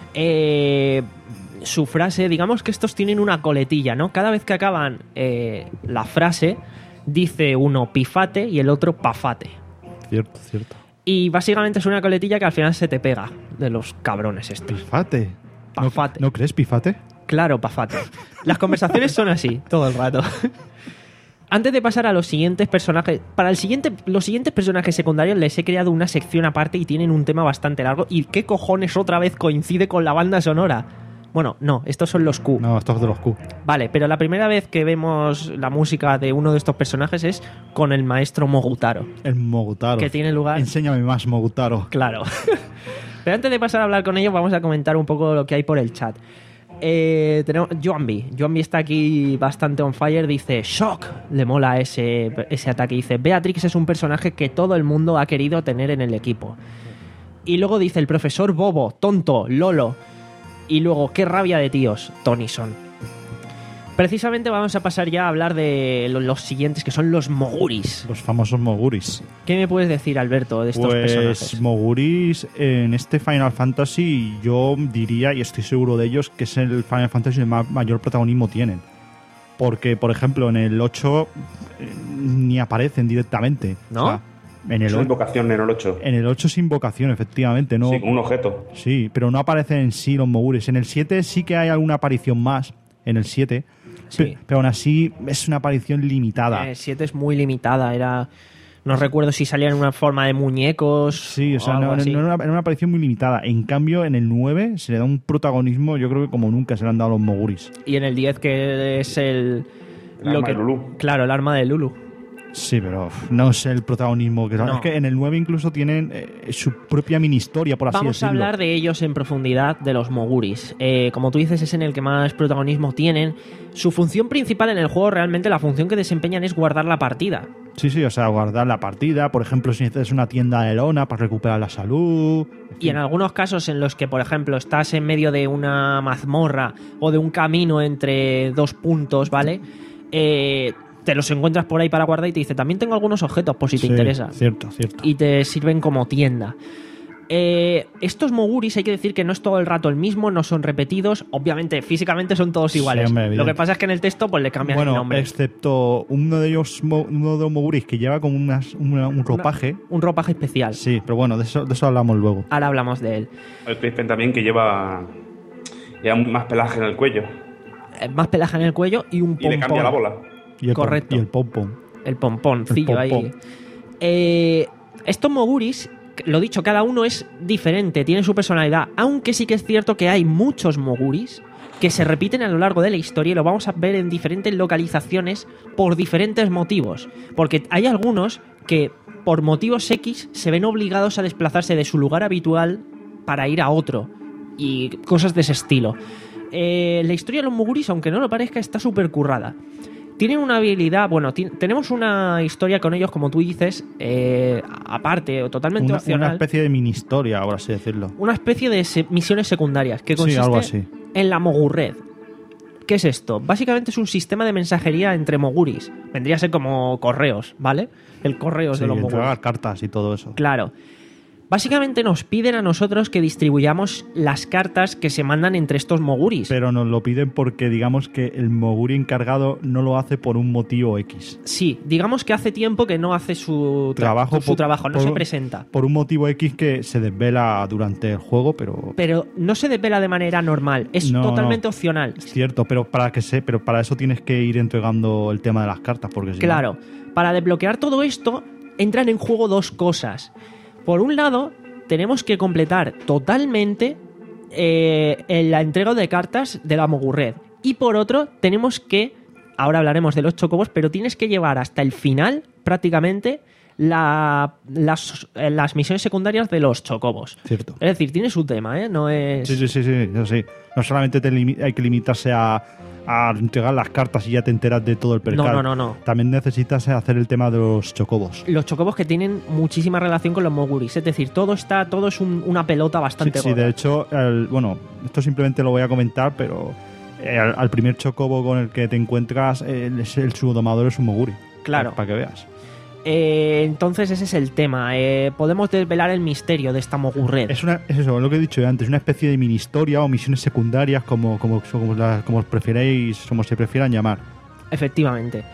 Eh, su frase, digamos que estos tienen una coletilla, ¿no? Cada vez que acaban eh, la frase, dice uno pifate y el otro pafate. Cierto, cierto. Y básicamente es una coletilla que al final se te pega de los cabrones estos. Pifate. ¿No- Pafate. ¿No, crees pifate? Claro, pafate. Las conversaciones son así, todo el rato. Antes de pasar a los siguientes personajes, para el siguiente, los siguientes personajes secundarios les he creado una sección aparte y tienen un tema bastante largo. ¿Y qué cojones otra vez coincide con la banda sonora? Bueno, no, estos son los Q. No, estos de los Q. Vale, pero la primera vez que vemos la música de uno de estos personajes es con el maestro Mogutaro. El Mogutaro. Que tiene lugar... Enséñame más, Mogutaro. Claro. Pero antes de pasar a hablar con ellos, vamos a comentar un poco lo que hay por el chat. Eh, tenemos Joanby. Joanby está aquí bastante on fire. Dice, shock. Le mola ese, ese ataque. Dice, Beatrix es un personaje que todo el mundo ha querido tener en el equipo. Y luego dice, el profesor bobo, tonto, lolo. Y luego, qué rabia de tíos, Tonyson. Precisamente vamos a pasar ya a hablar de lo- los siguientes, que son los Moguris. Los famosos Moguris. ¿Qué me puedes decir, Alberto, de estos Pues personajes? Moguris en este Final Fantasy yo diría, y estoy seguro de ellos, que es el Final Fantasy que ma- mayor protagonismo tienen. Porque, por ejemplo, en el ocho eh, ni aparecen directamente. ¿No? O sea, en Es el, una o- invocación en el ocho. en el ocho es invocación, efectivamente. No, Sí, con un objeto. sí, pero no aparecen en sí los Moguris. En el siete sí que hay alguna aparición más. En el siete. Sí. Pe- Pero aún así es una aparición limitada. El siete es muy limitada, era... No recuerdo si salía en una forma de muñecos. Sí, o sea, algo no, no así. era una, era una aparición muy limitada. En cambio, en el nueve se le da un protagonismo, yo creo que como nunca se le han dado a los Moguris. Y en el diez, que es el... El arma de Lulu. Claro, el arma de Lulu. Sí, pero uf, no sé el protagonismo que No. es que en el nueve incluso tienen eh, su propia mini historia, por así Vamos a decirlo. hablar de ellos en profundidad, de los Moguris. Eh, como tú dices, es en el que más protagonismo tienen. Su función principal en el juego, realmente la función que desempeñan es guardar la partida. Sí, sí, o sea, guardar la partida, por ejemplo, si necesitas una tienda de lona para recuperar la salud. Y en algunos casos en los que, por ejemplo, estás en medio de una mazmorra o de un camino entre dos puntos, ¿vale? Eh, te los encuentras por ahí para guardar y te dice, también tengo algunos objetos por si te Sí, interesa. Cierto, cierto. Y te sirven como tienda. Eh, estos Moguris hay que decir que no es todo el rato el mismo, no son repetidos. Obviamente, físicamente son todos Sí, iguales. hombre, Lo que evidente. pasa es que en el texto pues le cambian el Bueno, nombre. excepto uno de ellos, mo- uno de los Moguris que lleva como unas, una- un ropaje. Un ropaje especial. Sí, pero bueno, de eso, de eso hablamos luego. Ahora hablamos de él. El Crispin también, que lleva, lleva más pelaje en el cuello. Eh, Más pelaje en el cuello y un Y le cambia la pompón. bola. Y el pom- Correcto. Y el pom-pom. El pomponcillo El pompón. ahí. Eh, estos Moguris, lo dicho, cada uno es diferente, tiene su personalidad. Aunque sí que es cierto que hay muchos Moguris que se repiten a lo largo de la historia y lo vamos a ver en diferentes localizaciones por diferentes motivos. Porque hay algunos que por motivos X se ven obligados a desplazarse de su lugar habitual para ir a otro. Y cosas de ese estilo. Eh, la historia de los Moguris, aunque no lo parezca, está súper currada. Tienen una habilidad, bueno, ti- tenemos una historia con ellos, como tú dices, eh, aparte o totalmente Una, opcional. una especie de mini historia, por así decirlo. Una especie de se- misiones secundarias que Sí, consiste algo así. en la Mogurred. ¿Qué es esto? Básicamente es un sistema de mensajería entre Moguris. Vendría a ser como correos, ¿vale? El correo Sí, de los entregar Moguris. cartas y todo eso. Claro. Básicamente nos piden a nosotros que distribuyamos las cartas que se mandan entre estos Moguris. Pero nos lo piden porque digamos que el Moguri encargado no lo hace por un motivo X. Sí, digamos que hace tiempo que no hace su tra- Trabajo su por- trabajo, no por- se presenta. Por un motivo X que se desvela durante el juego, pero Pero no se desvela de manera normal, es No, totalmente no. opcional. es cierto, pero para que se, pero para eso tienes que ir entregando el tema de las cartas, porque si no- Claro, para desbloquear todo esto entran en juego dos cosas. Por un lado, tenemos que completar totalmente eh, en la entrega de cartas de la Mogurred. Y por otro, tenemos que, ahora hablaremos de los chocobos, pero tienes que llevar hasta el final, prácticamente, la- las, eh, las misiones secundarias de los chocobos. Cierto. Es decir, tiene su tema, ¿eh? No es... Sí, sí, sí, sí, yo sí. No solamente te limi- hay que limitarse a, a entregar las cartas y ya te enteras de todo el percal. No, no, no, no. También necesitas hacer el tema de los chocobos. Los chocobos que tienen muchísima relación con los Moguris. Es decir, todo está, todo es un- una pelota Sí, bastante sí, gorda. de hecho, el- bueno, esto simplemente lo voy a comentar, pero eh, al, al primer chocobo con el que te encuentras, el, es el su domador es un Moguri. Claro. Para que veas. Eh, entonces ese es el tema. Eh, podemos desvelar el misterio de esta Mogurred. Es, una, es eso, lo que he dicho antes, una especie de mini historia o misiones secundarias, como, como, como, la- como os preferéis, como se prefieran llamar. Efectivamente.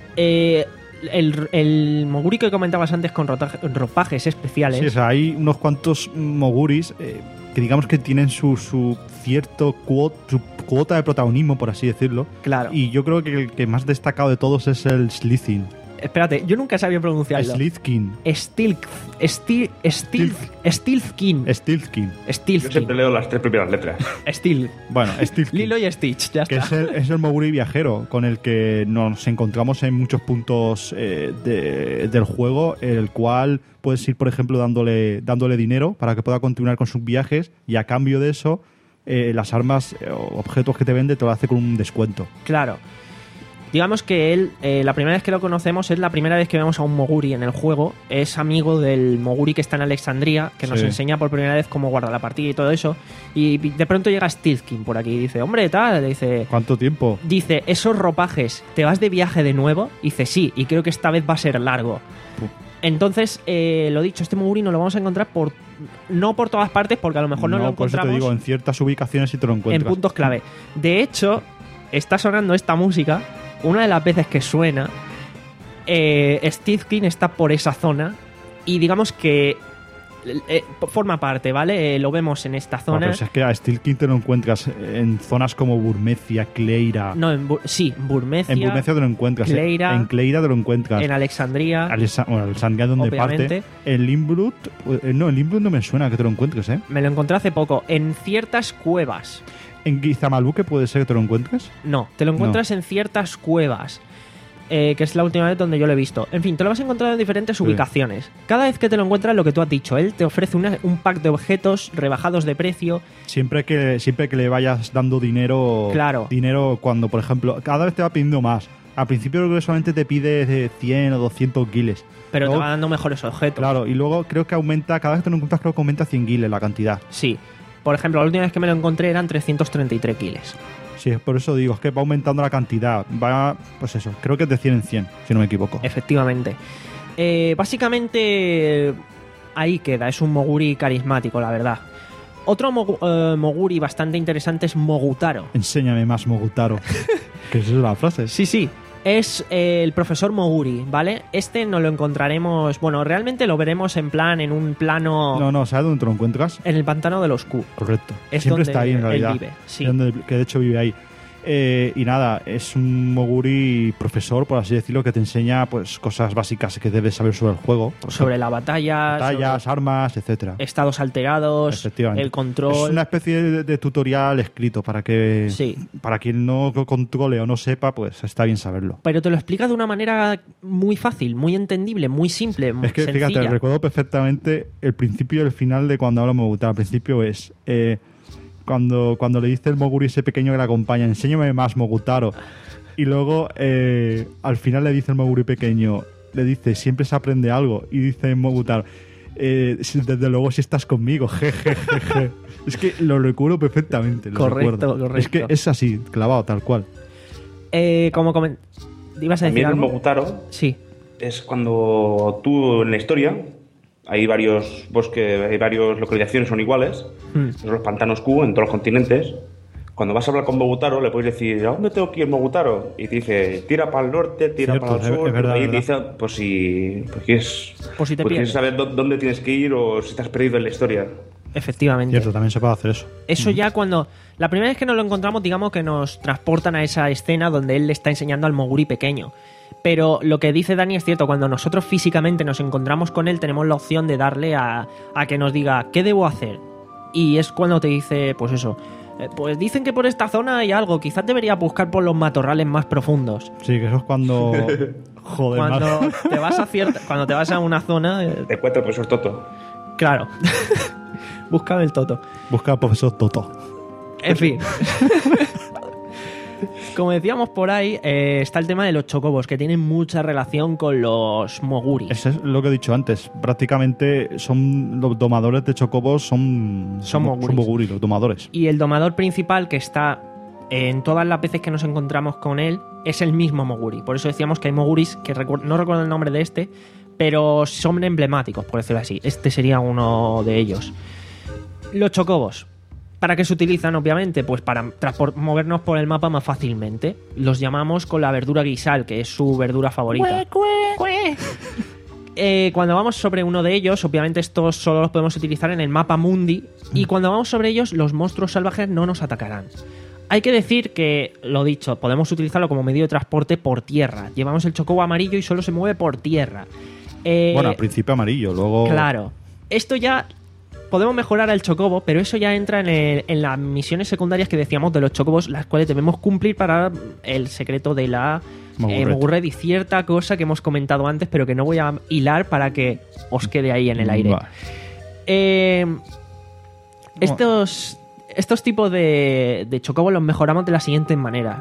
Eh, el, el Moguri que comentabas antes con rota- ropajes especiales. Sí, o sea, hay unos cuantos Moguris eh, que digamos que tienen su, su cierto cuota, su cuota de protagonismo, por así decirlo. Claro. Y yo creo que el que más destacado de todos es el Slithin. Espérate, yo nunca sabía pronunciarlo. Slithkin. Stilk. Stil, Stilk. Stilthkin. Stilthkin. Yo Stilthkin. siempre leo las tres primeras letras. Stil. Bueno, Stilthkin. Lilo y Stitch, ya Que está. es el, es el Moguri viajero con el que nos encontramos en muchos puntos eh, de- del juego, el cual puedes ir, por ejemplo, dándole, dándole dinero para que pueda continuar con sus viajes y a cambio de eso, eh, las armas eh, o objetos que te vende te lo hace con un descuento. Claro. Digamos que él, eh, la primera vez que lo conocemos es la primera vez que vemos a un Moguri en el juego. Es amigo del Moguri que está en Alexandria, que nos Sí. enseña por primera vez cómo guardar la partida y todo eso. Y de pronto llega Stiltkin por aquí y dice, hombre, tal, le dice... ¿Cuánto tiempo? Dice, esos ropajes, ¿te vas de viaje de nuevo? Dice, sí, y creo que esta vez va a ser largo. Puf. Entonces, eh, lo dicho, este Moguri no lo vamos a encontrar por... No por todas partes, porque a lo mejor no, lo por eso te encontramos digo, en ciertas ubicaciones sí te lo en encuentras. puntos clave. De hecho, está sonando esta música, una de las veces que suena, eh, Stiltkin está por esa zona y digamos que eh, forma parte, ¿vale? Eh, lo vemos en esta Ah, zona. pero si es que a Stiltkin te lo encuentras en zonas como Burmecia, Cleira. No, en Bu- sí, Burmecia, En Burmecia te lo encuentras. Cleira, en Cleira te lo encuentras. en Alexandria. Alesa- bueno, Alexandria donde Obviamente. parte. En Limbrut, eh, no, en Limbrut no me suena que te lo encuentres, ¿eh? Me lo encontré hace poco. En ciertas cuevas. En Gizamaluque puede ser que te lo encuentres. No, te lo encuentras en ciertas cuevas. Eh, que es la última vez donde yo lo he visto. En fin, te lo vas a encontrar en diferentes Sí. ubicaciones. Cada vez que te lo encuentras, lo que tú has dicho, él te ofrece una- un pack de objetos rebajados de precio. Siempre que, siempre que le vayas dando dinero. Claro. Dinero cuando, por ejemplo, cada vez te va pidiendo más. Al principio creo que solamente te pide de cien o doscientos guiles. Pero Luego- te va dando mejores objetos. Claro, y luego creo que aumenta, cada vez que te lo encuentras creo que aumenta cien guiles la cantidad. Sí. Por ejemplo, la última vez que me lo encontré eran trescientos treinta y tres kiles. Sí, por eso digo, es que va aumentando la cantidad. Va, pues eso, creo que es de cien en cien, si no me equivoco. Efectivamente. Eh, básicamente, ahí queda. Es un Moguri carismático, la verdad. Otro Mogu- eh, Moguri bastante interesante es Mogutaro. Enséñame más, Mogutaro. Que esa es la frase. Sí, sí. Es eh, el profesor Moguri, ¿vale? Este no lo encontraremos... Bueno, realmente lo veremos en plan, en un plano... No, no, ¿sabes dónde te lo encuentras? En el pantano de los Q. Correcto. Es Siempre donde está ahí en él realidad. vive, sí. Es donde- que de hecho vive ahí. Eh, y nada, es un Moguri profesor, por así decirlo, que te enseña pues cosas básicas que debes saber sobre el juego. Por Sobre la batalla, batallas, sobre armas, etcétera. estados alterados, Efectivamente. el control... Es una especie de, de tutorial escrito para que Sí. para quien no lo controle o no sepa, pues está bien saberlo. Pero te lo explica de una manera muy fácil, muy entendible, muy simple, Es que sencilla. fíjate, recuerdo perfectamente el principio y el final de cuando habla Mogutaro. Al principio es eh, cuando, cuando le dice el Moguri ese pequeño que le acompaña, enséñame más, Mogutaro. Y luego eh, al final le dice el Moguri pequeño, le dice, siempre se aprende algo. Y dice Mogutaro, eh, si- desde luego si estás conmigo, jejejeje. Es que lo recuerdo perfectamente. Lo Correcto, recuerdo. correcto. Es que es así, clavado, tal cual. Eh, como comen... ¿Ibas a decir También el algo? Mogutaro Sí. es cuando tú en la historia hay varios bosques, hay varias localizaciones son iguales, Hmm. son los pantanos Q en todos los continentes. Cuando vas a hablar con Mogutaro le puedes decir, ¿a dónde tengo que ir, Mogutaro? Y te dice, tira para el norte, tira Cierto, para el es- sur. es verdad, y es te dice, pues si pues quieres, Por si te pues pierdes. quieres saber dó- dónde tienes que ir o si estás perdido en la historia. Efectivamente. Cierto, también se puede hacer eso. Eso ya cuando... La primera vez que nos lo encontramos, digamos que nos transportan a esa escena donde él le está enseñando al Moguri pequeño. Pero lo que dice Dani es cierto, cuando nosotros físicamente nos encontramos con él, tenemos la opción de darle a, a que nos diga, ¿qué debo hacer? Y es cuando te dice, pues eso, eh, pues dicen que por esta zona hay algo, quizás debería buscar por los matorrales más profundos. Sí, que eso es cuando... Joder, Cuando madre. te vas a cierta, cuando te vas a una zona, eh, Te cuento el profesor Toto. claro, búscame el toto. Busca al profesor Toto. En fin. Como decíamos por ahí, eh, está el tema de los chocobos, que tienen mucha relación con los Moguri. Eso es lo que he dicho antes. Prácticamente son los domadores de chocobos, son, Son moguris. moguri, los domadores. Y el domador principal que está en todas las veces que nos encontramos con él es el mismo Moguri. Por eso decíamos que hay Moguris, que recu- no recuerdo el nombre de este, pero son emblemáticos, por decirlo así. Este sería uno de ellos. Los chocobos. ¿Para qué se utilizan? Obviamente, pues para transpor- movernos por el mapa más fácilmente. Los llamamos con la verdura guisal, que es su verdura favorita. Eh, cuando vamos sobre uno de ellos, obviamente estos solo los podemos utilizar en el mapa mundi, y cuando vamos sobre ellos, los monstruos salvajes no nos atacarán. Hay que decir que, lo dicho, podemos utilizarlo como medio de transporte por tierra. Llevamos el chocobo amarillo y solo se mueve por tierra. Eh, Bueno, al principio amarillo, luego... Claro. Esto ya... Podemos mejorar al chocobo, pero eso ya entra en, el- en las misiones secundarias que decíamos de los chocobos, las cuales debemos cumplir para el secreto de la Mogurret. eh, Mogurret y cierta cosa que hemos comentado antes, pero que no voy a hilar para que os quede ahí en el aire. Vale. Eh, estos, estos tipos de, de chocobos los mejoramos de la siguiente manera.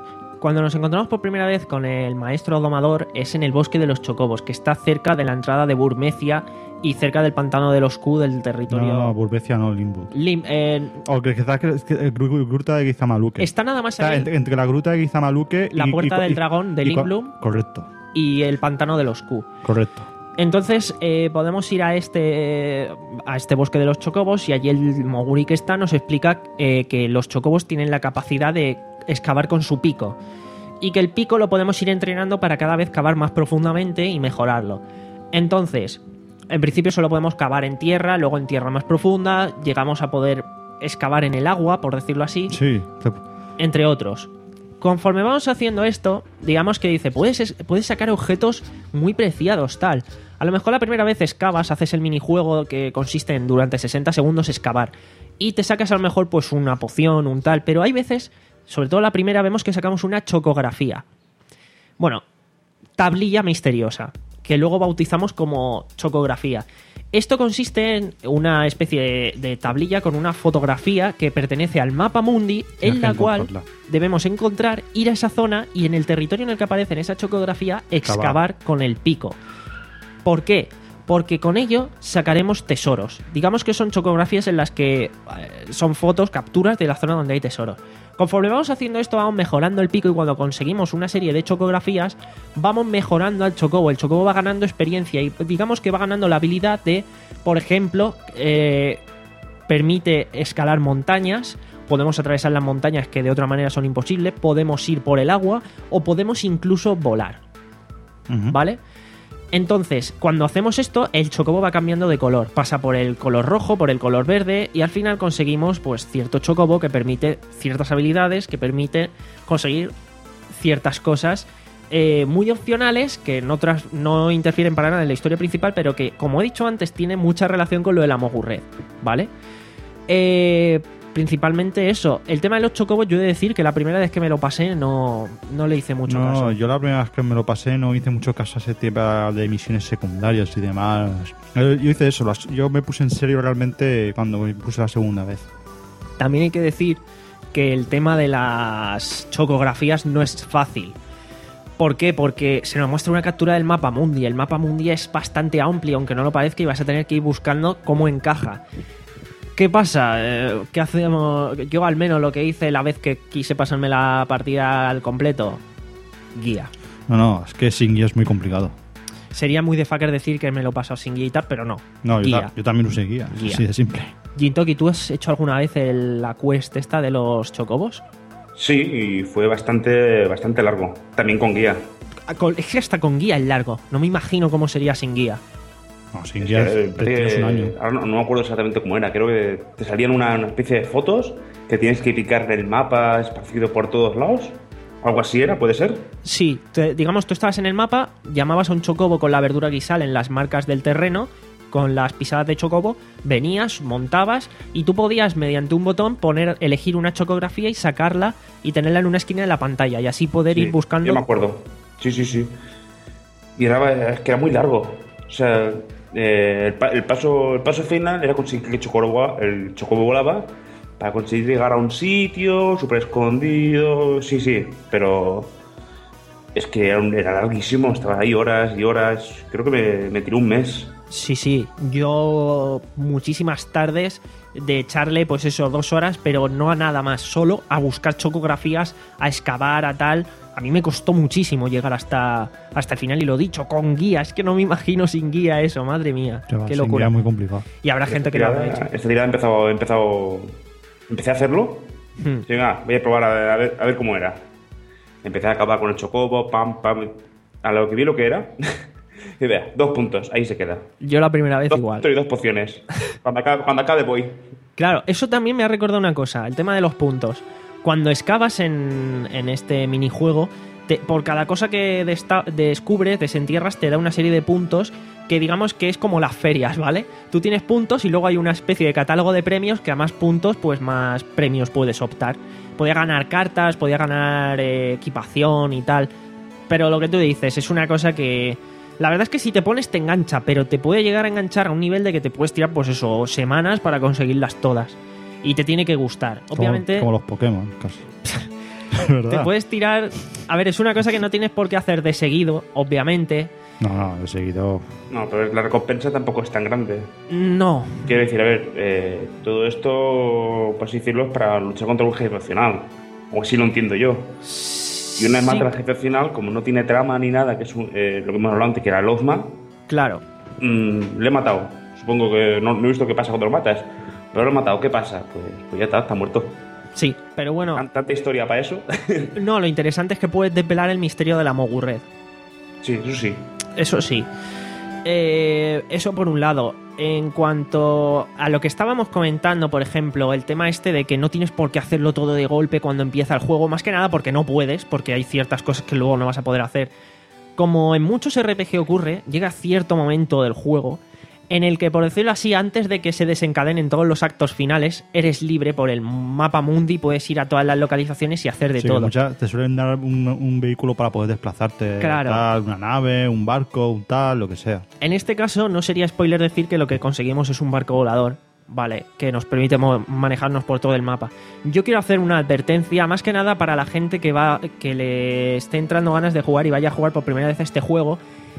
Cuando nos encontramos por primera vez con el maestro domador es en el bosque de los chocobos, que está cerca de la entrada de Burmecia y cerca del pantano de los Q del territorio... No, no, Burmecia no, Limbo. Lim, eh, O que quizás que, que, el gru- gruta de Gizamaluque. está nada más Está allá entre, entre la gruta de Gizamaluque y... la puerta y- del y- dragón de y- Limblum Correcto, y el pantano de los Q. correcto. Entonces eh, podemos ir a este, a este bosque de los chocobos y allí el Moguri que está nos explica eh, que los chocobos tienen la capacidad de excavar con su pico y que el pico lo podemos ir entrenando para cada vez cavar más profundamente y mejorarlo. Entonces, en principio solo podemos cavar en tierra, luego en tierra más profunda, llegamos a poder excavar en el agua, por decirlo así, Sí. te- entre otros. Conforme vamos haciendo esto, digamos que dice, puedes, es- puedes sacar objetos muy preciados, tal. A lo mejor la primera vez excavas, haces el minijuego que consiste en durante sesenta segundos excavar. Y te sacas a lo mejor pues una poción, un tal. Pero hay veces, sobre todo la primera, vemos que sacamos una chocografía. Bueno, tablilla misteriosa, que luego bautizamos como chocografía. Esto consiste en una especie de, de tablilla con una fotografía que pertenece al mapa mundi, en la que cual encontrarla. debemos encontrar, ir a esa zona y en el territorio en el que aparece en esa chocografía excavar con el pico. ¿Por qué? Porque con ello sacaremos tesoros. Digamos que son chocografías en las que eh, son fotos, capturas de la zona donde hay tesoros. Conforme vamos haciendo esto, vamos mejorando el pico y cuando conseguimos una serie de chocografías, vamos mejorando al chocobo. El chocobo va ganando experiencia y digamos que va ganando la habilidad de, por ejemplo, eh, permite escalar montañas. Podemos atravesar las montañas que de otra manera son imposibles. Podemos ir por el agua o podemos incluso volar. Ujú. ¿Vale? Entonces, cuando hacemos esto, el chocobo va cambiando de color. Pasa por el color rojo, por el color verde y al final conseguimos pues cierto chocobo que permite ciertas habilidades, que permite conseguir ciertas cosas eh, muy opcionales que no, tras- no interfieren para nada en la historia principal, pero que, como he dicho antes, tiene mucha relación con lo de la Mogurred, ¿vale? Eh, principalmente eso. El tema de los chocobos, yo he de decir que la primera vez que me lo pasé no, no le hice mucho No, caso. yo la primera vez que me lo pasé no hice mucho caso a ese tema de misiones secundarias y demás. Eh, Yo hice eso, las- yo me puse en serio realmente cuando me puse la segunda vez. También hay que decir que el tema de las chocografías no es fácil. ¿Por qué? Porque se nos muestra una captura del mapa mundi. El mapa mundi es bastante amplio, aunque no lo parezca, y vas a tener que ir buscando cómo encaja. ¿Qué pasa? Eh, ¿Qué hacemos? Yo al menos lo que hice la vez que quise pasarme la partida al completo, guía. No, no, es que sin guía es muy complicado. Sería muy de fucker decir que me lo he pasado sin guía y tal, pero no. No, yo, guía. ta- yo también usé guía, Guía. así de simple. Jintoki, ¿tú has hecho alguna vez el- la quest esta de los chocobos? Sí, y fue bastante, bastante largo. También con guía. Ah, con- Es que hasta con guía es largo. No me imagino cómo sería sin guía. No, sin Es guía que, te tienes un año. Ahora no, no me acuerdo exactamente cómo era. Creo que te salían una, una especie de fotos que tienes que picar en el mapa esparcido por todos lados. Algo así era, ¿puede ser? Sí, te- digamos, tú estabas en el mapa, llamabas a un chocobo con la verdura guisal en las marcas del terreno, con las pisadas de chocobo, venías, montabas y tú podías, mediante un botón, poner, elegir una chocografía y sacarla y tenerla en una esquina de la pantalla y así poder Sí, ir buscando. Yo me acuerdo. Sí, sí, sí. Y era, es que era muy largo. O sea, eh, el, pa- el paso, el paso final era conseguir que el chocobo, el chocobo volaba para conseguir llegar a un sitio súper escondido. Sí, sí, pero es que era, un- era larguísimo. Estaba ahí horas y horas. Creo que me, me tiró un mes. Sí, sí, yo muchísimas tardes de echarle, pues eso, dos horas, pero no a nada más, solo a buscar chocografías, a excavar, a tal. A mí me costó muchísimo llegar hasta, hasta el final y lo dicho, con guía, es que no me imagino sin guía eso, madre mía, Que va, qué sin locura. guía muy complicado. Y habrá gente que lo habrá hecho. Esta tirada he empezado, he empezado. Empecé a hacerlo. Hmm. Y venga, voy a probar a ver, a ver, a ver cómo era. Empecé a acabar con el chocobo, pam, pam. A lo que vi lo que era. Y vea, dos puntos, ahí se queda. Yo la primera vez Dos igual. puntos y dos pociones. Cuando acabe, cuando acabe voy. Claro, eso también me ha recordado una cosa, el tema de los puntos. Cuando excavas en, en este minijuego, te- por cada cosa que desta- descubres, desentierras, te da una serie de puntos que digamos que es como las ferias, ¿vale? Tú tienes puntos y luego hay una especie de catálogo de premios que a más puntos, pues más premios puedes optar. Podía ganar cartas, podía ganar eh, equipación y tal. Pero lo que tú dices es una cosa que... La verdad es que si te pones te engancha, pero te puede llegar a enganchar a un nivel de que te puedes tirar, pues eso, semanas para conseguirlas todas. Y te tiene que gustar. Como- Obviamente, Como, los Pokémon, casi. ¿Verdad? Te puedes tirar... A ver, es una cosa que no tienes por qué hacer de seguido, obviamente. No, no, de seguido... No, pero la recompensa tampoco es tan grande. No. Quiero decir, a ver, eh, todo esto, por así decirlo, es para luchar contra un jefe opcional. O así lo entiendo yo. Y una vez más, Sí. el jefe opcional, como no tiene trama ni nada, que es un- eh, lo que hemos hablado antes, que era el Ozma, Claro. mm, le he matado. Supongo que no, no he visto qué pasa cuando lo matas. Pero lo he matado, ¿qué pasa? Pues, pues ya está, está muerto. Sí, pero bueno... Tan- Tanta historia para eso. No, lo interesante es que puedes desvelar el misterio de la Mogurred. Sí, eso sí. Eso sí. Eh, eso por un lado. En cuanto a lo que estábamos comentando, por ejemplo, el tema este de que no tienes por qué hacerlo todo de golpe cuando empieza el juego, más que nada porque no puedes, porque hay ciertas cosas que luego no vas a poder hacer. Como en muchos R P G ocurre, llega cierto momento del juego en el que, por decirlo así, antes de que se desencadenen todos los actos finales, eres libre por el mapa mundi, puedes ir a todas las localizaciones y hacer de Sí, todo. muchas- te suelen dar un, un vehículo para poder desplazarte. Claro. Tal, una nave, un barco, un tal, lo que sea. En este caso, no sería spoiler decir que lo que conseguimos es un barco volador, ¿vale? Que nos permite mo- manejarnos por todo el mapa. Yo quiero hacer una advertencia, más que nada para la gente que va, que le esté entrando ganas de jugar y vaya a jugar por primera vez a este juego.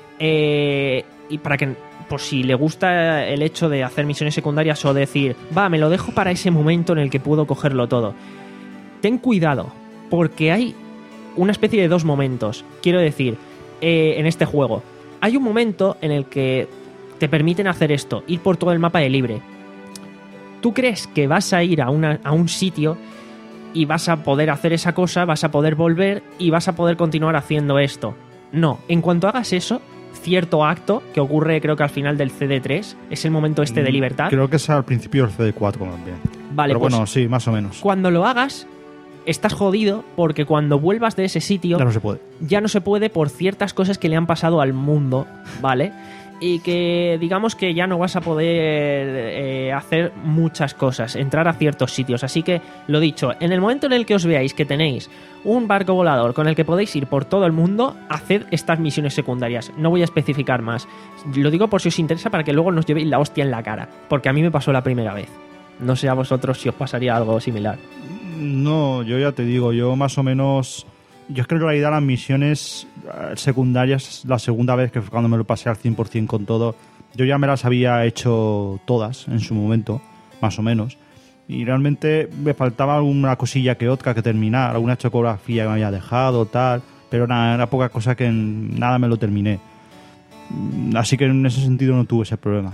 Eh, y para que, por si le gusta el hecho de hacer misiones secundarias o decir, va, me lo dejo para ese momento en el que puedo cogerlo todo. Ten cuidado, porque hay una especie de dos momentos. Quiero decir, eh, en este juego, hay un momento en el que te permiten hacer esto, ir por todo el mapa de libre. Tú crees que vas a ir a, una, a un sitio y vas a poder hacer esa cosa, vas a poder volver y vas a poder continuar haciendo esto. No, en cuanto hagas eso, cierto acto que ocurre creo que al final del C D tres, es el momento este de libertad. Creo que es al principio del C D cuatro también. Vale, Pero pues bueno, sí, más o menos. cuando lo hagas, estás jodido porque cuando vuelvas de ese sitio Ya no se puede. ya no se puede por ciertas cosas que le han pasado al mundo, ¿vale? Y que digamos que ya no vas a poder eh, hacer muchas cosas, entrar a ciertos sitios. Así que, lo dicho, en el momento en el que os veáis que tenéis un barco volador con el que podéis ir por todo el mundo, haced estas misiones secundarias. No voy a especificar más. Lo digo por si os interesa para que luego nos llevéis la hostia en la cara, porque a mí me pasó la primera vez. No sé a vosotros si os pasaría algo similar. No, yo ya te digo, yo más o menos... Yo es que en realidad las misiones eh, secundarias, la segunda vez que fue cuando me lo pasé al cien por ciento con todo, yo ya me las había hecho todas en su momento, más o menos. Y realmente me faltaba alguna cosilla que otra que terminar, alguna chocografía que me había dejado, tal. Pero nada, era poca cosa que en nada me lo terminé. Mm, Así que en ese sentido no tuve ese problema.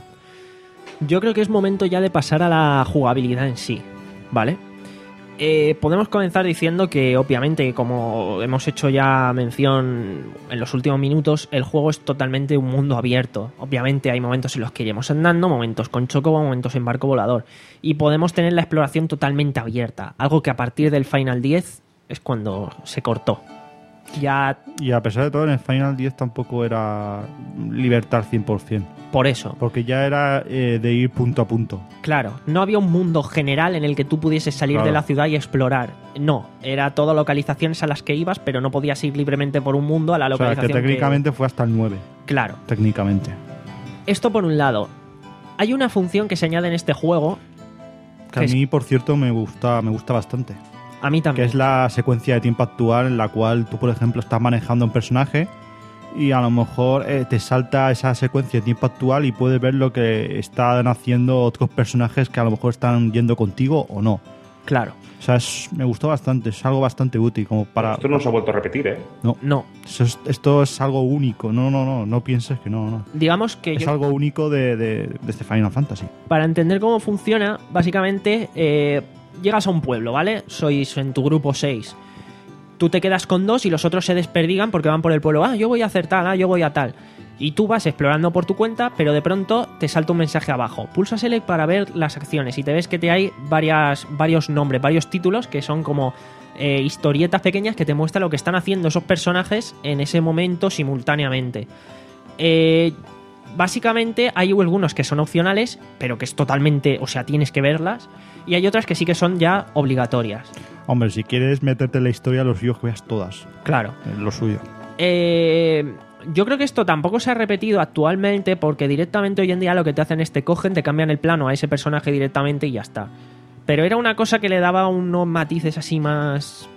Yo creo que es momento ya de pasar a la jugabilidad en sí, ¿vale? Eh, podemos comenzar diciendo que obviamente, como hemos hecho ya mención en los últimos minutos, el juego es totalmente un mundo abierto. Obviamente hay momentos en los que iremos andando, momentos con chocobo, momentos en barco volador, y podemos tener la exploración totalmente abierta, algo que a partir del Final diez es cuando se cortó. Ya Y a pesar de todo, en el Final diez tampoco era libertad al cien por ciento. por eso. Porque ya era eh, de ir punto a punto. Claro, no había un mundo general en el que tú pudieses salir Claro. de la ciudad y explorar. No, era todo localizaciones a las que ibas, pero no podías ir libremente por un mundo a la O sea, que localización. técnicamente fue hasta el nueve. Claro. Técnicamente. Esto por un lado. Hay una función que se añade en este juego, Que Que a es- mí, por cierto, me gusta, me gusta bastante. a mí Que también. es la secuencia de tiempo actual en la cual tú, por ejemplo, estás manejando un personaje y a lo mejor eh, te salta esa secuencia de tiempo actual y puedes ver lo que están haciendo otros personajes que a lo mejor están yendo contigo o no. Claro. O sea, es- me gustó bastante, es algo bastante útil como para... Esto no se ha vuelto a repetir, ¿eh? No, No, eso es- esto es algo único, no, no, no, no pienses que no, no. digamos que Es yo- algo único de, de, de este Final Fantasy. para entender cómo funciona, básicamente eh, llegas a un pueblo, ¿vale? Sois en tu grupo seis. Tú te quedas con dos y los otros se desperdigan porque van por el pueblo. Ah, yo voy a hacer tal, ah, yo voy a tal. Y tú vas explorando por tu cuenta, pero de pronto te salta un mensaje abajo. Pulsa Select para ver las acciones y te ves que te hay varias, varios nombres, varios títulos que son como eh, historietas pequeñas que te muestran lo que están haciendo esos personajes en ese momento simultáneamente. Eh, básicamente hay algunos que son opcionales, pero que es totalmente, o sea, tienes que verlas. Y hay otras que sí que son ya obligatorias. Hombre, si quieres meterte en la historia, los suyo es que veas todas. Claro. Es lo suyo. Eh, yo creo que esto tampoco se ha repetido actualmente porque directamente hoy en día lo que te hacen es te cogen, te cambian el plano a ese personaje directamente y ya está. Pero era una cosa que le daba unos matices así más...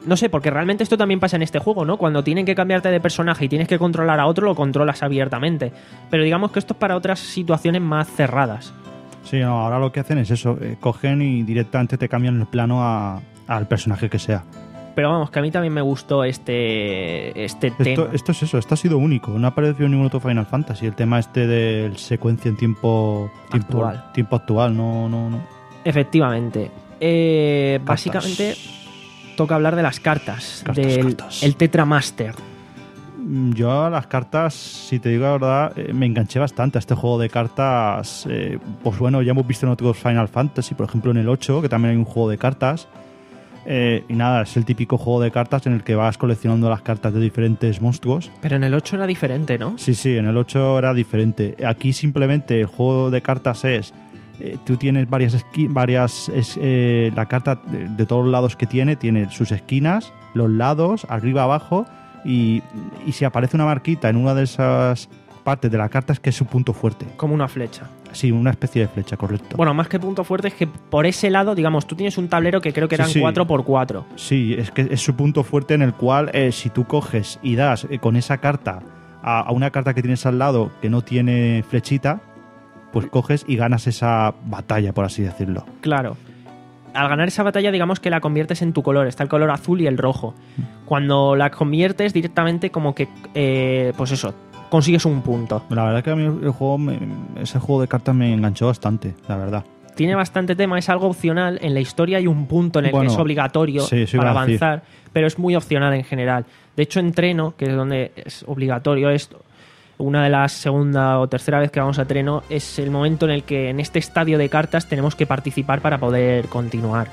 no sé, porque realmente esto también pasa en este juego, ¿no? Cuando tienen que cambiarte de personaje y tienes que controlar a otro, lo controlas abiertamente. Pero digamos que esto es para otras situaciones más cerradas. Sí, no, ahora lo que hacen es eso, eh, cogen y directamente te cambian el plano a, al personaje que sea. Pero vamos, que a mí también me gustó este, este Esto, tema. esto es eso, esto ha sido único, no ha aparecido en ningún otro Final Fantasy, el tema este del secuencia en tiempo, tiempo Actual. tiempo actual, no, no, no. Efectivamente. Eh, Cartas. básicamente toca hablar de las cartas, Cartas, del cartas. el Tetra Master. Yo a las cartas, si te digo la verdad, eh, me enganché bastante a este juego de cartas. Eh, pues bueno, ya hemos visto en otros Final Fantasy, por ejemplo en el ocho, que también hay un juego de cartas. Eh, y nada, es el típico juego de cartas en el que vas coleccionando las cartas de diferentes monstruos. Pero en el ocho era diferente, ¿no? Sí, sí, en el ocho era diferente. Aquí simplemente el juego de cartas es... Eh, tú tienes varias esquinas, varias es, eh, la carta de, de todos los lados que tiene, tiene sus esquinas, los lados, arriba, abajo, y, y si aparece una marquita en una de esas partes de la carta es que es su punto fuerte. Como una flecha. Sí, una especie de flecha, correcto. Bueno, más que punto fuerte es que por ese lado, digamos, tú tienes un tablero que creo que Sí, eran sí. cuatro por cuatro. Sí, es que es su punto fuerte en el cual eh, si tú coges y das eh, con esa carta a, a una carta que tienes al lado que no tiene flechita, pues coges y ganas esa batalla, por así decirlo. Claro. Al ganar esa batalla, digamos que la conviertes en tu color. Está el color azul y el rojo. Cuando la conviertes directamente, como que, eh, pues eso, consigues un punto. La verdad que a mí el juego, me- ese juego de cartas me enganchó bastante, la verdad. Tiene bastante tema, es algo opcional. En la historia hay un punto en el Bueno, que es obligatorio sí, eso iba para a decir. avanzar, pero es muy opcional en general. De hecho, en Treno, que es donde es obligatorio esto, una de las segunda o tercera vez que vamos a Treno, es el momento en el que en este estadio de cartas tenemos que participar para poder continuar.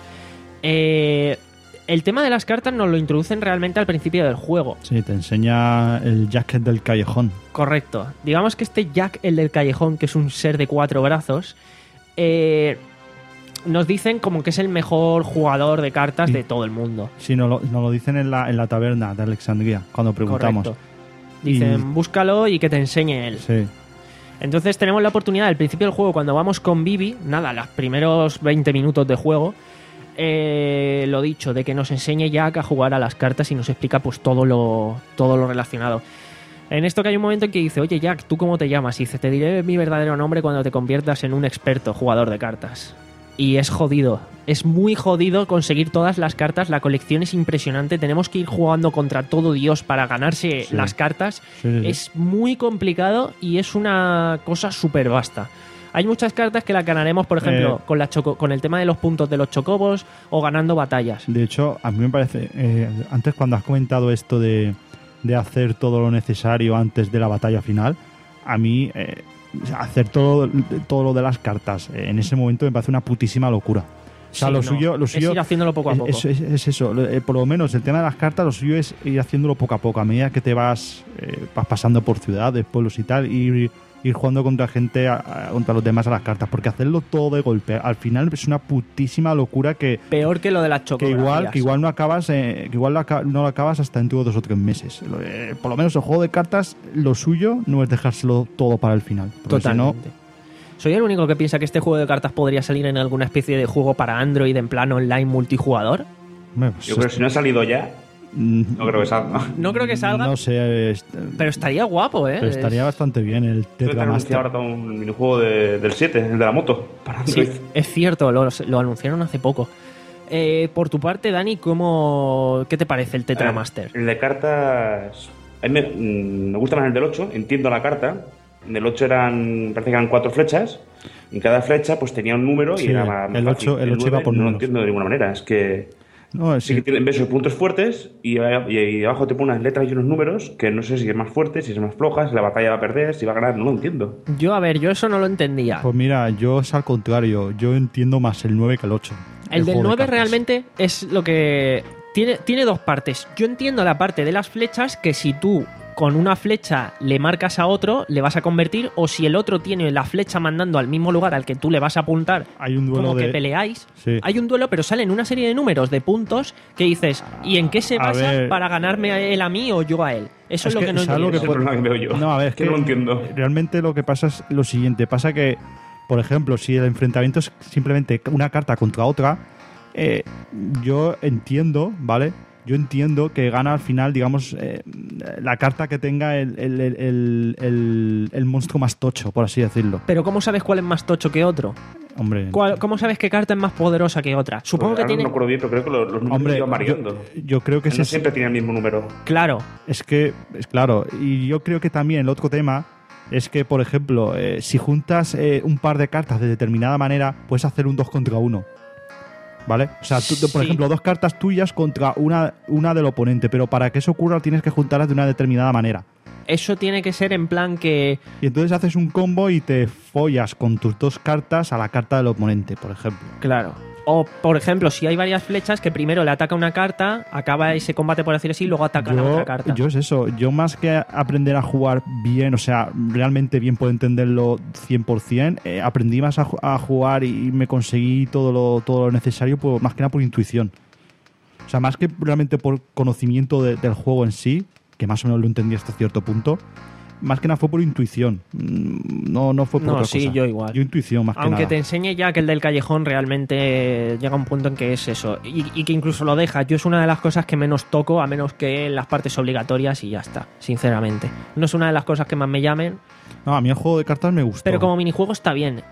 Eh, el tema de las cartas nos lo introducen realmente al principio del juego. Sí, te enseña el jacket del callejón. Correcto. Digamos que este Jack, el del callejón, que es un ser de cuatro brazos, eh, nos dicen como que es el mejor jugador de cartas Sí. de todo el mundo. Sí, nos lo, nos lo dicen en la, en la taberna de Alexandria, cuando preguntamos. Correcto. Dicen, Y- búscalo y que te enseñe él. Sí. Entonces tenemos la oportunidad al principio del juego, cuando vamos con Vivi, nada, los primeros veinte minutos de juego, eh, lo dicho, de que nos enseñe Jack a jugar a las cartas y nos explica pues todo lo, todo lo relacionado. En esto que hay un momento en que dice, oye Jack, ¿tú cómo te llamas? Y dice, te diré mi verdadero nombre cuando te conviertas en un experto jugador de cartas. Y es jodido, es muy jodido conseguir todas las cartas, la colección es impresionante, tenemos que ir jugando contra todo Dios para ganarse Sí. las cartas. Sí, sí, sí. Es muy complicado y es una cosa súper vasta. Hay muchas cartas que las ganaremos, por ejemplo, Eh. con, la choco- con el tema de los puntos de los chocobos o ganando batallas. De hecho, a mí me parece, eh, antes cuando has comentado esto de, de hacer todo lo necesario antes de la batalla final, a mí eh, hacer todo, todo lo de las cartas eh, en ese momento me parece una putísima locura. O sea, Sí, lo no, suyo, lo es suyo ir haciéndolo poco a poco. Es, es- es eso, lo- eh, por lo menos el tema de las cartas, lo suyo es ir haciéndolo poco a poco, a medida que te vas, eh, vas pasando por ciudades, pueblos y tal, ir, ir jugando contra gente, a- a- contra los demás a las cartas, porque hacerlo todo de golpe, al final es una putísima locura que, Peor que lo de las que chocografías. igual, que igual no acabas, eh, que igual lo aca- no lo acabas hasta dentro de dos o tres meses. Lo- eh, por lo menos el juego de cartas, lo suyo no es dejárselo todo para el final, porque si no, Totalmente. ¿Soy el único que piensa que este juego de cartas podría salir en alguna especie de juego para Android en plan online multijugador? hombre, pues Yo creo que si no ha salido ya, mm, no creo que salga. No creo que salga, no sé, es- pero estaría guapo, ¿eh? pero estaría Es- bastante bien el Creo que han Tetra anunciado Master. ahora un minijuego de- del siete, el de la moto, para Sí, Android. es cierto, lo, lo anunciaron hace poco. Eh, por tu parte, Dani, ¿cómo, ¿qué te parece el Tetra Eh, Master? El de cartas. A mí me, mm, me gusta más el del ocho, entiendo la carta. En el ocho eran, parece que eran cuatro flechas. Y cada flecha pues tenía un número y Sí, era más, más el fácil. ocho- el ocho iba nueve por no lo números. entiendo de ninguna manera. Es que No, sí que sí, tiene, ves sus puntos fuertes y, y, y abajo te pone unas letras y unos números que no sé si es más fuerte, si es más floja, si la batalla va a perder, si va a ganar, no lo entiendo. Yo, a ver, yo eso no lo entendía. pues mira, yo es al contrario, yo entiendo más el nueve que el ocho. El del juego de nueve cartas. realmente es lo que... Tiene, tiene dos partes. Yo entiendo la parte de las flechas, que si tú con una flecha le marcas a otro, le vas a convertir, o si el otro tiene la flecha mandando al mismo lugar al que tú le vas a apuntar, Hay un duelo como que de... peleáis. Sí. Hay un duelo, pero salen una serie de números, de puntos, que dices, ¿y en qué se A basa ver. para ganarme a él a mí o yo a él? Eso es, Es lo que, que no ¿sabes lo entiendo. Ese es el puede- problema que veo yo. No, a ver, es que que no lo entiendo. realmente lo que pasa es lo siguiente. Pasa que, por ejemplo, si el enfrentamiento es simplemente una carta contra otra, eh, yo entiendo, ¿vale? yo entiendo que gana al final, digamos, eh, la carta que tenga el, el, el, el, el, el monstruo más tocho, por así decirlo. Pero ¿cómo sabes cuál es más tocho que otro? Hombre, ¿Cuál, ¿Cómo sabes qué carta es más poderosa que otra? Supongo Pues que ahora tiene... No me acuerdo bien, pero creo que los, los números hombre, iban variando. yo, yo creo que no ese siempre tiene el mismo número. Claro. es que, es claro, y yo creo que también el otro tema es que, por ejemplo, eh, si juntas eh, un par de cartas de determinada manera, puedes hacer un dos contra uno. ¿Vale? O sea, tú, por Sí. ejemplo, dos cartas tuyas contra una, una del oponente, pero para que eso ocurra tienes que juntarlas de una determinada manera. Eso tiene que ser en plan que... Y entonces haces un combo y te follas con tus dos cartas a la carta del oponente, por ejemplo. Claro. O, por ejemplo, si hay varias flechas que primero le ataca una carta, acaba ese combate, por decir así, y luego ataca la otra carta. Yo es eso, yo más que aprender a jugar bien, o sea, realmente bien puedo entenderlo cien por ciento, eh, aprendí más a, a jugar y me conseguí todo lo, todo lo necesario, por, más que nada por intuición. O sea, más que realmente por conocimiento de, del juego en sí, que más o menos lo entendí hasta cierto punto, más que nada fue por intuición. No, no fue por No, otra sí, cosa. yo igual. Yo intuición más que Aunque nada. te enseñe ya que el del callejón realmente llega a un punto en que es eso. Y, y que incluso lo deja. Yo es una de las cosas que menos toco, a menos que en las partes obligatorias y ya está, sinceramente. No es una de las cosas que más me llamen, No, a mí el juego de cartas me gustó. pero como minijuego está bien.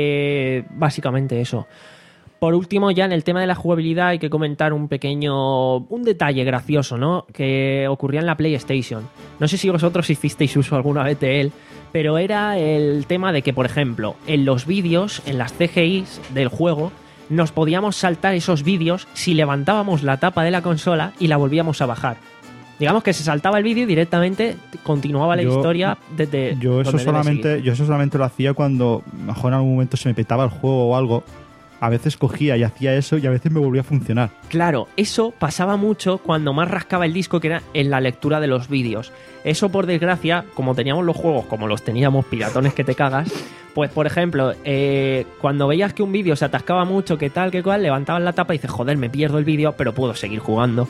Eh, básicamente eso. Por último, ya en el tema de la jugabilidad hay que comentar un pequeño... un detalle gracioso, ¿no? Que ocurría en la PlayStation. No sé si vosotros hicisteis uso alguna vez de él, pero era el tema de que, por ejemplo, en los vídeos, en las C G Is del juego, nos podíamos saltar esos vídeos si levantábamos la tapa de la consola y la volvíamos a bajar. Digamos que se saltaba el vídeo y directamente continuaba la Yo- historia desde Yo eso donde debe solamente, seguir. yo eso solamente lo hacía cuando mejor en algún momento se me petaba el juego o algo. A veces cogía y hacía eso y a veces me volvía a funcionar. Claro, eso pasaba mucho cuando más rascaba el disco, que era en la lectura de los vídeos. Eso, por desgracia, como teníamos los juegos, como los teníamos piratones que te cagas, pues, por ejemplo, eh, cuando veías que un vídeo se atascaba mucho, que tal, que cual, levantabas la tapa y dices, joder, me pierdo el vídeo, pero puedo seguir jugando.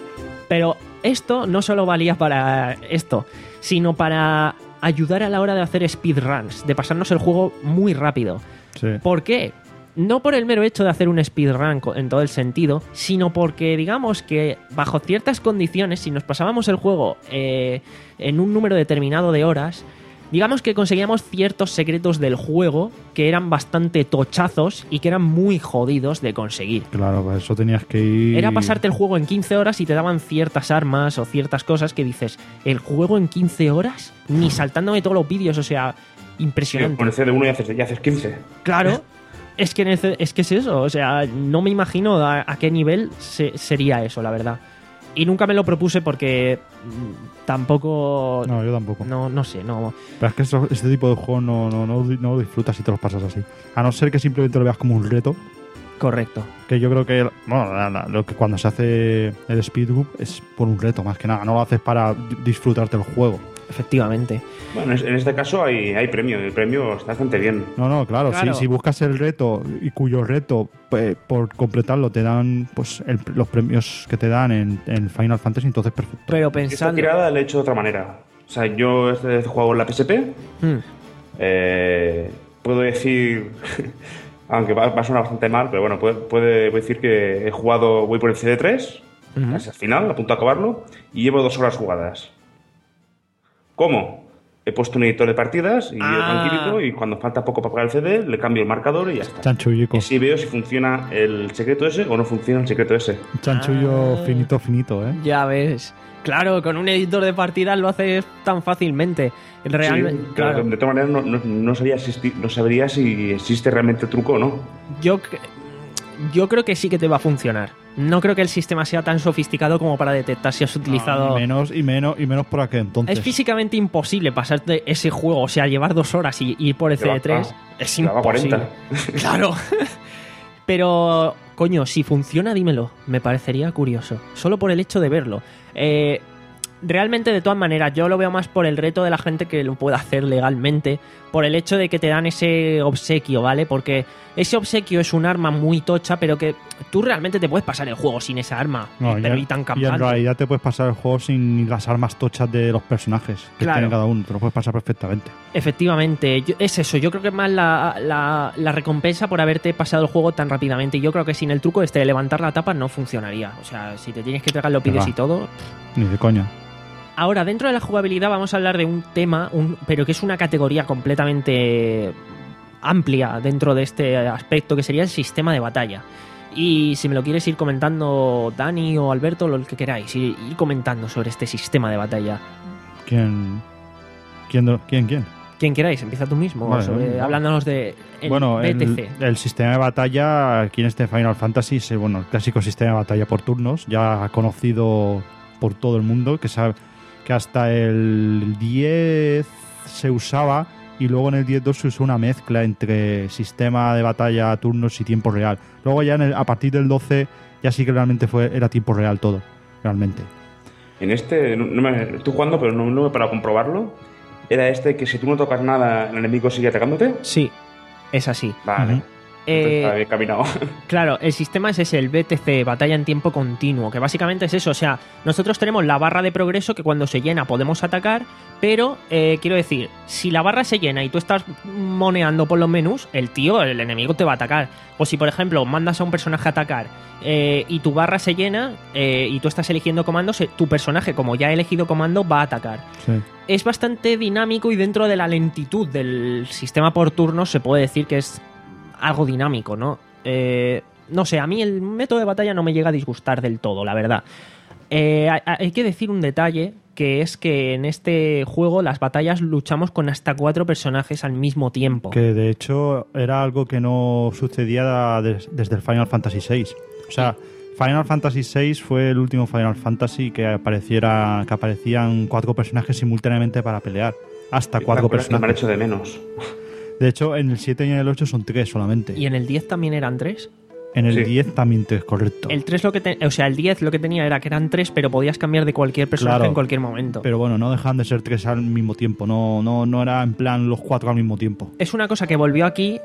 Pero esto no solo valía para esto, sino para ayudar a la hora de hacer speedruns, de pasarnos el juego muy rápido. Sí. ¿Por qué? No por el mero hecho de hacer un speedrun co- en todo el sentido, sino porque digamos que bajo ciertas condiciones, si nos pasábamos el juego eh, en un número determinado de horas, digamos que conseguíamos ciertos secretos del juego que eran bastante tochazos y que eran muy jodidos de conseguir. Claro, para eso tenías que ir... Era pasarte el juego en quince horas y te daban ciertas armas o ciertas cosas que dices, ¿el juego en quince horas? Ni saltándome todos los vídeos, o sea, Sí, impresionante. con el C D uno ya haces, ya haces quince. Claro, es que, en el C- es que es eso, o sea, no me imagino a, a qué nivel se- sería eso, la verdad. Y nunca me lo propuse porque mm, tampoco... No, yo tampoco. No, no sé, no... Pero es que eso- este tipo de juego no, no, no, no lo disfrutas si te los pasas así. A no ser que simplemente lo veas como un reto. Correcto. Que yo creo que, bueno, la- la- lo que cuando se hace el speedrun es por un reto, más que nada. No lo haces para di- disfrutarte el juego. Efectivamente. Bueno, en este caso hay, hay premio. El premio está bastante bien. No, no, claro. Claro. Si, si buscas el reto y cuyo reto, pues, por completarlo, te dan pues el- los premios que te dan en, en Final Fantasy, entonces perfecto. Pero Esta pensando... tirada la he hecho de otra manera. O sea, yo este juego en la P S P. Hmm, Eh, puedo decir, aunque va, va a sonar bastante mal, pero bueno, puede, puede decir que he jugado, voy por el C D tres, Ujú. casi al final, a punto de acabarlo, y llevo dos horas jugadas. ¿Cómo? He puesto un editor de partidas y yo Ah. tranquilito, y cuando falta poco para pagar el C D, le cambio el marcador y ya está. Chanchullico. Y así veo si funciona el secreto ese o no funciona el secreto ese. Chanchullo Ah. finito, finito, ¿eh? Ya ves. Claro, con un editor de partidas lo haces tan fácilmente. Realmente, Sí, claro. De todas maneras, no, no, no sabría existi- no sabría si existe realmente el truco o no. Yo, cre- yo creo que sí que te va a funcionar. No creo que el sistema sea tan sofisticado como para detectar si has utilizado... No, y menos, y menos, y menos por aquel entonces. Es físicamente imposible pasarte ese juego, o sea, llevar dos horas y ir por el Lleva- C D tres. ah, es llevaba imposible. cuarenta. Claro. Pero, coño, si funciona, dímelo. Me parecería curioso. Solo por el hecho de verlo. Eh, realmente, de todas maneras, yo lo veo más por el reto de la gente que lo pueda hacer legalmente, por el hecho de que te dan ese obsequio, ¿vale? Porque ese obsequio es un arma muy tocha, pero que tú realmente te puedes pasar el juego sin esa arma, No, pero ya- y tan y en campante. realidad te puedes pasar el juego sin las armas tochas de los personajes que Claro. tiene cada uno. Te lo puedes pasar perfectamente. Efectivamente, yo- es eso, yo creo que es más la, la, la recompensa por haberte pasado el juego tan rápidamente. Y yo creo que sin el truco este de levantar la tapa no funcionaría. O sea, si te tienes que tragar lo pides va. y todo. Ni de coña. Ahora, dentro de la jugabilidad vamos a hablar de un tema, un, pero que es una categoría completamente amplia dentro de este aspecto, que sería el sistema de batalla. Y si me lo quieres ir comentando, Dani o Alberto, lo que queráis, ir, ir comentando sobre este sistema de batalla. ¿Quién? ¿Quién? de- ¿Quién? ¿Quién? Quien queráis, empieza tú mismo, Vale, sobre- vale. hablándonos de el bueno, B T el, C. el sistema de batalla aquí en este Final Fantasy es eh, bueno, el clásico sistema de batalla por turnos, ya conocido por todo el mundo, que, sabe, que hasta el diez se usaba y luego en el diez punto dos se usó una mezcla entre sistema de batalla, turnos y tiempo real. Luego ya en el- a partir del doce ya sí que realmente fue, era tiempo real todo, realmente. En este, no, no me, estoy jugando, pero no, no me he parado a comprobarlo. Era este que si tú no tocas nada, el enemigo sigue atacándote. Sí, es así. Vale. Ujú. Entonces Eh, está bien caminado. Claro, el sistema es ese, el B T C, batalla en tiempo continuo, que básicamente es eso, o sea, nosotros tenemos la barra de progreso que cuando se llena podemos atacar, pero eh, quiero decir, si la barra se llena y tú estás moneando por los menús, el tío, el enemigo te va a atacar. O si, por ejemplo, mandas a un personaje a atacar eh, y tu barra se llena eh, y tú estás eligiendo comandos, eh, tu personaje, como ya ha elegido comando, va a atacar. Sí. Es bastante dinámico y dentro de la lentitud del sistema por turnos se puede decir que es algo dinámico, ¿no? Eh, no sé, a mí el método de batalla no me llega a disgustar del todo, la verdad. Eh, hay, hay que decir un detalle, que es que en este juego las batallas luchamos con hasta cuatro personajes al mismo tiempo. Que de hecho era algo que no sucedía des- desde el Final Fantasy seis. O sea, Final Fantasy seis fue el último Final Fantasy que apareciera que aparecían cuatro personajes simultáneamente para pelear. Hasta cuatro Las cosas que me han personajes. hecho de menos. De hecho, en el siete y en el ocho son tres solamente. ¿Y en el diez también eran tres? En el Sí. diez también tres, correcto. El tres lo que te- o sea, el diez lo que tenía era que eran tres, pero podías cambiar de cualquier personaje Claro. en cualquier momento. Pero bueno, no dejan de ser tres al mismo tiempo. No, no, no era en plan los cuatro al mismo tiempo. Es una cosa que volvió aquí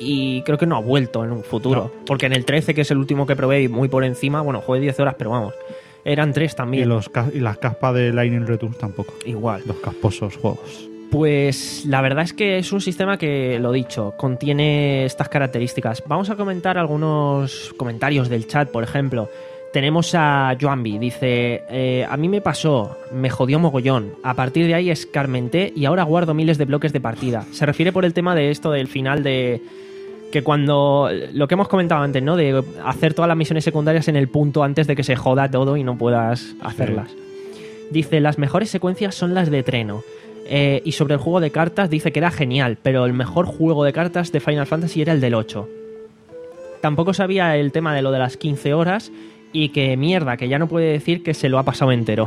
y creo que no ha vuelto en un futuro. No. Porque en el trece, que es el último que probé y muy por encima, bueno, jugué diez horas, pero vamos, eran tres Y, también. los, ca- y las caspas de Lightning Returns tampoco. Igual. Los casposos juegos. Pues la verdad es que es un sistema que, lo dicho, contiene estas características. Vamos a comentar algunos comentarios del chat, por ejemplo. Tenemos a Joanbi, dice, eh, a mí me pasó, me jodió mogollón, a partir de ahí escarmenté y ahora guardo miles de bloques de partida. Se refiere por el tema de esto del final de... que cuando, lo que hemos comentado antes, ¿no? De hacer todas las misiones secundarias en el punto antes de que se joda todo y no puedas hacerlas. Dice, las mejores secuencias son las de Treno. Eh, y sobre el juego de cartas dice que era genial, pero el mejor juego de cartas de Final Fantasy era el del ocho. Tampoco sabía el tema de lo de las quince horas y que mierda, que ya no puede decir que se lo ha pasado entero.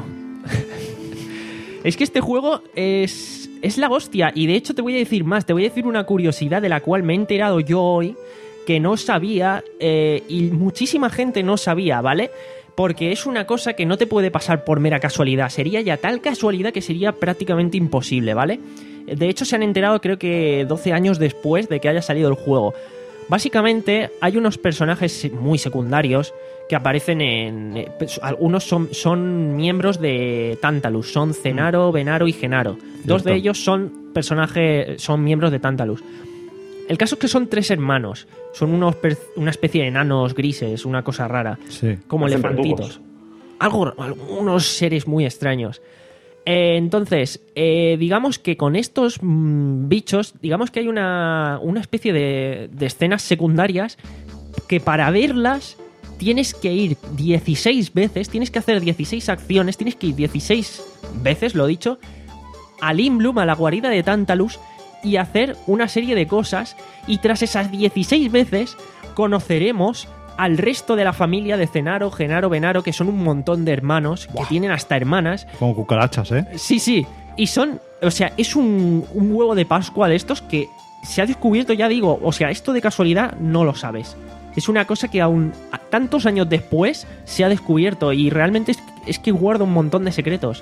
Es que este juego es, es la hostia y de hecho te voy a decir más, te voy a decir una curiosidad de la cual me he enterado yo hoy que no sabía eh, y muchísima gente no sabía, ¿vale? Porque es una cosa que no te puede pasar por mera casualidad. Sería ya tal casualidad que sería prácticamente imposible, ¿vale? De hecho, se han enterado creo que doce años después de que haya salido el juego. Básicamente, hay unos personajes muy secundarios que aparecen en... eh, pues, algunos son, son miembros de Tantalus. Son Cenaro, Venaro y Genaro. Dos Cierto. de ellos son personajes... son miembros de Tantalus. El caso es que son tres hermanos. Son unos per- una especie de enanos grises, una cosa rara. Sí. Como Hacen elefantitos. Algo, algunos seres muy extraños. Eh, entonces, eh, digamos que con estos mm, bichos, digamos que hay una, una especie de, de escenas secundarias que para verlas tienes que ir dieciséis veces, tienes que hacer dieciséis acciones, tienes que ir dieciséis veces, lo dicho, al Imblum, a la guarida de Tantalus, y hacer una serie de cosas, y tras esas dieciséis veces conoceremos al resto de la familia de Cenaro, Genaro, Venaro, que son un montón de hermanos, que tienen hasta hermanas. Como cucarachas, ¿eh? Sí, sí, y son, o sea, es un, un huevo de Pascua de estos que se ha descubierto, ya digo, o sea, esto de casualidad no lo sabes. Es una cosa que aún a tantos años después se ha descubierto y realmente es, es que guarda un montón de secretos.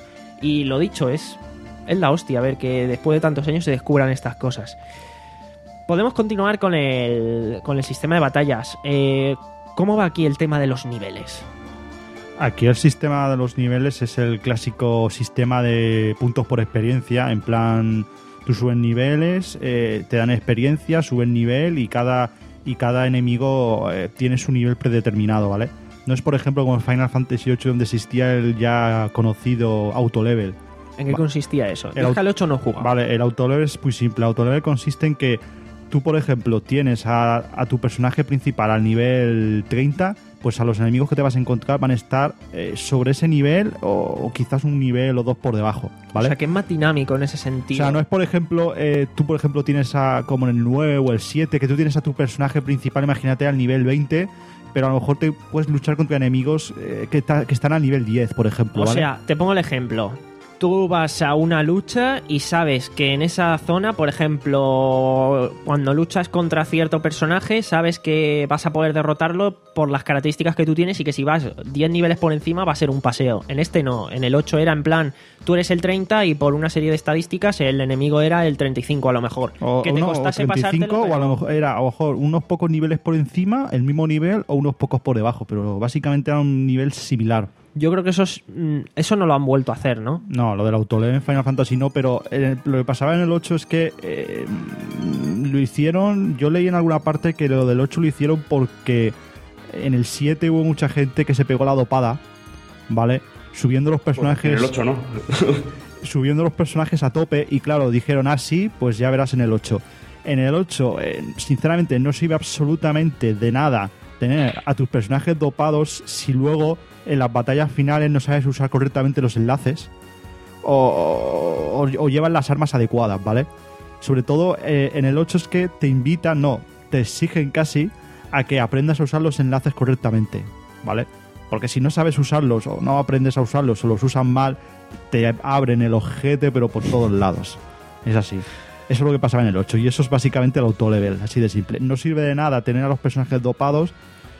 Y lo dicho, es, es la hostia, a ver, que después de tantos años se descubran estas cosas. Podemos continuar con el, con el sistema de batallas. Eh, ¿Cómo va aquí el tema de los niveles? Aquí el sistema de los niveles es el clásico sistema de puntos por experiencia, en plan, tú subes niveles, eh, te dan experiencia, subes nivel y cada, y cada enemigo eh, tiene su nivel predeterminado, ¿vale? No es, por ejemplo, como en Final Fantasy ocho, donde existía el ya conocido autolevel. ¿En qué Va- consistía eso? el Yo es au- que al ocho no jugaba. Vale, el autolevel es muy simple. El autolevel consiste en que tú, por ejemplo, tienes a, a tu personaje principal al nivel treinta, pues a los enemigos que te vas a encontrar van a estar eh, sobre ese nivel o, o quizás un nivel o dos por debajo, ¿vale? O sea, que es más dinámico en ese O sentido. sea, no es, por ejemplo, eh, tú, por ejemplo, tienes a, como en el nueve o el siete, que tú tienes a tu personaje principal, imagínate, al nivel veinte, pero a lo mejor te puedes luchar contra enemigos eh, que, ta- que están al nivel diez, por ejemplo, O ¿vale? sea, te pongo el ejemplo. Tú vas a una lucha y sabes que en esa zona, por ejemplo, cuando luchas contra cierto personaje, sabes que vas a poder derrotarlo por las características que tú tienes y que si vas diez niveles por encima va a ser un paseo. En este no, en el ocho era en plan, tú eres el treinta y por una serie de estadísticas el enemigo era el treinta y cinco a lo mejor. O, que te no, o costase treinta y cinco, pasártelo, o a pero- lo mejor era a lo mejor unos pocos niveles por encima, el mismo nivel, o unos pocos por debajo, pero básicamente era un nivel similar. Yo creo que eso, es, mm, eso no lo han vuelto a hacer, ¿no? No, lo del autolevel en Final Fantasy no, pero eh, lo que pasaba en el ocho es que eh, lo hicieron, yo leí en alguna parte que lo del ocho lo hicieron porque en el siete hubo mucha gente que se pegó la dopada, ¿vale? Subiendo los personajes... En el ocho no. subiendo los personajes a tope y claro, dijeron, ah, sí, pues ya verás en el ocho. En el ocho, eh, sinceramente, no sirve absolutamente de nada tener a tus personajes dopados si luego en las batallas finales no sabes usar correctamente los enlaces o, o, o llevan las armas adecuadas, ¿vale? Sobre todo eh, en el ocho es que te invitan, no, te exigen casi a que aprendas a usar los enlaces correctamente, ¿vale? Porque si no sabes usarlos o no aprendes a usarlos o los usan mal, te abren el ojete pero por todos lados. Es así. Eso es lo que pasaba en el ocho y eso es básicamente el autolevel, así de simple. No sirve de nada tener a los personajes dopados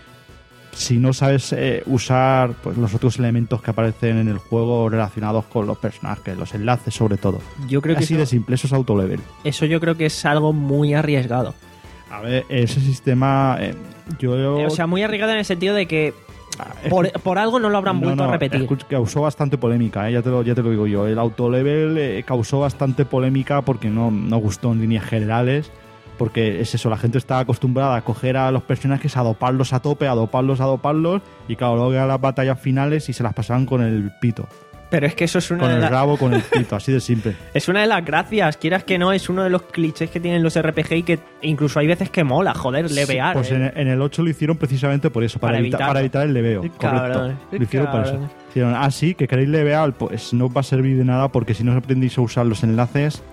si no sabes eh, usar pues, los otros elementos que aparecen en el juego relacionados con los personajes, los enlaces sobre todo. Yo creo que Así eso, de simple, eso es autolevel. eso yo creo que es algo muy arriesgado. A ver, ese sistema eh, yo... Eh, O sea, muy arriesgado en el sentido de que escu- por, por algo no lo habrán No, vuelto no, a repetir. escuch- causó bastante polémica, ¿eh? ya, te lo, ya te lo digo yo. El autolevel eh, causó bastante polémica porque no, no gustó en líneas generales. Porque es eso, la gente está acostumbrada a coger a los personajes, a doparlos a tope, a doparlos, a doparlos. Y claro, luego a las batallas finales y se las pasaban con el pito. Pero es que eso es una, Con de el la- rabo, con el pito, así de simple. es una de las gracias. Quieras que no, es uno de los clichés que tienen los R P G y que incluso hay veces que mola, joder, levear. Pues eh. en, en el ocho lo hicieron precisamente por eso, para, Para evita- evitarlo. para evitar el leveo. Qué Correcto. cabrón, qué Lo hicieron por eso. cabrón. Dijeron, ah, sí, que queréis levear, pues no os va a servir de nada porque si no aprendéis a usar los enlaces,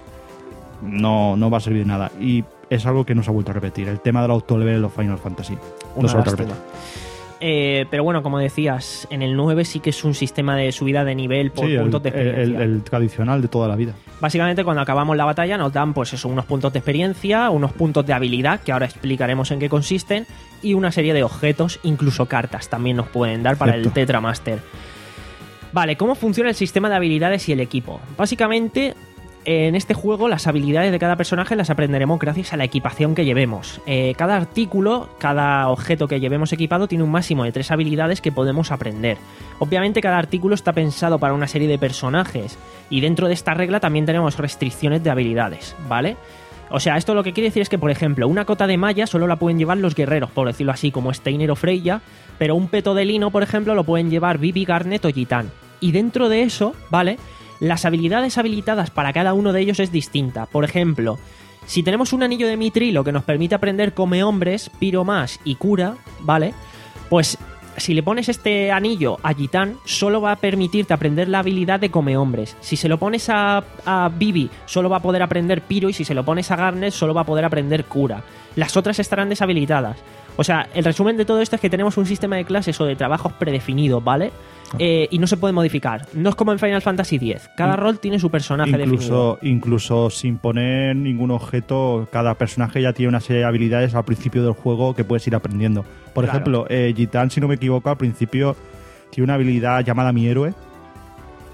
no, no va a servir de nada. Y es algo que no se ha vuelto a repetir. El tema del autolevel en los Final Fantasy. No Una se ha vuelto a lástima. repetir. Eh, pero bueno, como decías, en el nueve sí que es un sistema de subida de nivel por Sí, el, puntos de el- experiencia. el- el tradicional de toda la vida. Básicamente, cuando acabamos la batalla, nos dan pues eso, unos puntos de experiencia, unos puntos de habilidad, que ahora explicaremos en qué consisten, y una serie de objetos, incluso cartas también nos pueden dar para Cierto. el Tetramaster. Vale, ¿cómo funciona el sistema de habilidades y el equipo? Básicamente, en este juego las habilidades de cada personaje las aprenderemos gracias a la equipación que llevemos. Eh, cada artículo, cada objeto que llevemos equipado tiene un máximo de tres habilidades que podemos aprender. Obviamente cada artículo está pensado para una serie de personajes y dentro de esta regla también tenemos restricciones de habilidades, ¿vale? O sea, esto lo que quiere decir es que, por ejemplo, una cota de malla solo la pueden llevar los guerreros, por decirlo así, como Steiner o Freya, pero un peto de lino, por ejemplo, lo pueden llevar Vivi, Garnet o Gitán. Y dentro de eso, ¿vale? Las habilidades habilitadas para cada uno de ellos es distinta. Por ejemplo, si tenemos un anillo de mitrilo que nos permite aprender come hombres, piro más y cura, ¿vale? Pues si le pones este anillo a Gitán, solo va a permitirte aprender la habilidad de come hombres. Si se lo pones a, a Vivi, solo va a poder aprender piro, y si se lo pones a Garnet, solo va a poder aprender cura. Las otras estarán deshabilitadas. O sea, el resumen de todo esto es que tenemos un sistema de clases o de trabajos predefinido, ¿vale? Eh, y no se puede modificar. No es como en Final Fantasy X. Cada In- rol tiene su personaje definido. Incluso, incluso sin poner ningún objeto, cada personaje ya tiene una serie de habilidades al principio del juego que puedes ir aprendiendo. Por Claro. ejemplo, eh, Gitán, si no me equivoco, al principio tiene una habilidad llamada Mi Héroe,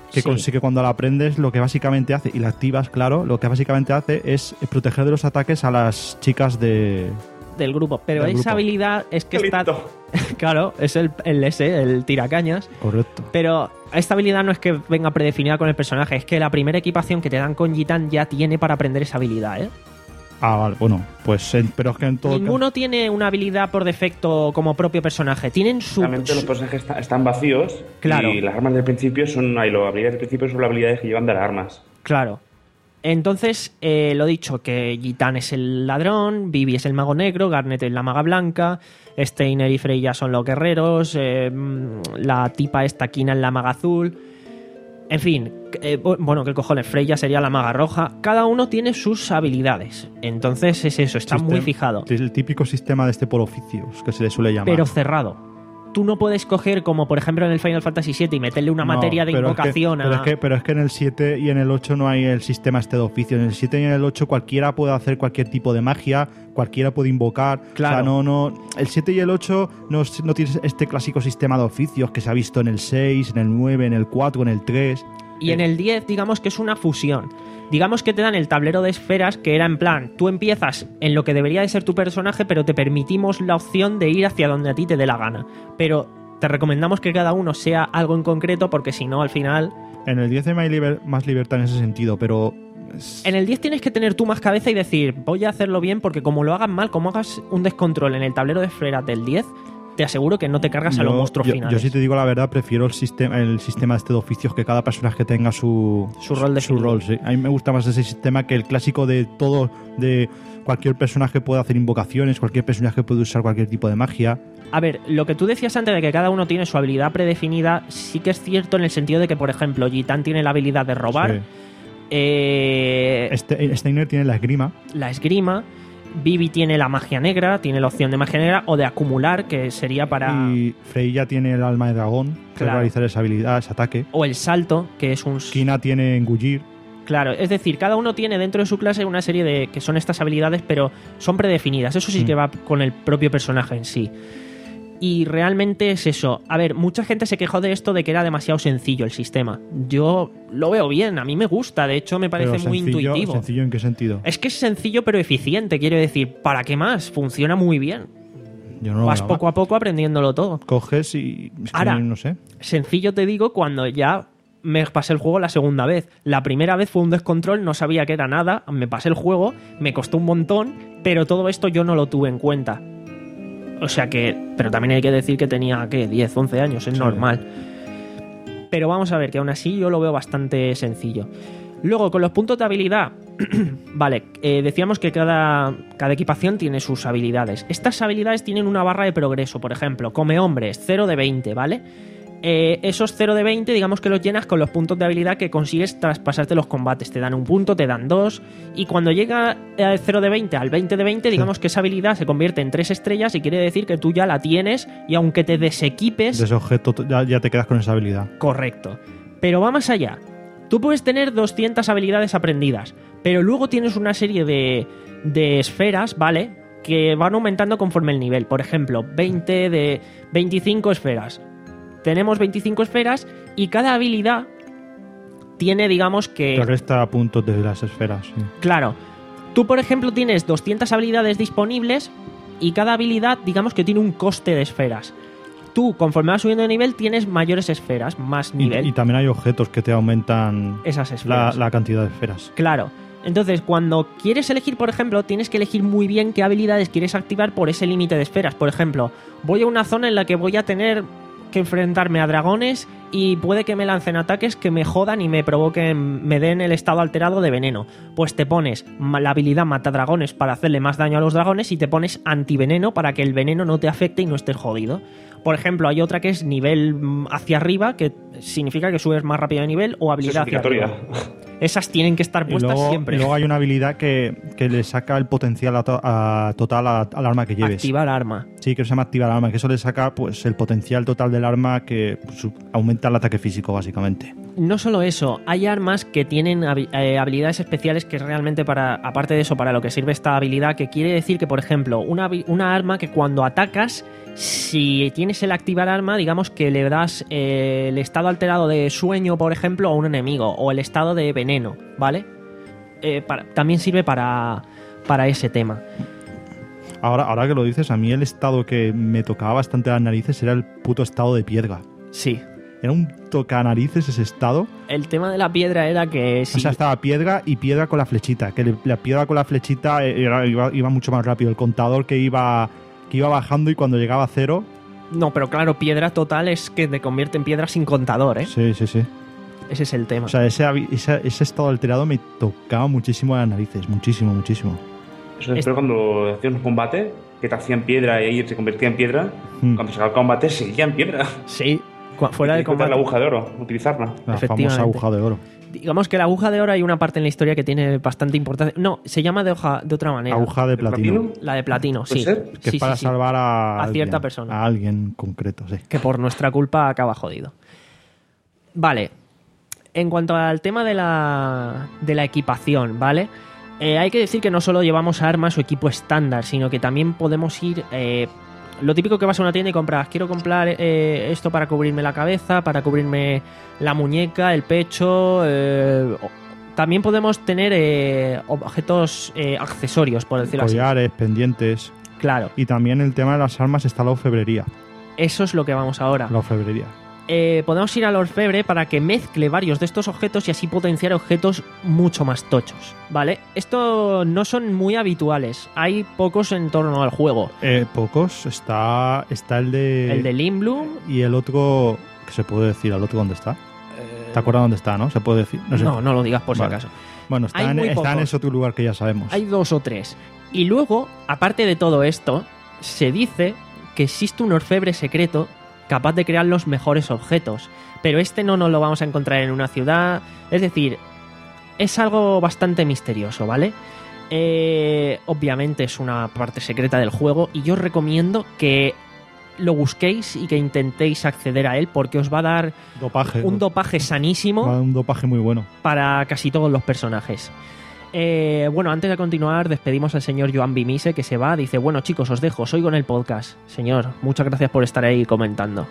que Sí. consigue cuando la aprendes, lo que básicamente hace, y la activas, claro, lo que básicamente hace es proteger de los ataques a las chicas de... del grupo. Pero Del esa grupo. habilidad es que Qué está... listo. Claro, es el, el ese, el tiracañas. Correcto. Pero esta habilidad no es que venga predefinida con el personaje, es que la primera equipación que te dan con Gitan ya tiene para aprender esa habilidad, ¿eh? Ah, vale, bueno, pues en- pero es que en todo Ninguno tiene una habilidad por defecto como propio personaje. Tienen su... Realmente los personajes está- están vacíos. Claro. Y las armas del principio son. Ahí, las habilidades del principio son las habilidades que llevan de las armas. Claro. Entonces, eh, lo dicho, que Gitan es el ladrón, Vivi es el mago negro, Garnet es la maga blanca, Steiner y Freya son los guerreros, eh, la tipa esta Kina es la maga azul. En fin, eh, bueno, qué cojones, Freya sería la maga roja. Cada uno tiene sus habilidades. Entonces es eso, está muy Sistema- fijado. Es el típico sistema de este por oficios, que se le suele llamar. Pero cerrado. Tú no puedes coger, como por ejemplo en el Final Fantasy siete, y meterle una No, materia de pero es que- invocación pero, a... es que, pero es que en el siete y en el ocho no hay el sistema este de oficio. En el siete y en el ocho cualquiera puede hacer cualquier tipo de magia, cualquiera puede invocar. Claro. O sea, no, no, el siete y el ocho no, es- no tienes este clásico sistema de oficios que se ha visto en el seis, en el nueve, en el cuatro, en el tres. Y en el diez, digamos que es una fusión. Digamos que te dan el tablero de esferas, que era en plan, tú empiezas en lo que debería de ser tu personaje, pero te permitimos la opción de ir hacia donde a ti te dé la gana. Pero te recomendamos que cada uno sea algo en concreto, porque si no, al final... En el diez hay más, liber- más libertad en ese sentido, pero... es- En el diez tienes que tener tú más cabeza y decir, voy a hacerlo bien, porque como lo hagas mal, como hagas un descontrol en el tablero de esferas del diez, te aseguro que no te cargas a los yo- monstruos yo, finales. Yo, si te digo la verdad, prefiero el sistema, el sistema este de oficios, que cada personaje tenga su, Su rol su definido. rol, sí. A mí me gusta más ese sistema que el clásico de todo, de cualquier personaje puede hacer invocaciones, cualquier personaje puede usar cualquier tipo de magia. A ver, lo que tú decías antes de que cada uno tiene su habilidad predefinida, sí que es cierto en el sentido de que, por ejemplo, Gitan tiene la habilidad de robar, Sí. eh, Este, Steiner tiene la esgrima. la esgrima, Vivi tiene la magia negra, tiene la opción de magia negra o de acumular, que sería para... Y Freya tiene el alma de dragón, que Claro. realizar esa habilidad, ese ataque. O el salto, que es un... Kina tiene engullir. Claro, es decir, cada uno tiene dentro de su clase una serie de... que son estas habilidades, pero son predefinidas. Eso sí Mm. que va con el propio personaje en sí. Y realmente es eso. A ver, mucha gente se quejó de esto de que era demasiado sencillo el sistema. Yo lo veo bien, a mí me gusta, de hecho me parece Pero muy sencillo, intuitivo. ¿Sencillo en qué sentido? Es que es sencillo pero eficiente, quiero decir, ¿para qué más? Funciona muy bien. Yo no lo Vas veo. poco a poco aprendiéndolo todo. Coges y... es que Ahora. no sé. Sencillo te digo cuando ya me pasé el juego la segunda vez. La primera vez fue un descontrol, no sabía que era nada, me pasé el juego, me costó un montón, pero todo esto yo no lo tuve en cuenta. O sea que... Pero también hay que decir que tenía, ¿qué? diez, once años, es Sí. normal. Pero vamos a ver, que aún así yo lo veo bastante sencillo. Luego, con los puntos de habilidad... vale, eh, decíamos que cada, cada equipación tiene sus habilidades. Estas habilidades tienen una barra de progreso, por ejemplo, come hombres, cero de veinte, ¿vale? Eh, esos cero de veinte, digamos que los llenas con los puntos de habilidad que consigues tras pasarte los combates. Te dan un punto, te dan dos, y cuando llega el cero de veinte al veinte de veinte, digamos que esa habilidad se convierte en tres estrellas y quiere decir que tú ya la tienes, y aunque te desequipes... De ese objeto ya, ya te quedas con esa habilidad. Correcto. Pero va más allá. Tú puedes tener doscientas habilidades aprendidas, pero luego tienes una serie de, de esferas, ¿vale? Que van aumentando conforme el nivel. Por ejemplo, veinte de veinticinco esferas. Tenemos veinticinco esferas y cada habilidad tiene, digamos que... Te resta puntos de las esferas. Sí. Claro. Tú, por ejemplo, tienes doscientas habilidades disponibles y cada habilidad, digamos que tiene un coste de esferas. Tú, conforme vas subiendo de nivel, tienes mayores esferas, más Y, nivel. y también hay objetos que te aumentan esas la, esferas. la cantidad de esferas. Claro. Entonces, cuando quieres elegir, por ejemplo, tienes que elegir muy bien qué habilidades quieres activar por ese límite de esferas. Por ejemplo, voy a una zona en la que voy a tener que enfrentarme a dragones y puede que me lancen ataques que me jodan y me provoquen, me den el estado alterado de veneno. Pues te pones la habilidad mata dragones para hacerle más daño a los dragones y te pones antiveneno para que el veneno no te afecte y no estés jodido. Por ejemplo, hay otra que es nivel hacia arriba, que significa que subes más rápido de nivel, o habilidad hacia arriba. Esas tienen que estar Y puestas luego, siempre. y luego hay una habilidad que, que le saca el potencial a to- a- total a- al arma que lleves. Activar arma. Sí, que se llama activar arma, que eso le saca pues el potencial total del arma que pues, aumenta el ataque físico, básicamente. No solo eso, hay armas que tienen habi- eh, habilidades especiales que realmente para, aparte de eso, para lo que sirve esta habilidad, que quiere decir que, por ejemplo, una, habi- una arma que cuando atacas, si tienes tienes el activar arma, digamos que le das eh, el estado alterado de sueño, por ejemplo, a un enemigo, o el estado de veneno, ¿vale? Eh, para, también sirve para, para ese tema. Ahora, ahora que lo dices, a mí el estado que me tocaba bastante las narices era el puto estado de piedra. Sí. Era un tocanarices ese estado. El tema de la piedra era que... Si... O sea, estaba piedra y piedra con la flechita. Que le- la piedra con la flechita era- iba, iba mucho más rápido. El contador que iba, que iba bajando y cuando llegaba a cero... No, pero claro, piedra total es que te convierte en piedra sin contador, ¿eh? Sí, sí, sí. Ese es el tema. O sea, ese, habi- ese, ese estado alterado me tocaba muchísimo las narices. Muchísimo, muchísimo. Eso después cuando hacías un combate, que te hacían piedra y ahí se convertía en piedra, Mm. cuando se acababa el combate seguía en piedra. Sí, cu- fuera de Tienes que usar combate. la aguja de oro, utilizarla. La Efectivamente. famosa aguja de oro. Digamos que la aguja de oro hay una parte en la historia que tiene bastante importancia. No, se llama de, hoja, de otra manera. Aguja de ¿De platino. platino? La de platino, ¿Puede sí. ser? Que Sí, es para sí, sí. salvar a, A alguien, cierta persona. A alguien concreto, sí. Que por nuestra culpa acaba jodido. Vale. En cuanto al tema de la, de la equipación, ¿vale? Eh, hay que decir que no solo llevamos armas o equipo estándar, sino que también podemos ir... eh, lo típico que vas a una tienda y compras, quiero comprar eh, esto para cubrirme la cabeza, para cubrirme la muñeca, el pecho... eh, o- también podemos tener eh, objetos eh, accesorios, por decirlo así. Collares, pendientes. Claro, Y también el tema de las armas está la orfebrería. eso es lo que vamos ahora. La orfebrería. Eh, podemos ir al orfebre para que mezcle varios de estos objetos y así potenciar objetos mucho más tochos, ¿vale? Esto no son muy habituales, hay pocos en torno al juego. Eh, pocos. Está, está el de... El de Limblum, Y el otro... ¿Qué se puede decir? ¿Al otro dónde está? ¿Te acuerdas dónde está, no? ¿Se puede decir? sé. no, no lo digas por Vale. si acaso. Bueno, está, Hay en, muy está en pocos. ese otro lugar que ya sabemos. Hay dos o tres. Y luego, aparte de todo esto, se dice que existe un orfebre secreto capaz de crear los mejores objetos. Pero este no nos lo vamos a encontrar en una ciudad. Es decir, es algo bastante misterioso, ¿vale? Eh, obviamente es una parte secreta del juego y yo os recomiendo que lo busquéis y que intentéis acceder a él porque os va a dar Dopaje. un dopaje Va a sanísimo dar un dopaje muy bueno. para casi todos los personajes. Eh, bueno, antes de continuar, despedimos al señor Joan Bimise, que se va. Dice, bueno chicos, os dejo, os oigo en el podcast. Señor, muchas gracias por estar ahí comentando.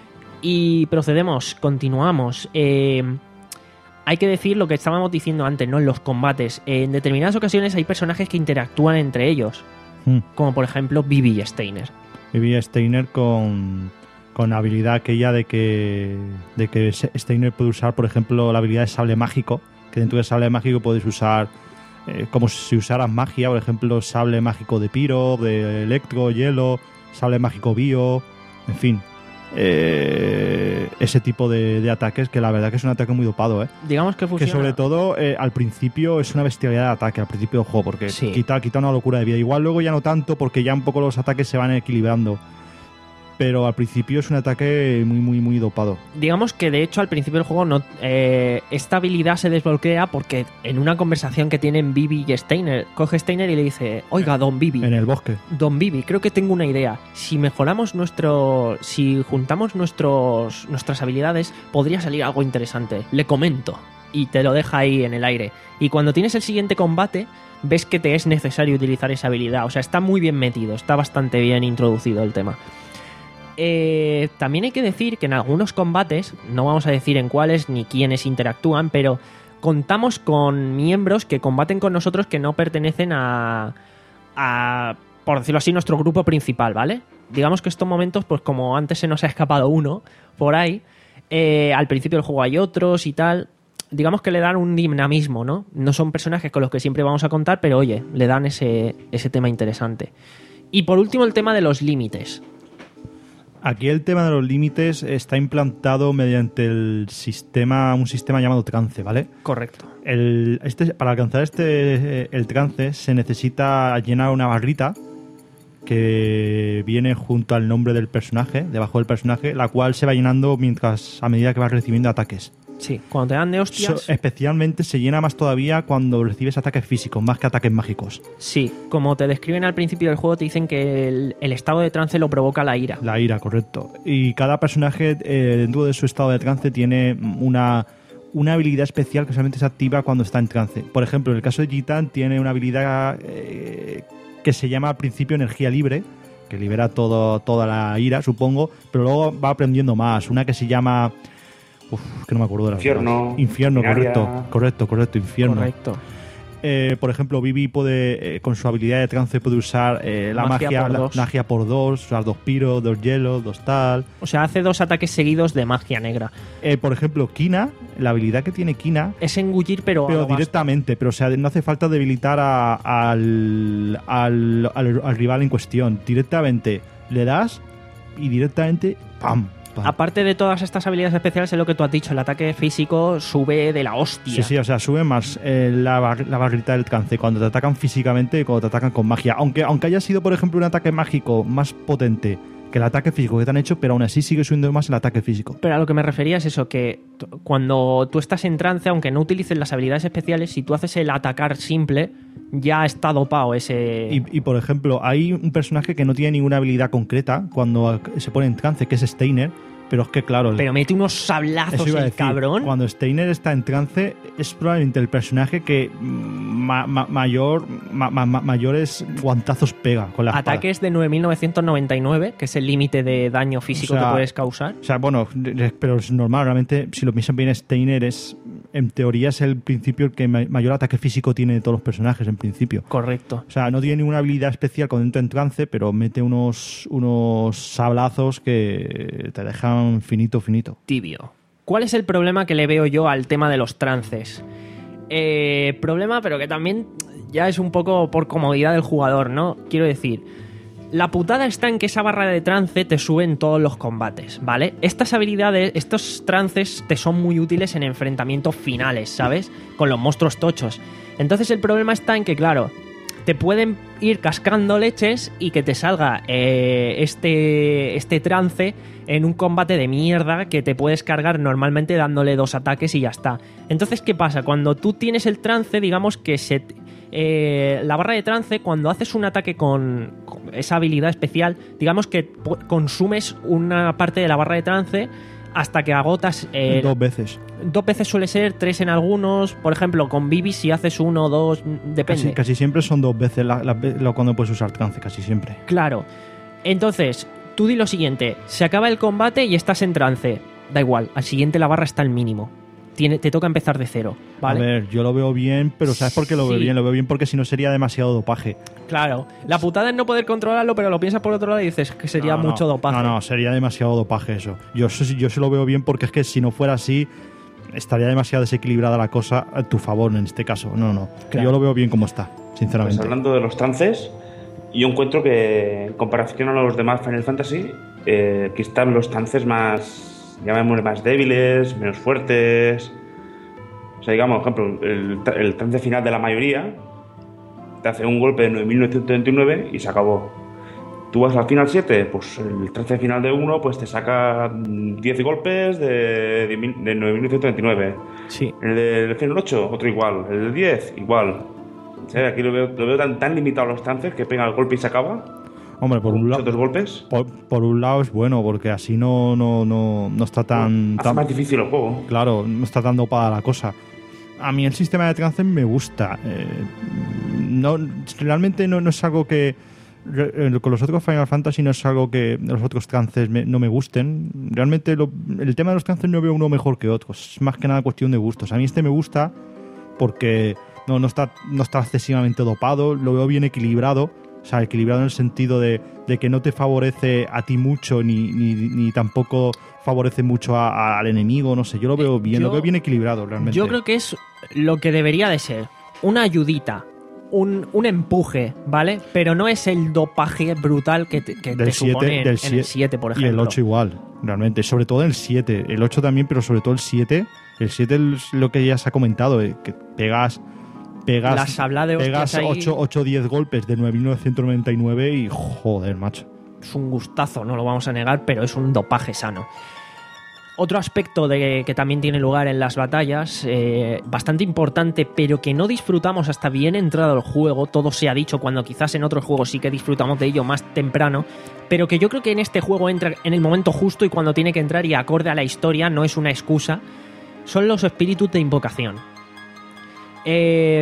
Y procedemos, continuamos. Eh, hay que decir lo que estábamos diciendo antes, ¿no? En los combates. Eh, en determinadas ocasiones hay personajes que interactúan entre ellos, Mm. como por ejemplo Vivi Steiner. Vivi Steiner con, con la habilidad aquella de que, de que Steiner puede usar, por ejemplo, la habilidad de sable mágico, que dentro del sable mágico puedes usar eh, como si usaras magia, por ejemplo, sable mágico de Pyro, de Electro, Hielo, sable mágico Bio, en fin. Eh, ese tipo de, de ataques que la verdad que es un ataque muy dopado, ¿eh? Digamos que Que funciona... sobre todo eh, al principio es una bestialidad de ataque, al principio del juego, porque Sí. quita, quita una locura de vida. Igual luego ya no tanto, porque ya un poco los ataques se van equilibrando. Pero al principio es un ataque muy, muy, muy dopado. Digamos que de hecho al principio del juego no, eh, esta habilidad se desbloquea porque en una conversación que tienen Vivi y Steiner, coge Steiner y le dice, oiga, don Vivi, En el bosque. don Vivi, creo que tengo una idea. Si mejoramos nuestro, si juntamos nuestros, nuestras habilidades, podría salir algo interesante. Le comento. Y te lo deja ahí en el aire. Y cuando tienes el siguiente combate, ves que te es necesario utilizar esa habilidad. O sea, está muy bien metido, está bastante bien introducido el tema. Eh, también hay que decir que en algunos combates, no vamos a decir en cuáles ni quiénes interactúan, pero contamos con miembros que combaten con nosotros que no pertenecen a, a, por decirlo así, nuestro grupo principal, ¿vale? Digamos que estos momentos, pues como antes se nos ha escapado uno por ahí, eh, al principio del juego hay otros y tal, digamos que le dan un dinamismo, ¿no? No son personajes con los que siempre vamos a contar, pero oye, le dan ese, ese tema interesante. Y por último el tema de los límites. Aquí el tema de los límites está implantado mediante el sistema, un sistema llamado trance, ¿vale? Correcto. El, este, para alcanzar este eh, el trance se necesita llenar una barrita que viene junto al nombre del personaje, debajo del personaje, la cual se va llenando mientras a medida que vas recibiendo ataques. Sí, cuando te dan de hostias... So- especialmente se llena más todavía cuando recibes ataques físicos, más que ataques mágicos. Sí, como te describen al principio del juego, te dicen que el, el estado de trance lo provoca la ira. La ira, correcto. Y cada personaje eh, dentro de su estado de trance tiene una, una habilidad especial que solamente se activa cuando está en trance. Por ejemplo, en el caso de Gitan tiene una habilidad eh, que se llama al principio energía libre, que libera todo, toda la ira, supongo, pero luego va aprendiendo más. Una que se llama... Uf, que no me acuerdo de la Infierno. Infierno, Binaria. correcto, correcto, correcto, Infierno. Correcto. Eh, por ejemplo, Vivi puede, eh, con su habilidad de trance, puede usar eh, la Magia magia, por la dos. magia por dos, usar dos piros, dos hielos, dos tal. O sea, hace dos ataques seguidos de magia negra. Eh, por ejemplo, Kina, la habilidad que tiene Kina, Es engullir, pero, a pero lo vasto. directamente, pero o sea, no hace falta debilitar a- al, al, al- al rival en cuestión. Directamente le das y directamente ¡pam! pam. Aparte de todas estas habilidades especiales, es lo que tú has dicho, el ataque físico sube de la hostia. Sí, sí, o sea, sube más eh, la, bar- la barrita del alcance cuando te atacan físicamente y cuando te atacan con magia. Aunque, aunque haya sido, por ejemplo, un ataque mágico más potente que el ataque físico que te han hecho, pero aún así sigue subiendo más el ataque físico. Pero a lo que me refería es eso, que t- cuando tú estás en trance, aunque no utilices las habilidades especiales, si tú haces el atacar simple, ya está dopado ese... Y, y, por ejemplo, hay un personaje que no tiene ninguna habilidad concreta cuando se pone en trance, que es Steiner, pero es que, claro... Pero mete unos sablazos Eso iba a el decir, cabrón. Cuando Steiner está en trance, es probablemente el personaje que ma- ma- mayor, ma- ma- ma- mayores guantazos pega con la espada. Ataques de nueve mil novecientos noventa y nueve, que es el límite de daño físico O sea, que puedes causar. O sea, bueno, pero es normal, realmente, si lo piensan bien, Steiner es, en teoría, es el principio el que ma- mayor ataque físico tiene de todos los personajes, en principio. Correcto. O sea, no tiene ninguna habilidad especial cuando entra en trance, pero mete unos, unos sablazos que te dejan finito, finito. Tibio. ¿Cuál es el problema que le veo yo al tema de los trances? Eh, problema, pero que también ya es un poco por comodidad del jugador, ¿no? Quiero decir, la putada está en que esa barra de trance te sube en todos los combates, ¿vale? Estas habilidades, estos trances te son muy útiles en enfrentamientos finales, ¿sabes? Con los monstruos tochos. Entonces el problema está en que, claro, te pueden ir cascando leches y que te salga eh, este, este trance en un combate de mierda que te puedes cargar normalmente dándole dos ataques y ya está. Entonces, ¿qué pasa? Cuando tú tienes el trance, digamos que se... Eh, la barra de trance, cuando haces un ataque con, con esa habilidad especial, digamos que pu- consumes una parte de la barra de trance hasta que agotas... eh, Dos veces. Dos veces suele ser, tres en algunos. Por ejemplo, con Vivi si haces uno o dos, depende. Casi, casi siempre son dos veces la, la- lo cuando puedes usar trance, casi siempre. Claro. Entonces, tú di lo siguiente. Se acaba el combate y estás en trance. Da igual, al siguiente la barra está al mínimo. Tiene, te toca empezar de cero, ¿vale? A ver, yo lo veo bien, pero ¿sabes por qué lo veo Sí. bien? Lo veo bien porque si no sería demasiado dopaje. Claro. La putada es no poder controlarlo, pero lo piensas por otro lado y dices que sería No, no, mucho dopaje. No, no, sería demasiado dopaje eso. Yo, eso sí- yo se lo veo bien porque es que si no fuera así, estaría demasiado desequilibrada la cosa a tu favor en este caso. No, no. Claro. Yo lo veo bien como está, sinceramente. Pues hablando de los trances, yo encuentro que en comparación a los demás Final Fantasy, eh, aquí están los trances más, llamémosle más débiles, menos fuertes. O sea, digamos, por ejemplo, el, tra- el trance final de la mayoría te hace un golpe de nueve mil novecientos veintinueve y se acabó. Tú vas al final siete, pues el trance final de uno pues te saca mm, diez golpes de, de, mil- de nueve mil novecientos veintinueve. Sí. El del final ocho, otro igual. El del diez, igual. O sea, aquí lo veo, lo veo tan, tan limitado los trances que pega el golpe y se acaba. Hombre, por un, Muchos lado, otros golpes. por, por un lado es bueno porque así no, no, no, no está tan, Hace tan- más difícil el juego. Claro, no está tan dopada la cosa. A mí el sistema de trance me gusta. Eh, no, realmente no, no es algo que... re- Con los otros Final Fantasy no es algo que los otros trances me- no me gusten. Realmente lo- el tema de los trances no veo uno mejor que otro. Es más que nada cuestión de gustos. A mí este me gusta porque no, no, está, no está excesivamente dopado. Lo veo bien equilibrado. O sea, equilibrado en el sentido de, de que no te favorece a ti mucho ni, ni, ni tampoco favorece mucho a- a- al enemigo. No sé, yo lo veo bien. Yo- lo veo bien equilibrado realmente. Yo creo que es lo que debería de ser. Una ayudita. Un, un empuje, ¿vale? Pero no es el dopaje brutal que te, que te del supone siete, en, del en el siete, por ejemplo. Y el ocho igual, realmente. Sobre todo el siete. El ocho también, pero sobre todo el siete. El siete es lo que ya se ha comentado, eh, que pegas... Pegas, La sabla de hostias pegas ahí. ocho o diez golpes de nueve mil novecientos noventa y nueve y joder, macho. Es un gustazo, no lo vamos a negar, pero es un dopaje sano. Otro aspecto de, que también tiene lugar en las batallas, eh, bastante importante, pero que no disfrutamos hasta bien entrado el juego, todo se ha dicho cuando quizás en otros juegos sí que disfrutamos de ello más temprano, pero que yo creo que en este juego entra en el momento justo y cuando tiene que entrar y acorde a la historia, no es una excusa, son los espíritus de invocación. Eh,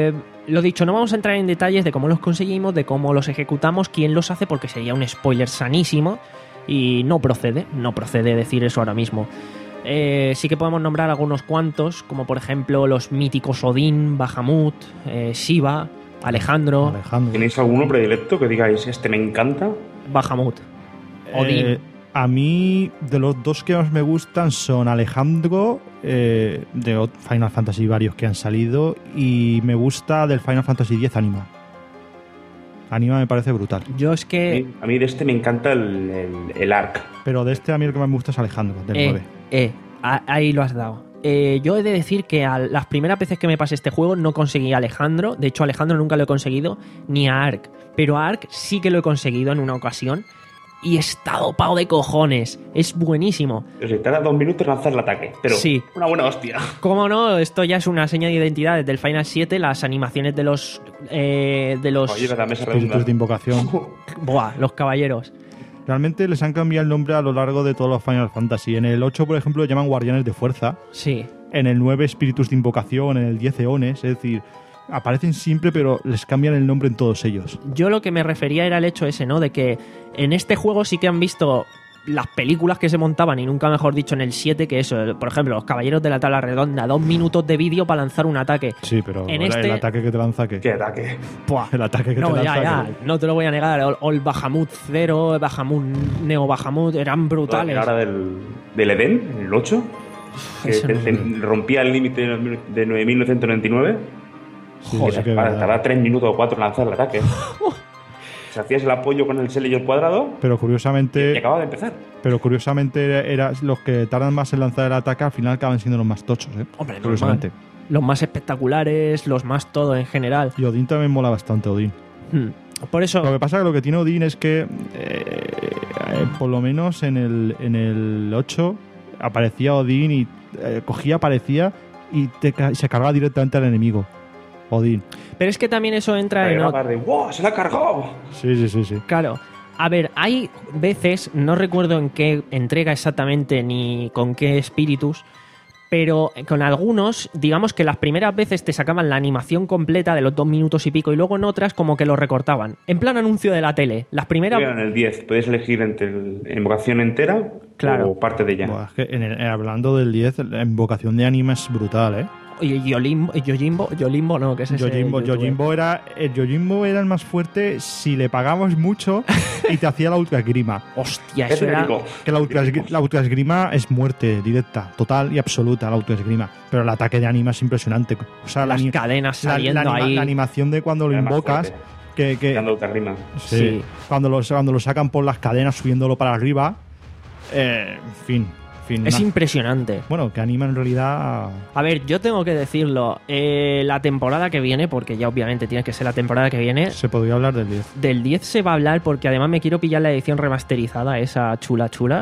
lo dicho, no vamos a entrar en detalles de cómo los conseguimos, de cómo los ejecutamos, quién los hace, porque sería un spoiler sanísimo y no procede, no procede decir eso ahora mismo. Eh, sí que podemos nombrar algunos cuantos, como por ejemplo los míticos Odín, Bahamut, eh, Shiva, Alejandro. Alejandro. ¿Tenéis alguno predilecto que digáis, este me encanta? Bahamut. Odín. Eh, a mí, de los dos que más me gustan son Alejandro, eh, de Final Fantasy varios que han salido, y me gusta del Final Fantasy diez Anima. Anima me parece brutal. Yo es A que... mí, a mí de este me encanta el, el, el Ark. Pero de este a mí el que más me gusta es Alejandro, del Eh, nueve. eh, a- ahí lo has dado. Eh, yo he de decir que a las primeras veces que me pasé este juego no conseguí a Alejandro. De hecho, a Alejandro nunca lo he conseguido, ni a Ark. Pero a Ark sí que lo he conseguido en una ocasión. Y está dopado de cojones. Es buenísimo. O sea, tarda dos minutos en lanzar el ataque, pero Sí. una buena hostia. ¿Cómo no? Esto ya es una seña de identidad desde el Final siete. Las animaciones de los... eh, de los... Oye, la mesa Espíritus redonda. de invocación. Buah, los caballeros. Realmente les han cambiado el nombre a lo largo de todos los Final Fantasy. En el ocho, por ejemplo, lo llaman Guardianes de Fuerza. Sí. En el nueve, Espíritus de Invocación. En el diez, Eones. Es decir, aparecen siempre, pero les cambian el nombre en todos ellos. Yo lo que me refería era el hecho ese, ¿no? De que en este juego sí que han visto las películas que se montaban, y nunca mejor dicho en el siete, que eso, por ejemplo, los Caballeros de la Tabla Redonda, dos minutos de vídeo para lanzar un ataque. Sí, pero En el, este- el ataque que te lanza, ¿qué? ¿Qué ataque? Buah. El ataque que No, te ya, lanza, ya, ¿qué? no te lo voy a negar. O, o el Bahamut Cero, el Bahamut, Neo Bahamut, eran brutales. Ahora del, del Edén, el ocho, que Eso te- no- te rompía el límite de nueve mil novecientos noventa y nueve. Sí, Joder, sí que es para verdad. tardar tres minutos o cuatro en lanzar el ataque. Si hacías el apoyo con el sello y el cuadrado, Pero y curiosamente, acababa de empezar. pero curiosamente era, era- los que tardan más en lanzar el ataque al final acaban siendo los más tochos, ¿eh? Hombre, Curiosamente. normal. Los más espectaculares, los más todo en general. Y Odín también mola bastante, Odín. Hmm. Por eso... Lo que pasa es que lo que tiene Odín es que, eh, eh, por lo menos en el, en el ocho, aparecía Odín y eh, cogía, aparecía y te ca- se cargaba directamente al enemigo. Odín. Pero es que también eso entra Para en... ot- grabar de ¡wow! ¡Se la ha cargado! Sí, sí, sí, sí. Claro. A ver, hay veces, no recuerdo en qué entrega exactamente ni con qué espíritus, pero con algunos, digamos que las primeras veces te sacaban la animación completa de los dos minutos y pico y luego en otras como que lo recortaban. En plan anuncio de la tele. Las primeras... En el diez, podéis elegir entre el- invocación entera Claro. o parte de ella. Buah, es que en el- hablando del diez, la invocación de anime es brutal, ¿eh? Y Yolimbo, Yojimbo, Yolimbo no, que es ese Yojimbo, youtuber. Yojimbo era, el Yojimbo era el más fuerte si le pagabas mucho y te hacía la ultra esgrima. Hostia, ¿Qué eso te era... digo? Que la ultra, la ultra esgrima es muerte directa, total y absoluta, la ultra esgrima. Pero el ataque de anima es impresionante. O sea, la, Las ani- cadenas la- la saliendo anima- ahí. la animación de cuando lo Era más invocas, fuerte. que, que Dando otra rima. sí, Sí. Cuando, lo, cuando lo sacan por las cadenas subiéndolo para arriba, eh, en fin, en fin. Es una- impresionante. bueno, que anima en realidad. A ver, yo tengo que decirlo, eh, la temporada que viene, porque ya obviamente tiene que ser la temporada que viene, Se podría hablar del diez. del diez se va a hablar porque además me quiero pillar la edición remasterizada, esa chula chula,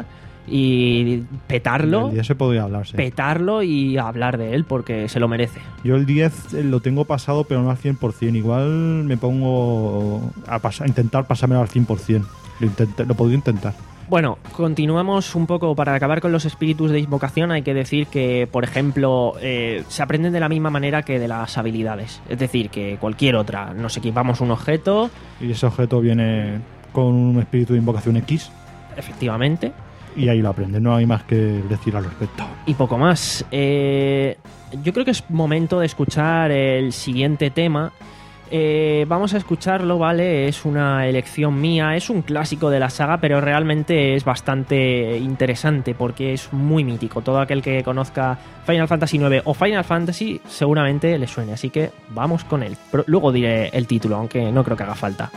y petarlo, Del diez se podría hablar, sí. petarlo y hablar de él porque se lo merece. Yo el diez eh, lo tengo pasado, pero no al cien por ciento. Igual me pongo a, pas- a intentar pasármelo al cien por ciento. Lo, intent- lo podría intentar. Bueno, continuamos un poco para acabar con los espíritus de invocación. Hay que decir que, por ejemplo, eh, se aprenden de la misma manera que de las habilidades. Es decir, que cualquier otra. Nos equipamos un objeto, Y ese objeto viene con un espíritu de invocación X efectivamente, y ahí lo aprendes. No hay más que decir al respecto. y poco más. Eh, yo creo que es momento de escuchar el siguiente tema. Eh, vamos a escucharlo, ¿vale? Es una elección mía, es un clásico de la saga, pero realmente es bastante interesante porque es muy mítico. Todo aquel que conozca Final Fantasy nueve o Final Fantasy seguramente le suene, así que vamos con él. Pero luego diré el título, aunque no creo que haga falta.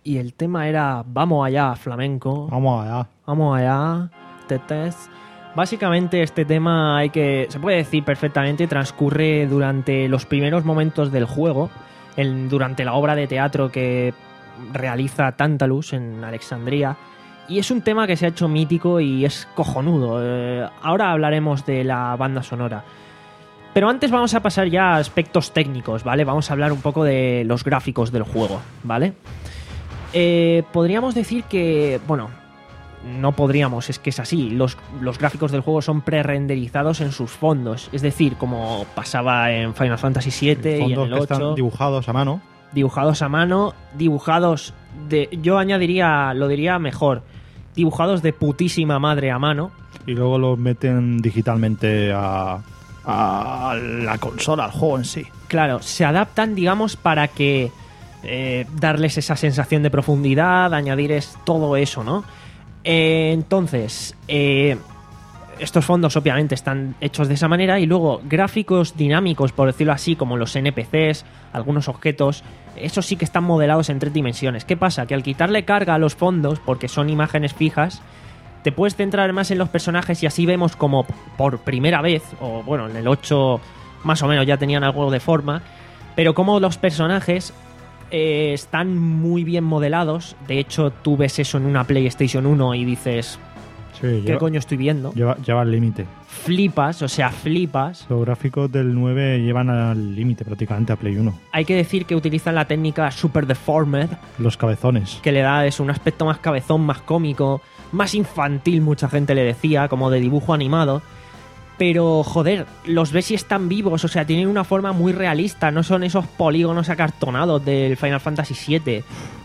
y el tema era Vamos allá, flamenco. Vamos allá. Vamos allá, tetes. Básicamente este tema hay que, se puede decir perfectamente, transcurre durante los primeros momentos del juego, en, durante la obra de teatro que realiza Tantalus en Alexandría, y es un tema que se ha hecho mítico y es cojonudo. Eh, ahora hablaremos de la banda sonora. Pero antes vamos a pasar ya a aspectos técnicos, ¿vale? Vamos a hablar un poco de los gráficos del juego, ¿vale? Eh, podríamos decir que, bueno, no podríamos, es que es así. Los, los gráficos del juego son pre-renderizados en sus fondos. Es decir, como pasaba en Final Fantasy siete y en el que están ocho. dibujados a mano. Dibujados a mano, dibujados de... Yo añadiría, lo diría mejor, dibujados de putísima madre a mano. Y luego los meten digitalmente a, a la consola, al juego en sí. Claro, se adaptan, digamos, para que... Eh, darles esa sensación de profundidad, añadir es, todo eso, ¿no? Eh, entonces, eh, estos fondos obviamente están hechos de esa manera y luego gráficos dinámicos, por decirlo así, como los N P Cs, algunos objetos, esos sí que están modelados en tres dimensiones. ¿Qué pasa? Que al quitarle carga a los fondos, porque son imágenes fijas, te puedes centrar más en los personajes y así vemos como por primera vez, o bueno, en el ocho más o menos ya tenían algo de forma, pero como los personajes... Eh, están muy bien modelados. De hecho, tú ves eso en una PlayStation uno y dices, sí, ¿qué lleva, coño estoy viendo? Lleva, lleva al límite. Flipas, o sea, flipas. Los gráficos del nueve llevan al límite prácticamente a Play uno. Hay que decir que utilizan la técnica Super Deformed, los cabezones, que le da eso, un aspecto más cabezón, más cómico, más infantil, mucha gente le decía, como de dibujo animado. Pero, joder, los ves y están vivos, o sea, tienen una forma muy realista, no son esos polígonos acartonados del Final Fantasy siete.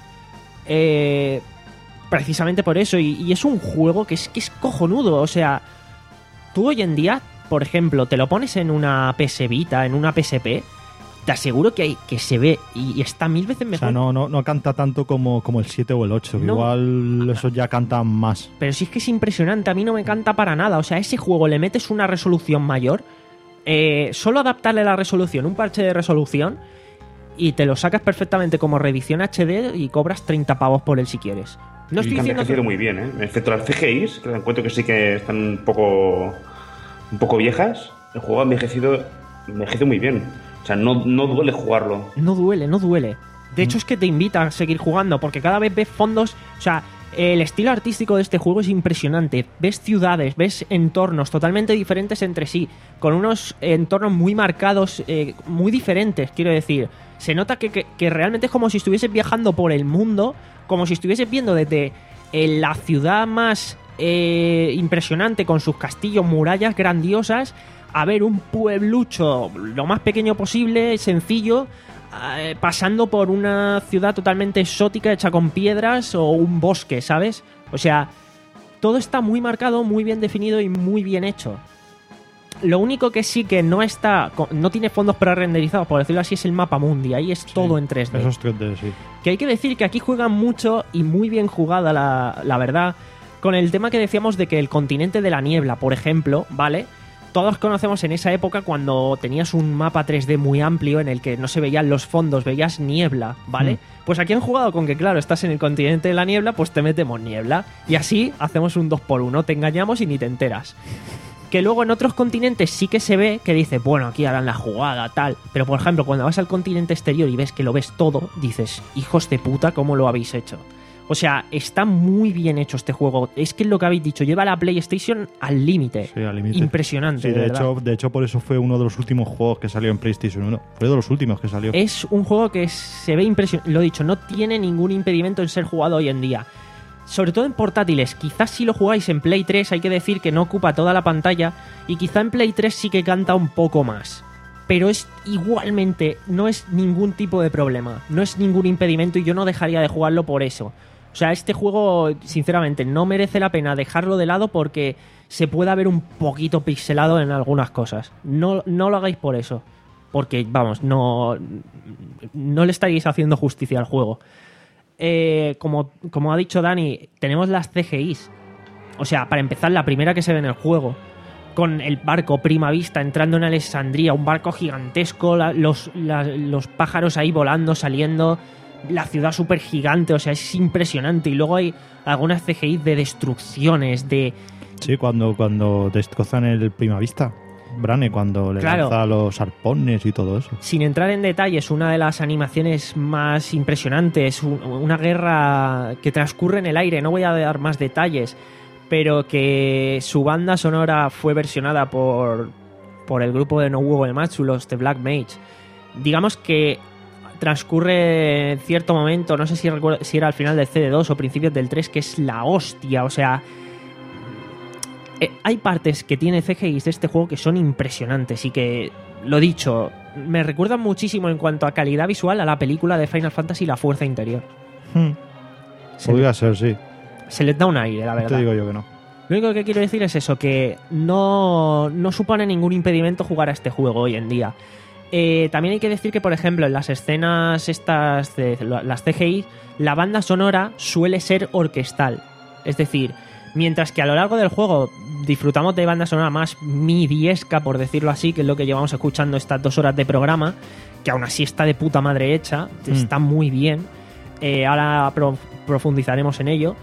Eh, precisamente por eso, y, y es un juego que es, que es cojonudo, o sea, tú hoy en día, por ejemplo, te lo pones en una P S Vita, en una P S P, te aseguro que, hay, que se ve y, y está mil veces mejor. O sea, no, no, no canta tanto como, como el siete o el ocho, que no. Igual esos ya cantan más. Pero sí es que es impresionante, a mí no me canta para nada. O sea, a ese juego le metes una resolución mayor, eh, solo adaptarle la resolución, un parche de resolución, y te lo sacas perfectamente como reedición H D y cobras treinta pavos por él si quieres. No estoy y han envejecido que... muy bien, ¿eh? Excepto las C G Is, que encuentro que sí que están un poco, un poco viejas, el juego ha envejecido, envejecido muy bien. O sea, no, no duele jugarlo. No duele, no duele. De hecho, es que te invita a seguir jugando, porque cada vez ves fondos... O sea, el estilo artístico de este juego es impresionante. Ves ciudades, ves entornos totalmente diferentes entre sí, con unos entornos muy marcados, eh, muy diferentes, quiero decir. Se nota que, que, que realmente es como si estuvieses viajando por el mundo, como si estuvieses viendo desde eh, la ciudad más eh, impresionante, con sus castillos, murallas grandiosas, a ver un pueblucho lo más pequeño posible, sencillo, eh, pasando por una ciudad totalmente exótica hecha con piedras o un bosque, ¿sabes? O sea, todo está muy marcado, muy bien definido y muy bien hecho. Lo único que sí que no está, no tiene fondos pre-renderizados, por decirlo así, es el mapa mundi. Ahí es sí, todo en tres D. Eso es tres D, sí. Que hay que decir que aquí juegan mucho y muy bien jugada, la, la verdad, con el tema que decíamos de que el continente de la niebla, por ejemplo, ¿vale? Todos conocemos en esa época cuando tenías un mapa tres D muy amplio en el que no se veían los fondos, veías niebla, ¿vale? Mm. Pues aquí han jugado con que, claro, estás en el continente de la niebla, pues te metemos niebla. Y así hacemos un dos por uno, te engañamos y ni te enteras. Que luego en otros continentes sí que se ve que dices, bueno, aquí harán la jugada, tal. Pero, por ejemplo, cuando vas al continente exterior y ves que lo ves todo, dices, hijos de puta, ¿cómo lo habéis hecho? O sea, está muy bien hecho este juego. Es que es lo que habéis dicho, lleva la PlayStation al límite. Sí, al límite. Impresionante. Sí, de, de, hecho, de hecho, por eso fue uno de los últimos juegos que salió en PlayStation uno. Fue de los últimos que salió. Es un juego que se ve impresionante. Lo he dicho, no tiene ningún impedimento en ser jugado hoy en día. Sobre todo en portátiles. Quizás si lo jugáis en Play tres, hay que decir que no ocupa toda la pantalla. Y quizá en Play tres sí que canta un poco más. Pero es igualmente, no es ningún tipo de problema. No es ningún impedimento y yo no dejaría de jugarlo por eso. O sea, este juego, sinceramente, no merece la pena dejarlo de lado porque se puede ver un poquito pixelado en algunas cosas. No, no lo hagáis por eso. Porque, vamos, no, no le estaríais haciendo justicia al juego. Eh, como, como ha dicho Dani, tenemos las C G Is. O sea, para empezar, la primera que se ve en el juego, con el barco Prima Vista entrando en Alexandría, un barco gigantesco, la, los, la, los pájaros ahí volando, saliendo... la ciudad súper gigante, o sea, es impresionante. Y luego hay algunas C G I de destrucciones, de... Sí, cuando, cuando destrozan el Primavista. Brane, cuando le Claro. lanza los arpones y todo eso. Sin entrar en detalles, una de las animaciones más impresionantes, un- una guerra que transcurre en el aire, no voy a dar más detalles, pero que su banda sonora fue versionada por, por el grupo de Nobuo Uematsu, los The Black Mage. Digamos que transcurre en cierto momento, no sé si, recuerdo, si era al final del C D dos o principios del tres, que es la hostia, o sea... Eh, hay partes que tiene C G Is de este juego que son impresionantes y que, lo dicho, me recuerdan muchísimo en cuanto a calidad visual a la película de Final Fantasy La Fuerza Interior. Hmm. Se, Podría ser, sí. se les da un aire, la Te verdad. digo yo que no. Lo único que quiero decir es eso, que no, no supone ningún impedimento jugar a este juego hoy en día. Eh, también hay que decir que, por ejemplo, en las escenas estas, de las C G I, la banda sonora suele ser orquestal. Es decir, mientras que a lo largo del juego disfrutamos de banda sonora más midiesca, por decirlo así, que es lo que llevamos escuchando estas dos horas de programa, que aún así está de puta madre hecha, Mm. está muy bien. Eh, ahora pro- profundizaremos en ello.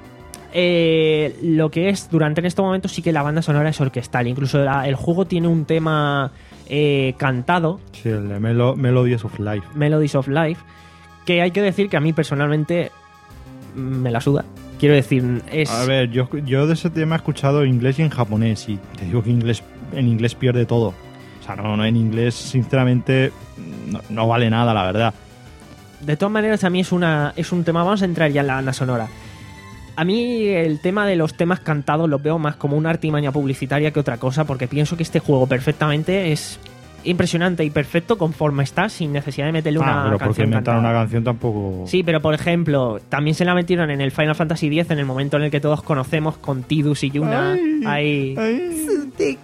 Eh, lo que es, durante en este momento sí que la banda sonora es orquestal. Incluso la- el juego tiene un tema eh, cantado, Sí, el de Melo- Melodies of Life. Melodies of Life, que hay que decir que a mí personalmente mm, me la suda. Quiero decir, es... A ver, yo, yo de ese tema he escuchado inglés y en japonés y te digo que inglés, en inglés pierde todo. O sea, no, no en inglés, sinceramente, no, no vale nada, la verdad. De todas maneras, a mí es, una, es un tema... Vamos a entrar ya en la banda sonora. A mí el tema de los temas cantados lo veo más como una artimaña publicitaria que otra cosa, porque pienso que este juego perfectamente es impresionante y perfecto conforme está, sin necesidad de meterle Ah, una pero porque canción inventar cantada. una canción tampoco... Sí, pero por ejemplo, también se la metieron en el Final Fantasy X, en el momento en el que todos conocemos con Tidus y Yuna. Ay, Ahí... ay.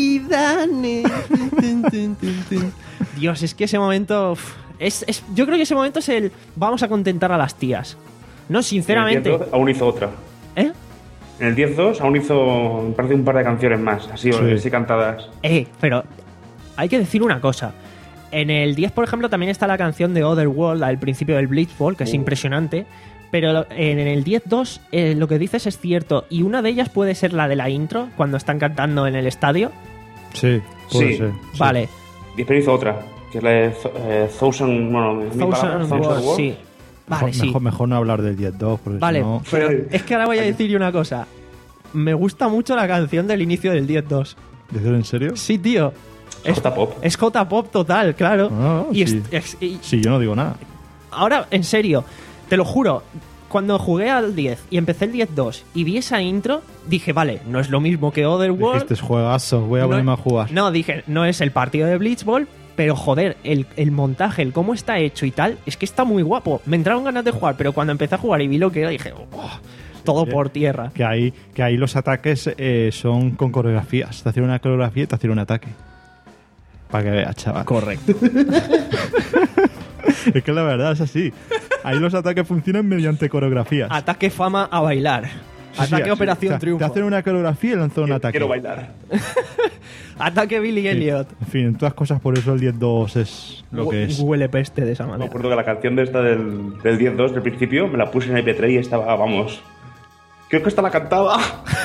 Dios, es que ese momento... uf, es, es- yo creo que ese momento es el... Vamos a contentar a las tías. No, sinceramente. En el diez dos aún hizo otra. ¿Eh? En el diez dos aún hizo, me parece, un par de canciones más, así, Sí. así cantadas. Eh, pero hay que decir una cosa. En el diez, por ejemplo, también está la canción de Otherworld al principio del Blitzball, que es Uh. impresionante. Pero en el diez dos eh, lo que dices es cierto. Y una de ellas puede ser la de la intro, cuando están cantando en el estadio. Sí, puede Sí. ser. sí. Vale. Y después hizo otra, que es la de eh, Thousand, bueno, mil Thousand palabras, Thousand Words, Words. sí. Vale, mejor, sí. mejor, mejor no hablar del diez dos, porque Vale, si no... pero es que ahora voy a decir una cosa. Me gusta mucho la canción del inicio del diez dos. ¿Decir en serio? Sí, tío. Es J-pop. Es J-pop total, claro. Ah, y, sí. es- es- y Sí, yo no digo nada. ahora, en serio, te lo juro, cuando jugué al diez y empecé el diez dos y vi esa intro, dije, vale, no es lo mismo que Otherworld. Dijiste, es juegazo, voy a No- ponerme a jugar. No, dije, no es el partido de Blitzball, pero joder, el, el montaje, el cómo está hecho y tal, es que está muy guapo. Me entraron ganas de jugar, pero cuando empecé a jugar y vi lo que era, dije, oh, todo por tierra. Que ahí, que ahí los ataques eh, son con coreografías. Te hacen una coreografía y te hacen un ataque. Para que veas, chaval. Correcto. Es que la verdad es así. Ahí los ataques funcionan mediante coreografías. Ataque fama a bailar. Sí, sí, Ataque sí. Operación O sea, Triunfo. Te hacen una coreografía y lanzan un Quiero- ataque. Quiero bailar. Ataque Billy Sí. Elliot. En fin, en todas cosas, por eso el diez dos es lo que es. Huele peste de esa Me manera. acuerdo que la canción de esta del, del diez dos del principio me la puse en el I P tres y estaba, vamos. Creo que esta la cantaba.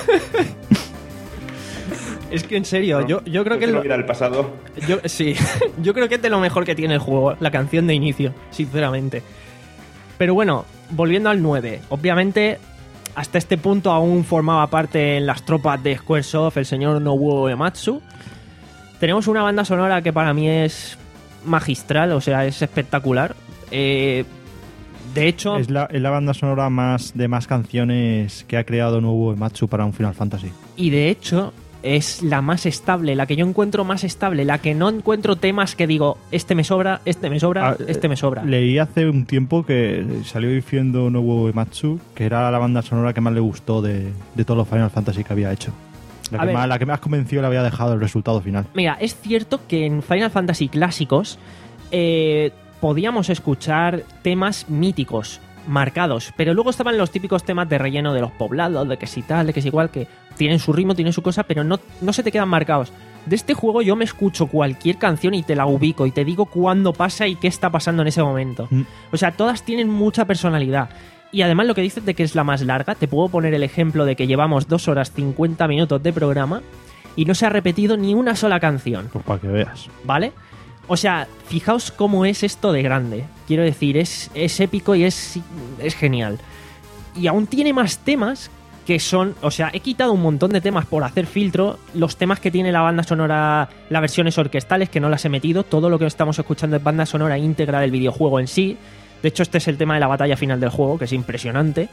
Es que en serio, yo, yo creo que no lo- olvidar el pasado. yo, sí, yo creo que es de lo mejor que tiene el juego, la canción de inicio, sinceramente. Pero bueno, volviendo al nueve, obviamente hasta este punto aún formaba parte en las tropas de Squaresoft el señor Nobuo Uematsu. Tenemos una banda sonora que para mí es magistral, o sea, es espectacular. Eh, de hecho, Es la, es la banda sonora más de más canciones que ha creado Nobuo Uematsu para un Final Fantasy. y de hecho es la más estable, la que yo encuentro más estable, la que no encuentro temas que digo, este me sobra, este me sobra, Ah, este me sobra. Leí hace un tiempo que salió diciendo Nobuo Uematsu que era la banda sonora que más le gustó de, de todos los Final Fantasy que había hecho. La A que, ver. más, la que más convenció le había dejado el resultado final. Mira, es cierto que en Final Fantasy clásicos eh, podíamos escuchar temas míticos, marcados, pero luego estaban los típicos temas de relleno de los poblados, de que si tal, de que si igual, que tienen su ritmo, tienen su cosa, pero no, no se te quedan marcados. De este juego yo me escucho cualquier canción y te la ubico y te digo cuándo pasa y qué está pasando en ese momento. Mm. O sea, todas tienen mucha personalidad. Y además lo que dices de que es la más larga, te puedo poner el ejemplo de que llevamos dos horas cincuenta minutos de programa y no se ha repetido ni una sola canción. Pues para que veas. ¿Vale? O sea, fijaos cómo es esto de grande. Quiero decir, es, es épico y es, es genial. Y aún tiene más temas que son... O sea, he quitado un montón de temas por hacer filtro. Los temas que tiene la banda sonora, las versiones orquestales, que no las he metido. Todo lo que estamos escuchando es banda sonora íntegra del videojuego en sí. De hecho, este es el tema de la batalla final del juego, que es impresionante.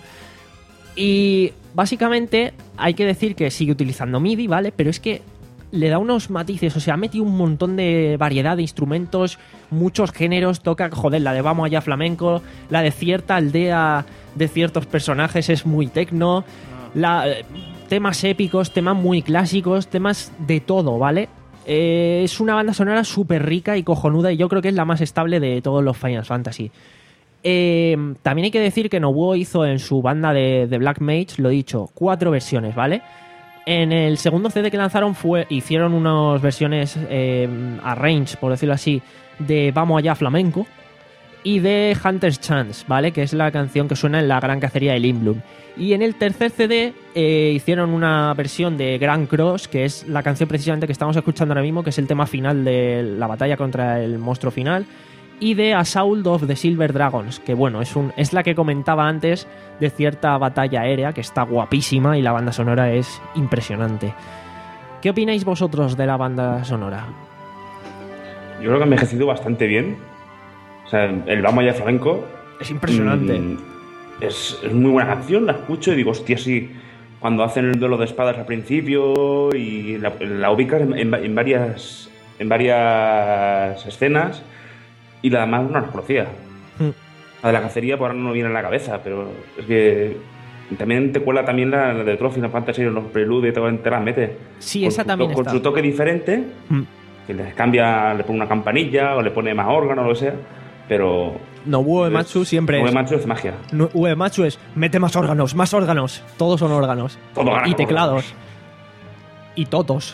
Y básicamente hay que decir que sigue utilizando MIDI, ¿vale? Pero es que le da unos matices, o sea, ha metido un montón de variedad de instrumentos, muchos géneros, toca, joder, la de Vamos Allá Flamenco, la de cierta aldea de ciertos personajes es muy tecno, la, temas épicos, temas muy clásicos, temas de todo, ¿vale? Eh, es una banda sonora súper rica y cojonuda y yo creo que es la más estable de todos los Final Fantasy. Eh, también hay que decir que Nobuo hizo en su banda de, de Black Mage, lo he dicho, cuatro versiones, ¿vale? En el segundo C D que lanzaron fue, hicieron unas versiones eh, arrange, por decirlo así, de Vamos Allá Flamenco y de Hunter's Chance, ¿vale? Que es la canción que suena en la Gran Cacería de Lindblum. Y en el tercer C D eh, hicieron una versión de Grand Cross, que es la canción precisamente que estamos escuchando ahora mismo, que es el tema final de la batalla contra el monstruo final, y de Assault of the Silver Dragons, que bueno, es, un, es la que comentaba antes de cierta batalla aérea, que está guapísima y la banda sonora es impresionante. ¿Qué opináis vosotros de la banda sonora? Yo creo que ha envejecido bastante bien. O sea, el Vamos Allá Flamenco... Es impresionante. Mmm, es, es muy buena canción, la escucho y digo, hostia, sí, cuando hacen el duelo de espadas al principio y la, la ubicas en, en, en, varias, en varias escenas... Y la demás no la conocía. Mm. La de la cacería por ahora no me viene a la cabeza, pero es que también te cuela también la, la de otros Final Fantasy, los preludios y todo, te las mete. Sí, con esa su, también Con está. su toque diferente, mm. que le cambia, le pone una campanilla o le pone más órgano o lo que sea, pero... Nobuo Uematsu siempre Nobuo es... Uematsu es magia. No, Uematsu es, mete más órganos, más órganos. Todos son órganos. Todo y teclados. Y totos.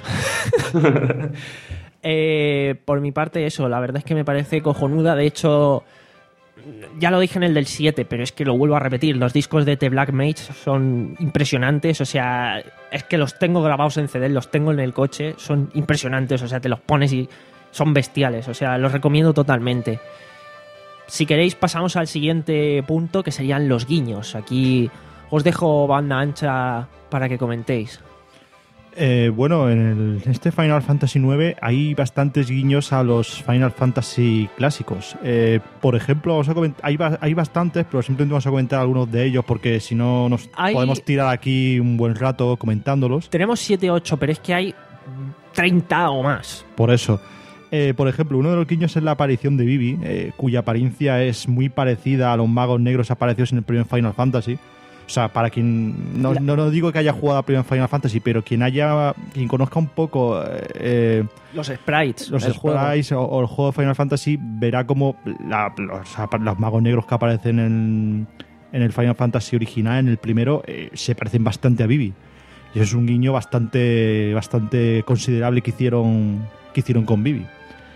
Eh, por mi parte eso, la verdad es que me parece cojonuda. De hecho, ya lo dije en el del siete, pero es que lo vuelvo a repetir, los discos de The Black Mage son impresionantes. O sea, es que los tengo grabados en C D, los tengo en el coche, son impresionantes. O sea, te los pones y son bestiales. O sea, los recomiendo totalmente. Si queréis pasamos al siguiente punto, que serían los guiños. Aquí os dejo banda ancha para que comentéis. Eh, bueno, en, el, en este Final Fantasy nueve hay bastantes guiños a los Final Fantasy clásicos. Eh, por ejemplo, vamos a comentar, hay, hay bastantes, pero simplemente vamos a comentar algunos de ellos porque si no nos hay... podemos tirar aquí un buen rato comentándolos. Tenemos siete u ocho, pero es que hay treinta o más. Por eso. Eh, por ejemplo, uno de los guiños es la aparición de Vivi, eh, cuya apariencia es muy parecida a los magos negros aparecidos en el primer Final Fantasy. O sea, para quien no, no, no digo que haya jugado a primer Final Fantasy, pero quien haya quien conozca un poco eh, los sprites, los sprites o, o el juego de Final Fantasy, verá como la, los, los magos negros que aparecen en, en el Final Fantasy original, en el primero, eh, se parecen bastante a Vivi. Y eso es un guiño bastante bastante considerable que hicieron que hicieron con Vivi.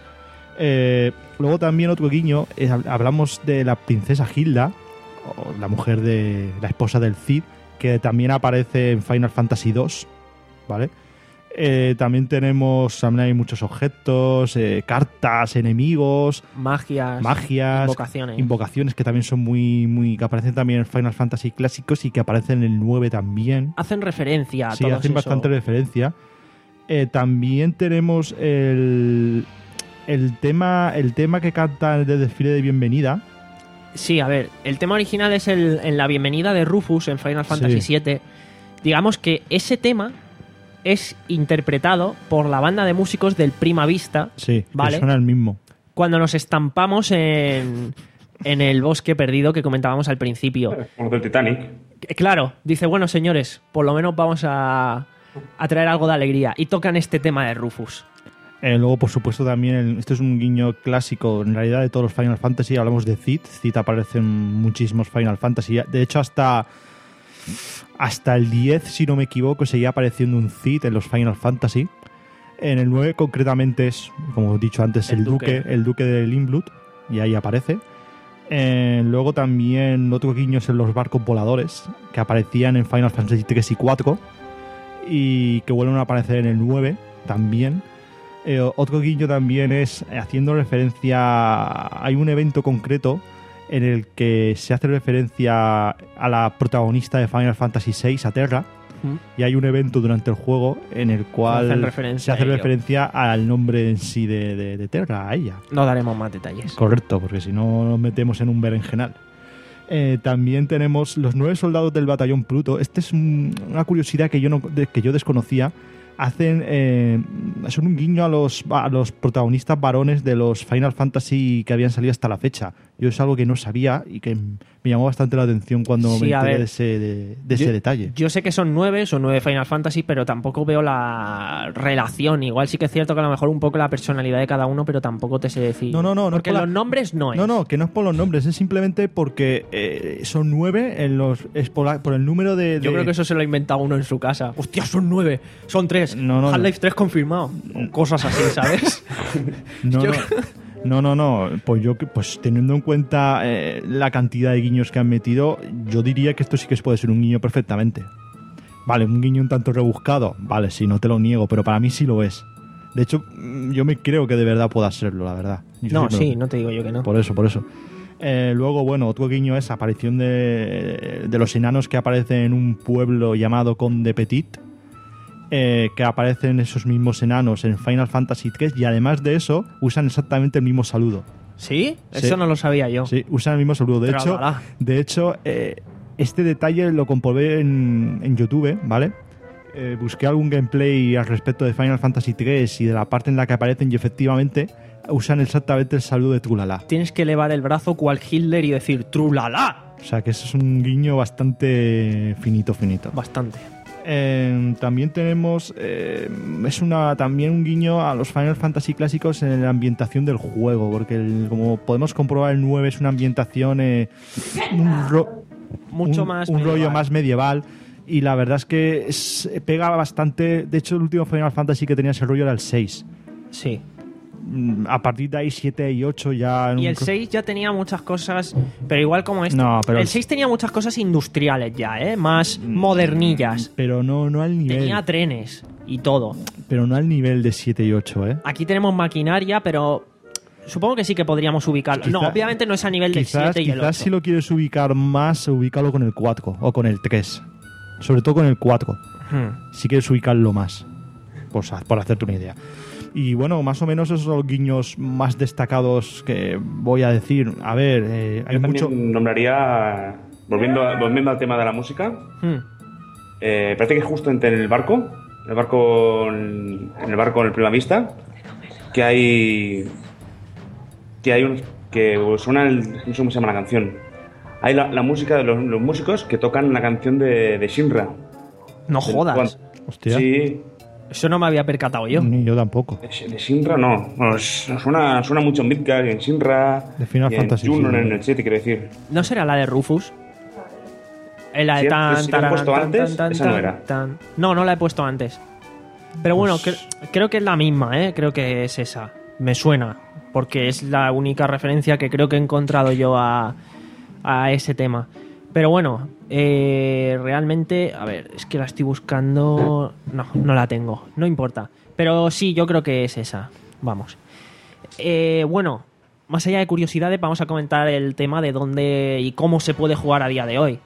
Eh, luego también otro guiño, eh, hablamos de la princesa Hilda, la mujer de la esposa del Cid, que también aparece en Final Fantasy dos, ¿vale? Eh, también tenemos, también hay muchos objetos, eh, cartas, enemigos, magias, magias, invocaciones, invocaciones que también son muy, muy, que aparecen también en Final Fantasy clásicos y que aparecen en el nueve también. Hacen referencia a sí, todo hacen eso. bastante referencia. Eh, también tenemos el, el tema, el tema que canta de desfile de bienvenida. Sí, a ver, el tema original es el, en la bienvenida de Rufus en Final Fantasy sí. siete. Digamos que ese tema es interpretado por la banda de músicos del Prima Vista. Sí, ¿vale? Que suena el mismo. Cuando nos estampamos en, en el bosque perdido que comentábamos al principio. Como del Titanic. Claro, dice, bueno, señores, por lo menos vamos a, a traer algo de alegría. Y tocan este tema de Rufus. Eh, luego, por supuesto, también el, este es un guiño clásico en realidad de todos los Final Fantasy. Hablamos de Cid. Cid aparece en muchísimos Final Fantasy. De hecho, hasta, hasta el diez, si no me equivoco, seguía apareciendo un Cid en los Final Fantasy. En el nueve concretamente es, como he dicho antes, el, El duque. duque. el duque de Limblood, y ahí aparece. Eh, luego también otro guiño es en los barcos voladores, que aparecían en Final Fantasy tres y cuatro, y que vuelven a aparecer en el nueve también. Eh, otro guiño también es haciendo referencia, hay un evento concreto en el que se hace referencia a la protagonista de Final Fantasy seis, a Terra, y hay un evento durante el juego en el cual Hacen referencia se hace a ello. referencia al nombre en sí de, de, de Terra, a ella. No daremos más detalles. Correcto, porque si no nos metemos en un berenjenal. Eh, también tenemos los nueve soldados del batallón Pluto. Esta es un- una curiosidad que yo, no, de- que yo desconocía. Hacen eh, son un guiño a los, a los protagonistas varones de los Final Fantasy que habían salido hasta la fecha. Yo es algo que no sabía y que me llamó bastante la atención cuando Sí, me a enteré ver. de ese, de, de Yo- ese detalle. Yo sé que son nueve, son nueve Final Fantasy, pero tampoco veo la relación. Igual sí que es cierto que a lo mejor un poco la personalidad de cada uno, pero tampoco te sé decir. No, no, no, no Porque es por los la- nombres no es. No, no, que no es por los nombres, es simplemente porque eh, son nueve en los, es por, la- por el número de, Yo de- creo que eso se lo ha inventado uno en su casa. Hostia, son nueve, son tres. No, no, Half-Life tres confirmado. O cosas así, ¿sabes? No, Yo- no, no, no, no. Pues yo, pues teniendo en cuenta eh, la cantidad de guiños que han metido, yo diría que esto sí que puede ser un guiño perfectamente. Vale, un guiño un tanto rebuscado, vale, sí, no te lo niego, pero para mí sí lo es. De hecho, mm, yo me creo que de verdad pueda serlo, la verdad. Yo no, sí me lo- sí, no te digo yo que no. Por eso, por eso. Eh, luego, bueno, otro guiño es aparición de, de los enanos que aparecen en un pueblo llamado Conde Petit, eh, que aparecen esos mismos enanos en Final Fantasy tres, y además de eso usan exactamente el mismo saludo. ¿Sí? Sí. Eso no lo sabía yo. Sí, usan el mismo saludo. De Pero hecho, alá. de hecho eh, este detalle lo comprobé en, en YouTube, ¿vale? Eh, busqué algún gameplay al respecto de Final Fantasy tres y de la parte en la que aparecen, y efectivamente usan exactamente el saludo de Trulala. Tienes que elevar el brazo cual Hitler y decir ¡Trulala! O sea que eso es un guiño bastante finito, finito. Bastante. Eh, también tenemos eh, es una también un guiño a los Final Fantasy clásicos en la ambientación del juego, porque el- como podemos comprobar, el nueve es una ambientación eh, un, ro- Mucho un- más un rollo medieval. más medieval, y la verdad es que es- pega bastante. De hecho, el último Final Fantasy que tenía ese rollo era el seis. Sí. Mm, a partir de ahí siete y ocho ya en Y un el ro- seis ya tenía muchas cosas, pero igual como este. No, pero el el- seis tenía muchas cosas industriales ya, ¿eh? Más modernillas. pero no no al nivel Tenía trenes y todo. pero no al nivel de siete y ocho, ¿eh? Aquí tenemos maquinaria, pero supongo que sí que podríamos ubicarlo. Quizá- no, obviamente no es a nivel del Quizás, siete y el quizás ocho. si lo quieres ubicar más, ubícalo con el cuatro o con el tres. Sobre todo con el cuatro, Hmm. si quieres ubicarlo más, pues, ha- por hacerte una idea. Y bueno, más o menos esos son los guiños más destacados que voy a decir. A ver, eh, hay Yo mucho... también nombraría, volviendo, a- volviendo al tema de la música, Hmm. eh, parece que justo entre el barco, el barco, en el barco en el Prima Vista, que hay, que hay unos, que suena, el, no sé cómo se llama la canción, hay la, la música de los, los músicos que tocan la canción de, de Shinra. No Del- jodas. bueno, Hostia, Sí, Eso no me había percatado yo. ni yo tampoco. de de Shinra no, bueno, es- suena, suena mucho en Midgar y en Shinra, De Final y en Fantasy, Juno, sí. en el siete, quiero decir. ¿No será la de Rufus? Eh, La de Sí, tan, si la he tararán, puesto tan, antes, tan, esa no tan, era. tan. No, no la he puesto antes. Pero bueno, Pues- cre- creo que es la misma, ¿eh? Creo que es esa. Me suena. Porque es la única referencia que creo que he encontrado yo a, a ese tema. Pero bueno, eh, realmente, a ver, es que la estoy buscando. No, no la tengo. No importa. Pero sí, yo creo que es esa. Vamos. Eh, bueno, más allá de curiosidades, vamos a comentar el tema de dónde y cómo se puede jugar a día de hoy.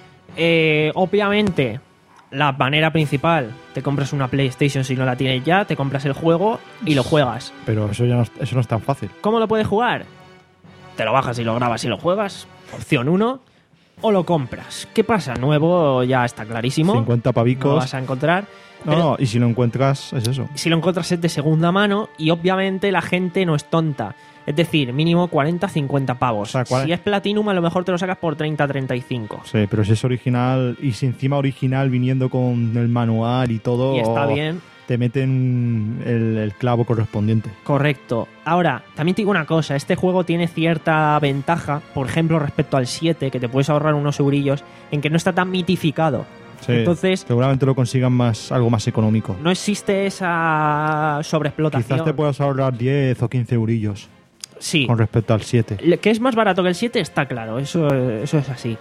Eh, obviamente, la manera principal, te compras una PlayStation si no la tienes ya, te compras el juego y lo juegas. Pero eso ya no, es- eso no es tan fácil. ¿Cómo lo puedes jugar? Te lo bajas y lo grabas y lo juegas, opción uno, o lo compras. ¿Qué pasa? Nuevo ya está clarísimo. cincuenta No lo pavicos. vas a encontrar. No, Pero no, y si lo encuentras, es eso. si lo encuentras es de segunda mano y obviamente la gente no es tonta. Es decir, mínimo cuarenta a cincuenta pavos. O sea, ¿cuál- si es Platinum, a lo mejor te lo sacas por treinta a treinta y cinco. Sí, pero si es original, y si encima original viniendo con el manual y todo, Y está bien. te meten el, el clavo correspondiente. Correcto. Ahora, también te digo una cosa, este juego tiene cierta ventaja, por ejemplo, respecto al siete, que te puedes ahorrar unos eurillos, en que no está tan mitificado. Sí, Entonces, seguramente lo consigan más algo más económico. no existe esa sobreexplotación. Quizás te puedas ahorrar diez o quince eurillos Sí. con respecto al siete. Le- Que es más barato que el siete está claro, eso, eso es así.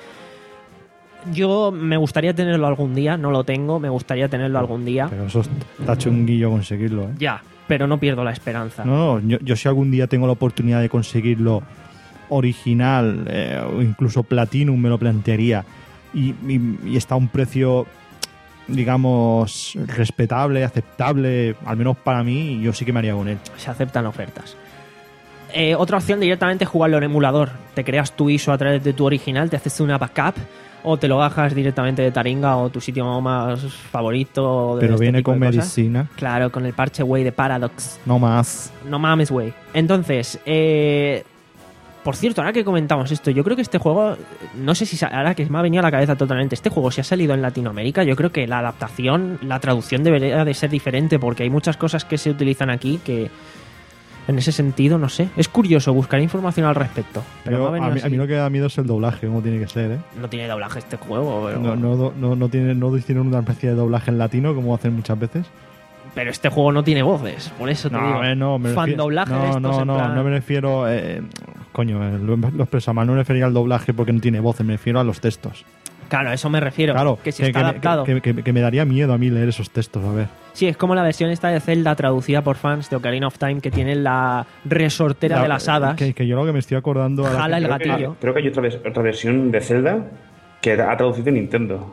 Yo me gustaría tenerlo algún día, no lo tengo, me gustaría tenerlo algún día. Pero eso está chunguillo conseguirlo, ¿eh? Ya, pero no pierdo la esperanza. No, no, yo, yo si algún día tengo la oportunidad de conseguirlo original eh, o incluso Platinum me lo plantearía y, y- y está a un precio, digamos, respetable, aceptable, al menos para mí, yo sí que me haría con él. Se aceptan ofertas. Eh, otra opción directamente es jugarlo en emulador. Te creas tu I S O a través de tu original, te haces una backup o te lo bajas directamente de Taringa o tu sitio más favorito. De Pero este viene tipo con de cosas. medicina, Claro, con el parche, güey, de Paradox. no más. No mames, güey. Entonces, eh, por cierto, ahora que comentamos esto, yo creo que este juego, no sé si sa- ahora que me ha venido a la cabeza totalmente, este juego si ha salido en Latinoamérica, yo creo que la adaptación, la traducción debería de ser diferente porque hay muchas cosas que se utilizan aquí que en ese sentido, no sé. Es curioso buscar información al respecto. Pero Yo- me ha a, venido mí, así. a mí lo que da miedo es el doblaje, como tiene que ser, ¿eh? No tiene doblaje este juego, pero, No, no, do- no, no tiene, no tiene una especie de doblaje en latino como hacen muchas veces. pero este juego no tiene voces, por eso te No, digo. eh, no, me Fan refiero- doblaje de no, estos no, en no, plan- no me refiero. Eh, coño, eh, lo, lo expresa mal. No me refería al doblaje porque no tiene voz, me refiero a los textos. Claro, a eso me refiero. Claro, que si está me- adaptado. que, que- que me daría miedo a mí leer esos textos, a ver. Sí, es como la versión esta de Zelda traducida por fans de Ocarina of Time que tiene la resortera La- de las hadas. Que, que yo lo que me estoy acordando ahora Jala que- el Creo que, gatillo. creo que hay otra, vers- otra versión de Zelda que ha traducido Nintendo.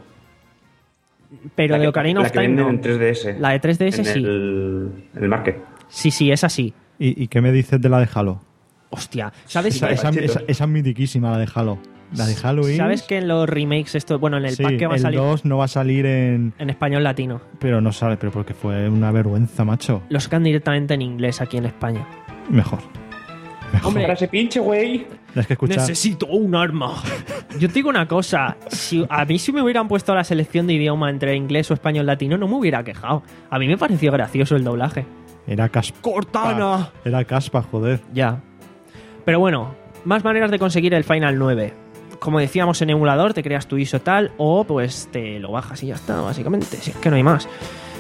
Pero La de que- Ocarina la of que Time venden no. en tres D S. La de tres D S en sí. El, en el market. Sí, sí, es así. ¿Y, y qué me dices de la de Halo? Hostia, ¿sabes, Esa, que, esa, Pachitos. esa- esa es mitiquísima, la de Halo. La de Halloween. ¿sabes que en los remakes, esto, bueno, en el Sí, pack que va a el salir dos no va a salir en. en español latino, Pero no sale, pero porque fue una vergüenza, macho. lo sacan directamente en inglés aquí en España? Mejor. Mejor. Hombre, Para ese pinche, güey. Tienes que escuchar. necesito un arma. Yo te digo una cosa, si a mí si me hubieran puesto la selección de idioma entre inglés o español latino no me hubiera quejado. A mí me pareció gracioso el doblaje. Era caspa. ¡Cortana! Era caspa, joder. Ya. Pero bueno, más maneras de conseguir el Final nueve. Como decíamos en emulador, te creas tu I S O tal o pues te lo bajas y ya está, básicamente. Si es que no hay más.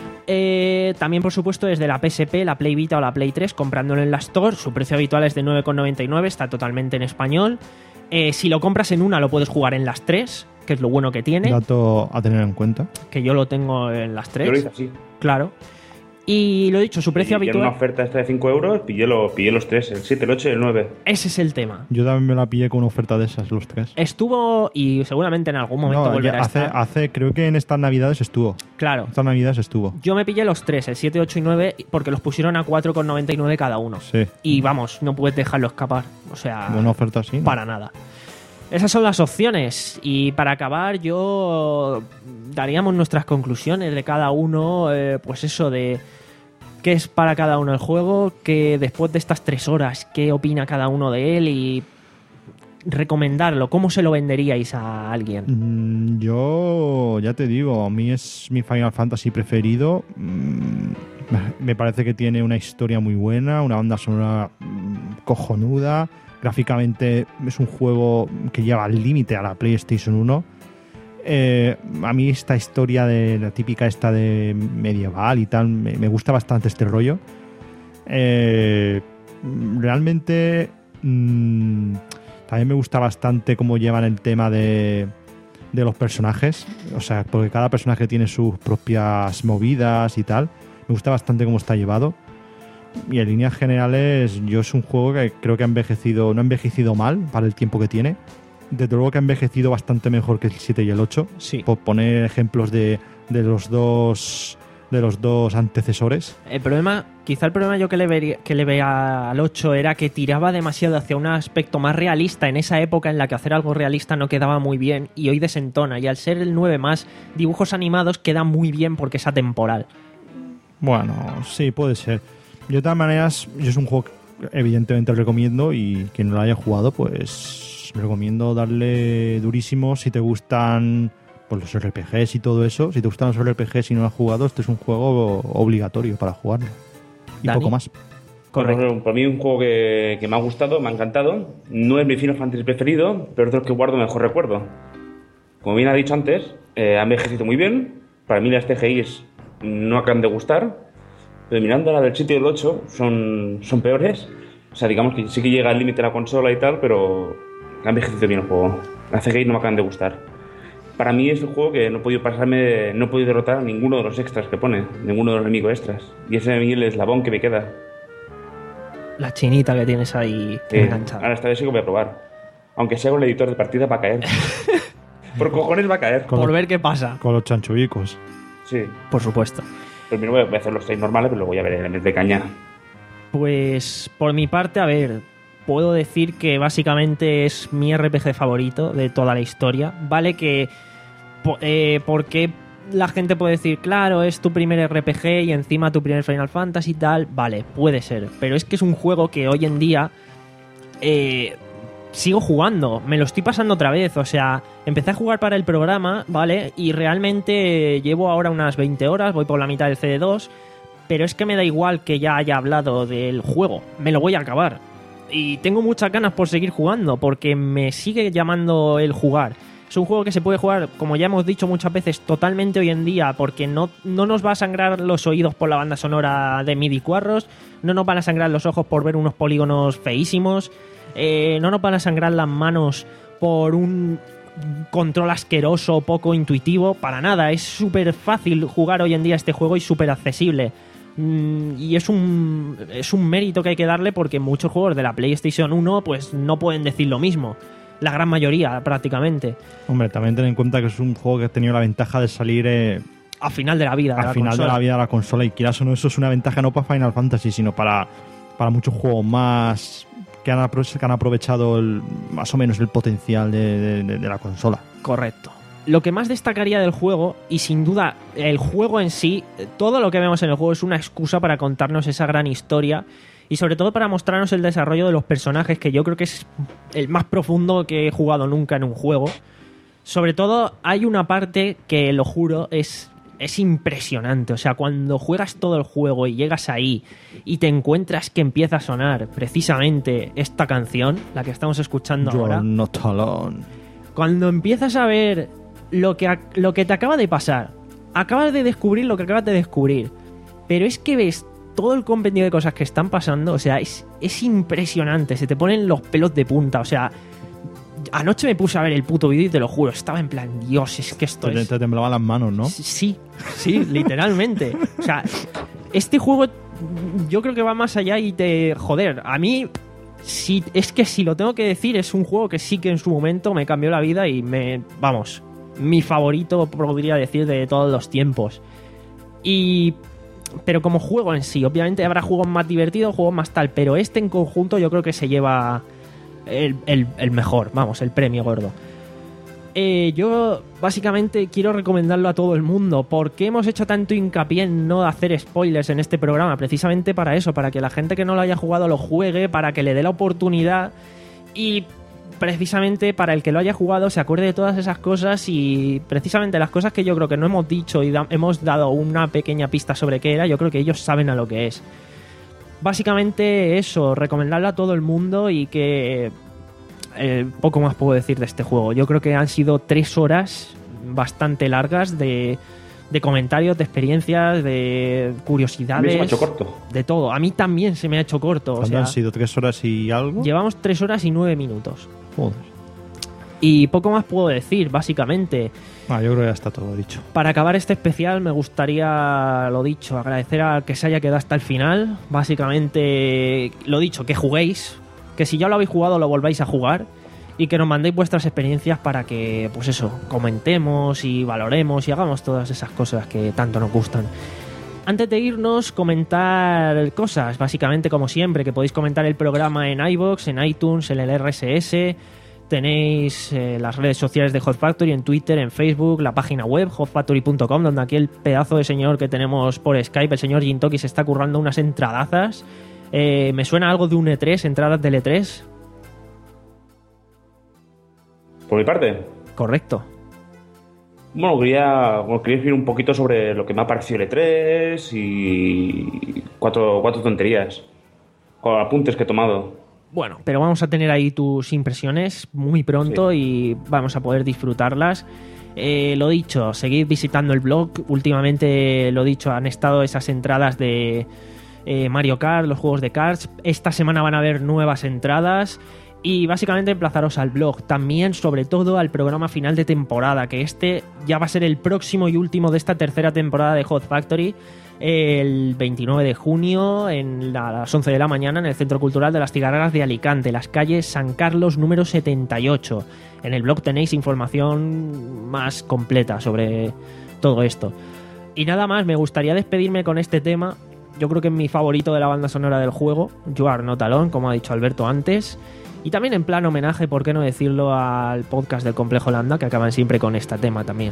Eh, también, por supuesto, desde la P S P, la Play Vita o la Play tres, comprándolo en la Store. Su precio habitual es de nueve con noventa y nueve, está totalmente en español. Eh, si lo compras en una, lo puedes jugar en las tres, que es lo bueno que tiene. Dato a tener en cuenta. Que yo lo tengo en las Yo lo tres. hice así. Claro. Y lo dicho, su precio Y en una habitual. oferta esta de cinco euros, pillé, lo, pillé los tres, el siete, el ocho y el nueve. Ese es el tema. Yo también me la pillé con una oferta de esas, los tres. Estuvo y seguramente en algún momento No, volverá ya a hace, estar. hace, creo que en estas navidades estuvo. Claro. Estas navidades estuvo. Yo me pillé los tres, el siete, ocho y nueve, porque los pusieron a cuatro con noventa y nueve cada uno. Sí. Y vamos, no puedes dejarlo escapar. O sea, Buena oferta así, ¿no? para nada. Esas son las opciones. Y para acabar, yo daríamos nuestras conclusiones de cada uno, eh, pues eso de qué es para cada uno el juego, que después de estas tres horas, qué opina cada uno de él y recomendarlo. ¿Cómo se lo venderíais a alguien? Mm, Yo ya te digo, a mí es mi Final Fantasy preferido. Mm, Me parece que tiene una historia muy buena, una banda sonora mm, cojonuda. Gráficamente es un juego que lleva al límite a la PlayStation uno. Eh, a mí esta historia de la típica esta de medieval y tal, me, me gusta bastante este rollo. Eh, realmente mm, también me gusta bastante cómo llevan el tema de, de los personajes. O sea, porque cada personaje tiene sus propias movidas y tal. Me gusta bastante cómo está llevado. Y en líneas generales, yo es un juego que creo que ha envejecido, no ha envejecido mal para el tiempo que tiene. Desde luego que ha envejecido bastante mejor que el siete y el ocho. Sí. Por poner ejemplos de, de los dos de los dos antecesores. El problema, quizá el problema yo que le, vería, que le veía al ocho era que tiraba demasiado hacia un aspecto más realista en esa época en la que hacer algo realista no quedaba muy bien y hoy desentona. Y al ser el nueve más dibujos animados queda muy bien porque es atemporal. Bueno, sí, puede ser. De todas maneras, yo es un juego que evidentemente recomiendo y quien no lo haya jugado, pues recomiendo darle durísimo si te gustan pues, los R P Gs y todo eso. Si te gustan los R P Gs y no lo has jugado, este es un juego obligatorio para jugarlo. Y Dani. poco más. Correcto. Bueno, para mí un juego que, que me ha gustado, me ha encantado. No es mi Final Fantasy preferido, pero es de los que guardo mejor recuerdo. como bien ha dicho antes, eh, ha envejecido muy bien. Para mí las C G Is no acaban de gustar, pero mirando la del siete y el ocho son, son peores. O sea, digamos que sí que llega al límite de la consola y tal, pero ha envejecido bien el juego. Las C G I no me acaban de gustar. Para mí es un juego que no he podido pasarme, no he podido derrotar a ninguno de los extras que pone, ninguno de los enemigos extras. Y ese es el eslabón que me queda. La chinita que tienes ahí Sí. enganchada. Ahora esta vez sí que voy a probar. Aunque sea con el editor de partida va a caer. Por cojones va a caer. Con Por los- ver qué pasa. Con los chanchubicos. Sí. Por supuesto. Primero voy a hacer los seis normales, pero luego voy a ver el mes de caña. Pues por mi parte, a ver, puedo decir que básicamente es mi R P G favorito de toda la historia. Vale que... po- eh, porque la gente puede decir, claro, es tu primer R P G y encima tu primer Final Fantasy y tal. Vale, puede ser. Pero es que es un juego que hoy en día... Eh, sigo jugando, me lo estoy pasando otra vez. O sea, empecé a jugar para el programa, ¿vale? Y realmente llevo ahora unas veinte horas, voy por la mitad del C D dos. Pero es que me da igual que ya haya hablado del juego, me lo voy a acabar. Y tengo muchas ganas por seguir jugando, porque me sigue llamando el jugar. Es un juego que se puede jugar, como ya hemos dicho muchas veces, totalmente hoy en día, porque no, no nos va a sangrar los oídos por la banda sonora de midi cuarros, no nos van a sangrar los ojos por ver unos polígonos feísimos, eh, no nos van a sangrar las manos por un control asqueroso, poco intuitivo, para nada. Es súper fácil jugar hoy en día este juego y súper accesible. Mm, y es un, es un mérito que hay que darle, porque muchos juegos de la PlayStation uno pues no pueden decir lo mismo. La gran mayoría, prácticamente. Hombre, también ten en cuenta que es un juego que ha tenido la ventaja de salir eh, Al final de la vida. de al la final consola. de la vida de la consola. Y quieras o no, eso es una ventaja no para Final Fantasy, sino para, para muchos juegos más que han, apro- que han aprovechado el- más o menos el potencial de, de- de- de la consola. Correcto. Lo que más destacaría del juego, y sin duda el juego en sí, todo lo que vemos en el juego es una excusa para contarnos esa gran historia y sobre todo para mostrarnos el desarrollo de los personajes, que yo creo que es el más profundo que he jugado nunca en un juego. Sobre todo hay una parte que, lo juro, es, es impresionante. O sea, cuando juegas todo el juego y llegas ahí y te encuentras que empieza a sonar precisamente esta canción, la que estamos escuchando You're ahora. not alone. Cuando empiezas a ver lo que, ac- lo que te acaba de pasar, acabas de descubrir lo que acabas de descubrir, pero es que ves todo el compendio de cosas que están pasando, o sea, es, es impresionante, se te ponen los pelos de punta, o sea, anoche me puse a ver el puto vídeo y te lo juro, estaba en plan, Dios, es que esto Te, es... te temblaban las manos, ¿no? Sí, sí, literalmente. O sea, este juego yo creo que va más allá y te... Joder, a mí... Sí, es que si lo tengo que decir, es un juego que sí que en su momento me cambió la vida y me... Vamos, mi favorito podría decir de todos los tiempos. Y... Pero como juego en sí, obviamente habrá juegos más divertidos, juegos más tal, pero este en conjunto yo creo que se lleva el, el- el mejor, vamos, el premio gordo. Eh, yo básicamente quiero recomendarlo a todo el mundo. ¿Por qué hemos hecho tanto hincapié en no hacer spoilers en este programa? Precisamente para eso, para que la gente que no lo haya jugado lo juegue, para que le dé la oportunidad y precisamente para el que lo haya jugado se acuerde de todas esas cosas y precisamente las cosas que yo creo que no hemos dicho y da- hemos dado una pequeña pista sobre qué era, yo creo que ellos saben a lo que es. Básicamente eso, recomendarlo a todo el mundo y que... Eh, poco más puedo decir de este juego. Yo creo que han sido tres horas bastante largas de, de comentarios, de experiencias, de A mí curiosidades, se me ha hecho corto. de todo. A mí también se me ha hecho corto. O ¿Cuánto sea, han sido? ¿Tres horas y algo? llevamos tres horas y nueve minutos. Joder. Y poco más puedo decir, básicamente. Ah, yo creo que ya está todo dicho. Para acabar este especial me gustaría, lo dicho, agradecer al que se haya quedado hasta el final. Básicamente, lo dicho, que juguéis, que si ya lo habéis jugado lo volváis a jugar y que nos mandéis vuestras experiencias para que, pues eso, comentemos y valoremos y hagamos todas esas cosas que tanto nos gustan. Antes de irnos, comentar cosas, básicamente como siempre, que podéis comentar el programa en iVoox, en iTunes, en el R S S. Tenéis eh, las redes sociales de Hot Factory, en Twitter, en Facebook, la página web hot factory punto com, donde aquí el pedazo de señor que tenemos por Skype, el señor Gintoki, se está currando unas entradazas. Eh, ¿Me suena algo de un E tres, entradas del E tres? Por mi parte, Correcto. bueno, quería, bueno, quería decir un poquito sobre lo que me ha parecido el E tres y cuatro, cuatro tonterías, con apuntes que he tomado. Bueno, pero vamos a tener ahí tus impresiones muy pronto sí. y vamos a poder disfrutarlas. Eh, lo dicho, seguid visitando el blog. Últimamente, lo dicho, han estado esas entradas de eh, Mario Kart, los juegos de karts. Esta semana van a haber nuevas entradas. Y básicamente emplazaros al blog, también sobre todo al programa final de temporada, que este ya va a ser el próximo y último de esta tercera temporada de Hot Factory, el veintinueve de junio en la, a las once de la mañana en el Centro Cultural de las Cigarras de Alicante, las calles San Carlos número setenta y ocho. En el blog tenéis información más completa sobre todo esto. Y nada más, me gustaría despedirme con este tema. Yo creo que es mi favorito de la banda sonora del juego, You Are Not Alone, como ha dicho Alberto antes. Y también en plan homenaje, por qué no decirlo, al podcast del Complejo Lambda, que acaban siempre con este tema también.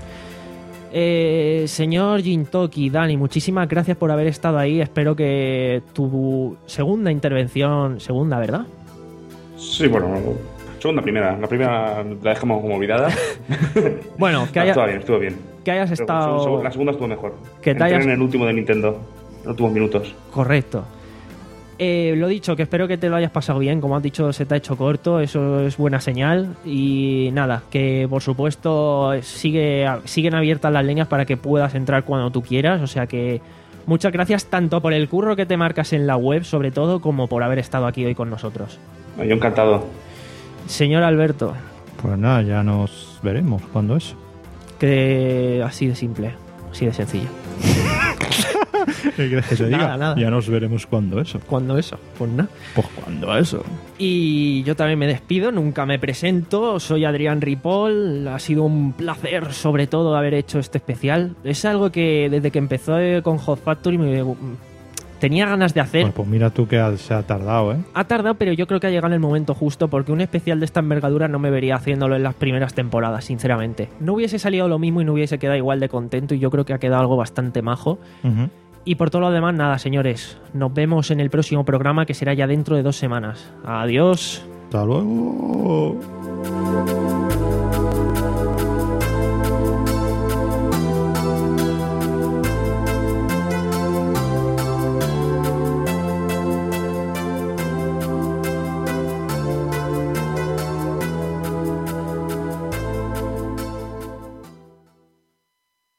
Eh, señor Jintoki, Dani, muchísimas gracias por haber estado ahí. Espero que tu segunda intervención, segunda, ¿verdad? Sí, bueno, segunda, primera. La primera la dejamos como olvidada. Bueno, que haya, estuvo bien, estuvo bien. Que hayas Pero estado... La segunda estuvo mejor. Que te Entré hayas... en el último de Nintendo, en los últimos minutos. Correcto. Eh, lo dicho, que espero que te lo hayas pasado bien. Como has dicho, se te ha hecho corto, eso es buena señal. Y nada, que por supuesto sigue, siguen abiertas las líneas para que puedas entrar cuando tú quieras. O sea que muchas gracias tanto por el curro que te marcas en la web, sobre todo, como por haber estado aquí hoy con nosotros. Yo encantado. Señor Alberto. Pues nada, ya nos veremos cuando eso. Que así de simple, así de sencillo. ¿Qué crees que te diga? Nada, nada. Ya nos veremos cuando eso. ¿Cuándo eso? Pues nada. Pues cuando eso. Y yo también me despido, nunca me presento, soy Adrián Ripoll, ha sido un placer sobre todo haber hecho este especial. Es algo que desde que empezó con Hot Factory me tenía ganas de hacer. Bueno, pues mira tú que ha, se ha tardado, ¿eh? Ha tardado, pero yo creo que ha llegado en el momento justo, porque un especial de esta envergadura no me vería haciéndolo en las primeras temporadas, sinceramente. No hubiese salido lo mismo y no hubiese quedado igual de contento, y yo creo que ha quedado algo bastante majo. Uh-huh. Y por todo lo demás, nada, señores. Nos vemos en el próximo programa, que será ya dentro de dos semanas. Adiós. Hasta luego.